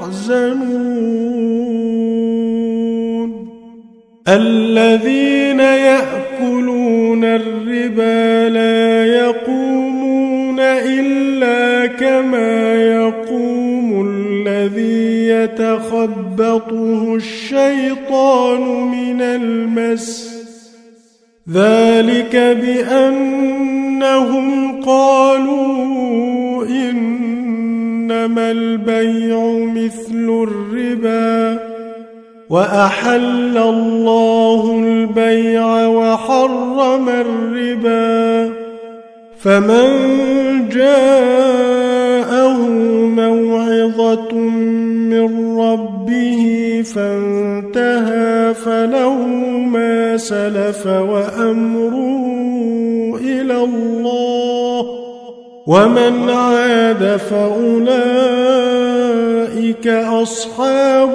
Speaker 1: يحزنون الذين يأكلون الربا لا يقومون إلا كما يقوم الذي يتخبطه الشيطان من المس ذلك بأنهم قالوا إنما البيع مثل الربا وأحل الله البيع وحرم الربا فمن جاءه موعظة من ربه فانتهى فله ما سلف وأمره إلى الله ومن عاد فأولئك أصحاب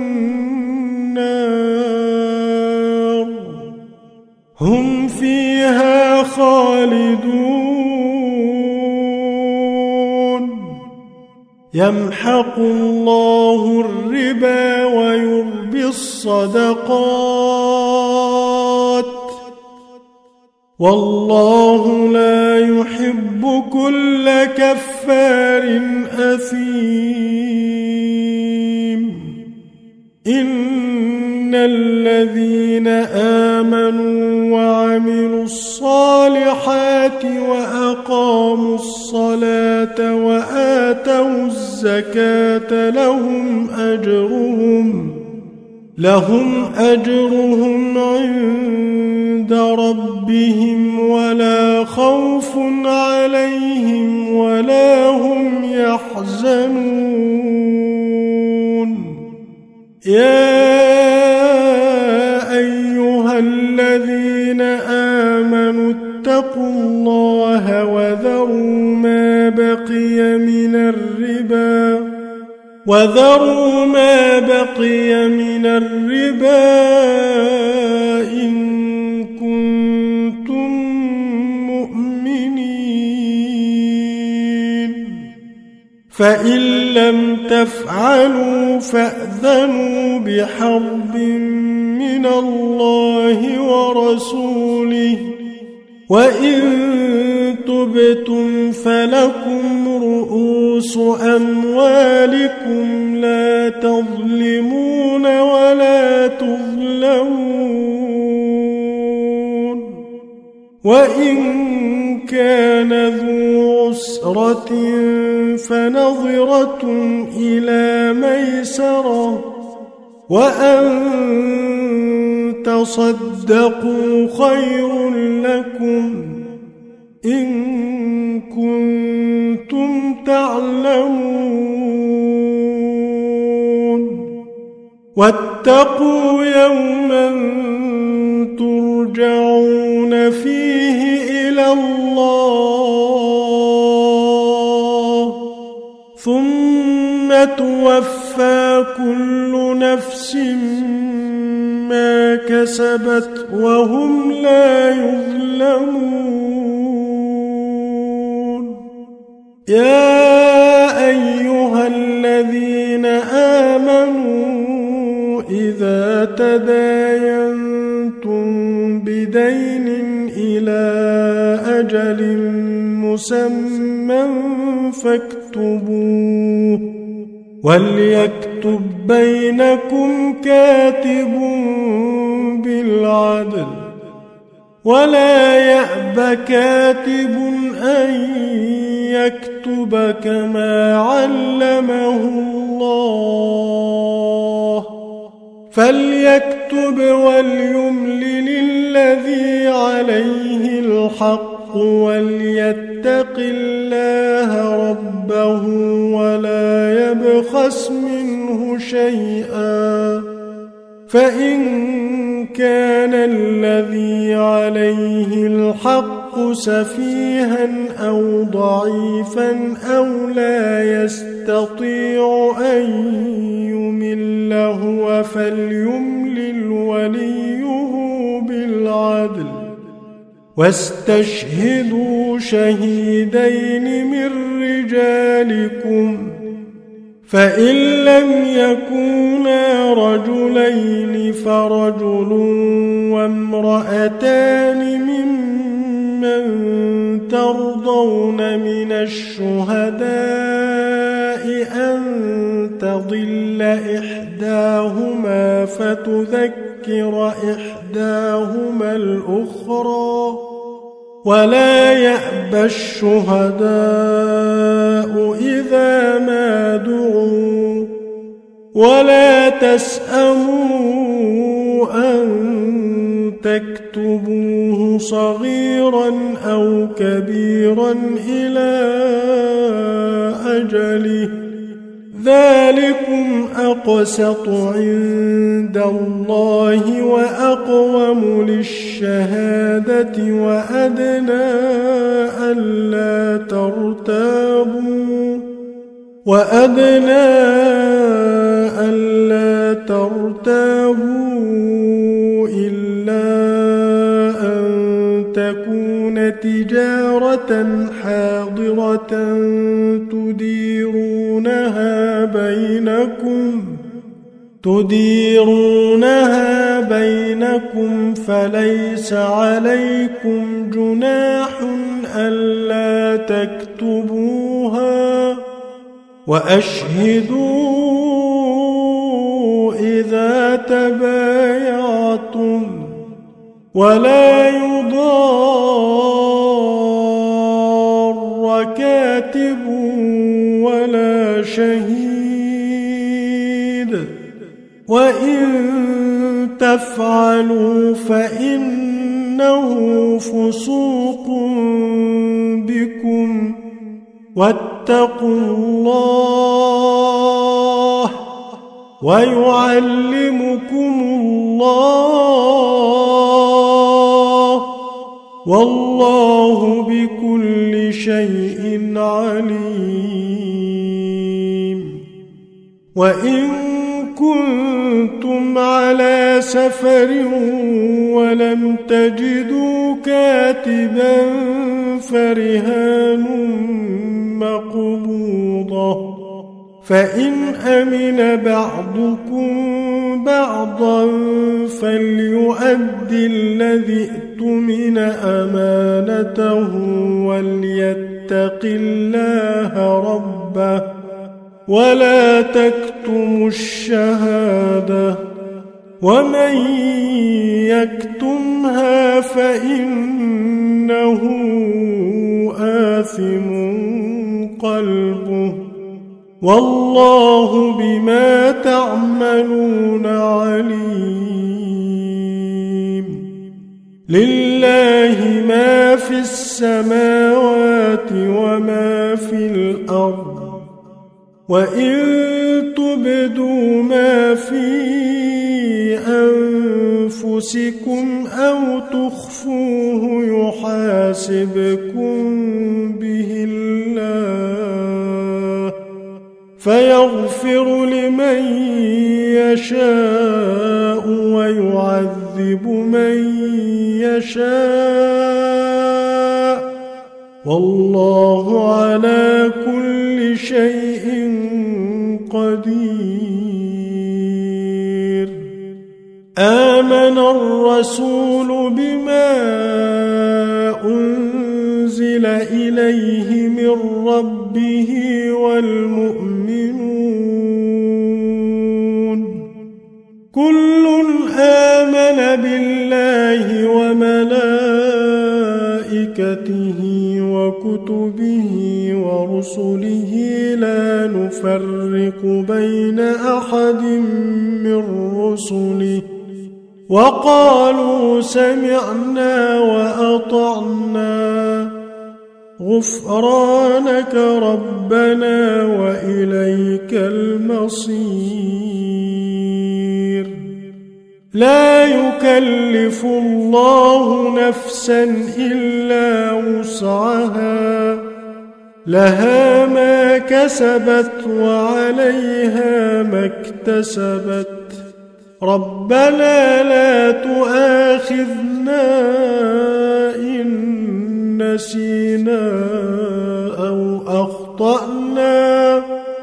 Speaker 1: النار هم فيها خالدون يمحق الله الربا ويربي الصدقات والله لا يحب كل كفار أثيم إن الذين آمنوا وعملوا الصالحات وأقاموا الصلاة وآتوا الزكاة لهم أجرهم لهم أجرهم عند ربهم ولا خوف عليهم ولا هم يحزنون يا أيها الذين آمنوا اتقوا الله وذروا ما بقي من الربا وذروا ما بقي من الربا إن كنتم مؤمنين فإن لم تفعلوا فأذنوا بحرب من الله ورسوله وإن تبتم فلكم رؤوس أموالكم لا تظلمون ولا تظلمون وإن كان ذو عسرة فنظرة إلى ميسرة وأن تصدقوا خير لكم إن كنتم تعلمون واتقوا يوما ترجعون فيه إلى الله ثم توفى كل نفس ما كسبت وهم لا يظلمون يا أيها الذين آمنوا إذا تداينتم بدين إلى أجل مسمى فاكتبوه وليكتب بينكم كاتب بالعدل ولا يأب كاتب أن يكتب كما علمه الله فليكتب وليملل الذي عليه الحق وليتق الله ربه ولا يبخس منه شيئا، فإن كان الذي عليه الحق سفيها أو ضعيفا أو لا يستطيع أن يمل هو فليملل وليه بالعدل، واستشهدوا شهيدين من رجالكم، فإن لم يكونا رجلين فرجل وامرأتان ممن ترضون من الشهداء أن تضل إحداهما فتذكر إحداهما الأخرى، ولا يأبى الشهداء إذا ما دعوا، ولا تسأموا أن تكتبوه صغيرا أو كبيرا إلى أجله، ذلكم أقسط عند الله وأقوم للشهادة وأدنى ألا ترتابوا وأدنى ألا ترتابوا إلا أن تكون تجارة حاضرة تديرونها بينكم تديرونها بينكم فليس عليكم جناح ألا تكتبوها، وأشهدوا إذا تبايعتم، ولا يضار كاتب ولا شهيد، وإن تفعلوا فإنه فسوق بكم، واتقوا الله ويعلمكم الله، والله بكل شيء عليم. وإن كنتم على سفر ولم تجدوا كاتبا فرهان مقبوضة، فإن أمن بعضكم بعضا فليؤد الذي اؤتمن أمانته وليتق الله ربه ولا تكتموا الشهادة، ومن يكتمها فإنه آثم قلبه، والله بما تعملون عليم. لله ما في السماوات وما في الأرض، وإن تبدوا ما في أنفسكم أو تخفوه يحاسبكم به الله، فيغفر لمن يشاء ويعذب من يشاء، والله على كل شيء قدير. آمن الرسول بما أنزل إليه من ربه والمؤمنون كل آمن بالله وملائكته وكتبه ورسله لا نفرق بين أحد من رسله رسله وقالوا سمعنا وأطعنا غفرانك ربنا وإليك المصير. لا يكلف الله نفسا إلا وسعها لها ما كسبت وعليها ما اكتسبت ربنا لا تؤاخذنا إن نسينا أو أخطأنا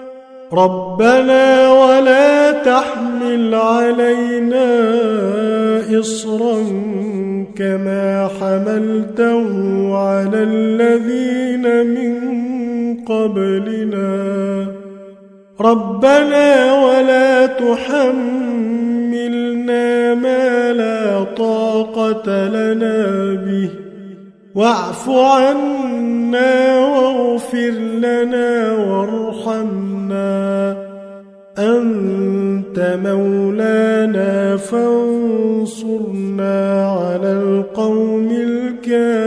Speaker 1: ربنا ولا تحمل علينا إصرا كما حملته على الذين من قبلنا ربنا ولا تحملنا ما لا طاقة لنا به واعف عنا واغفر لنا وارحمنا أنت مولانا فانصرنا على القوم الكافرين.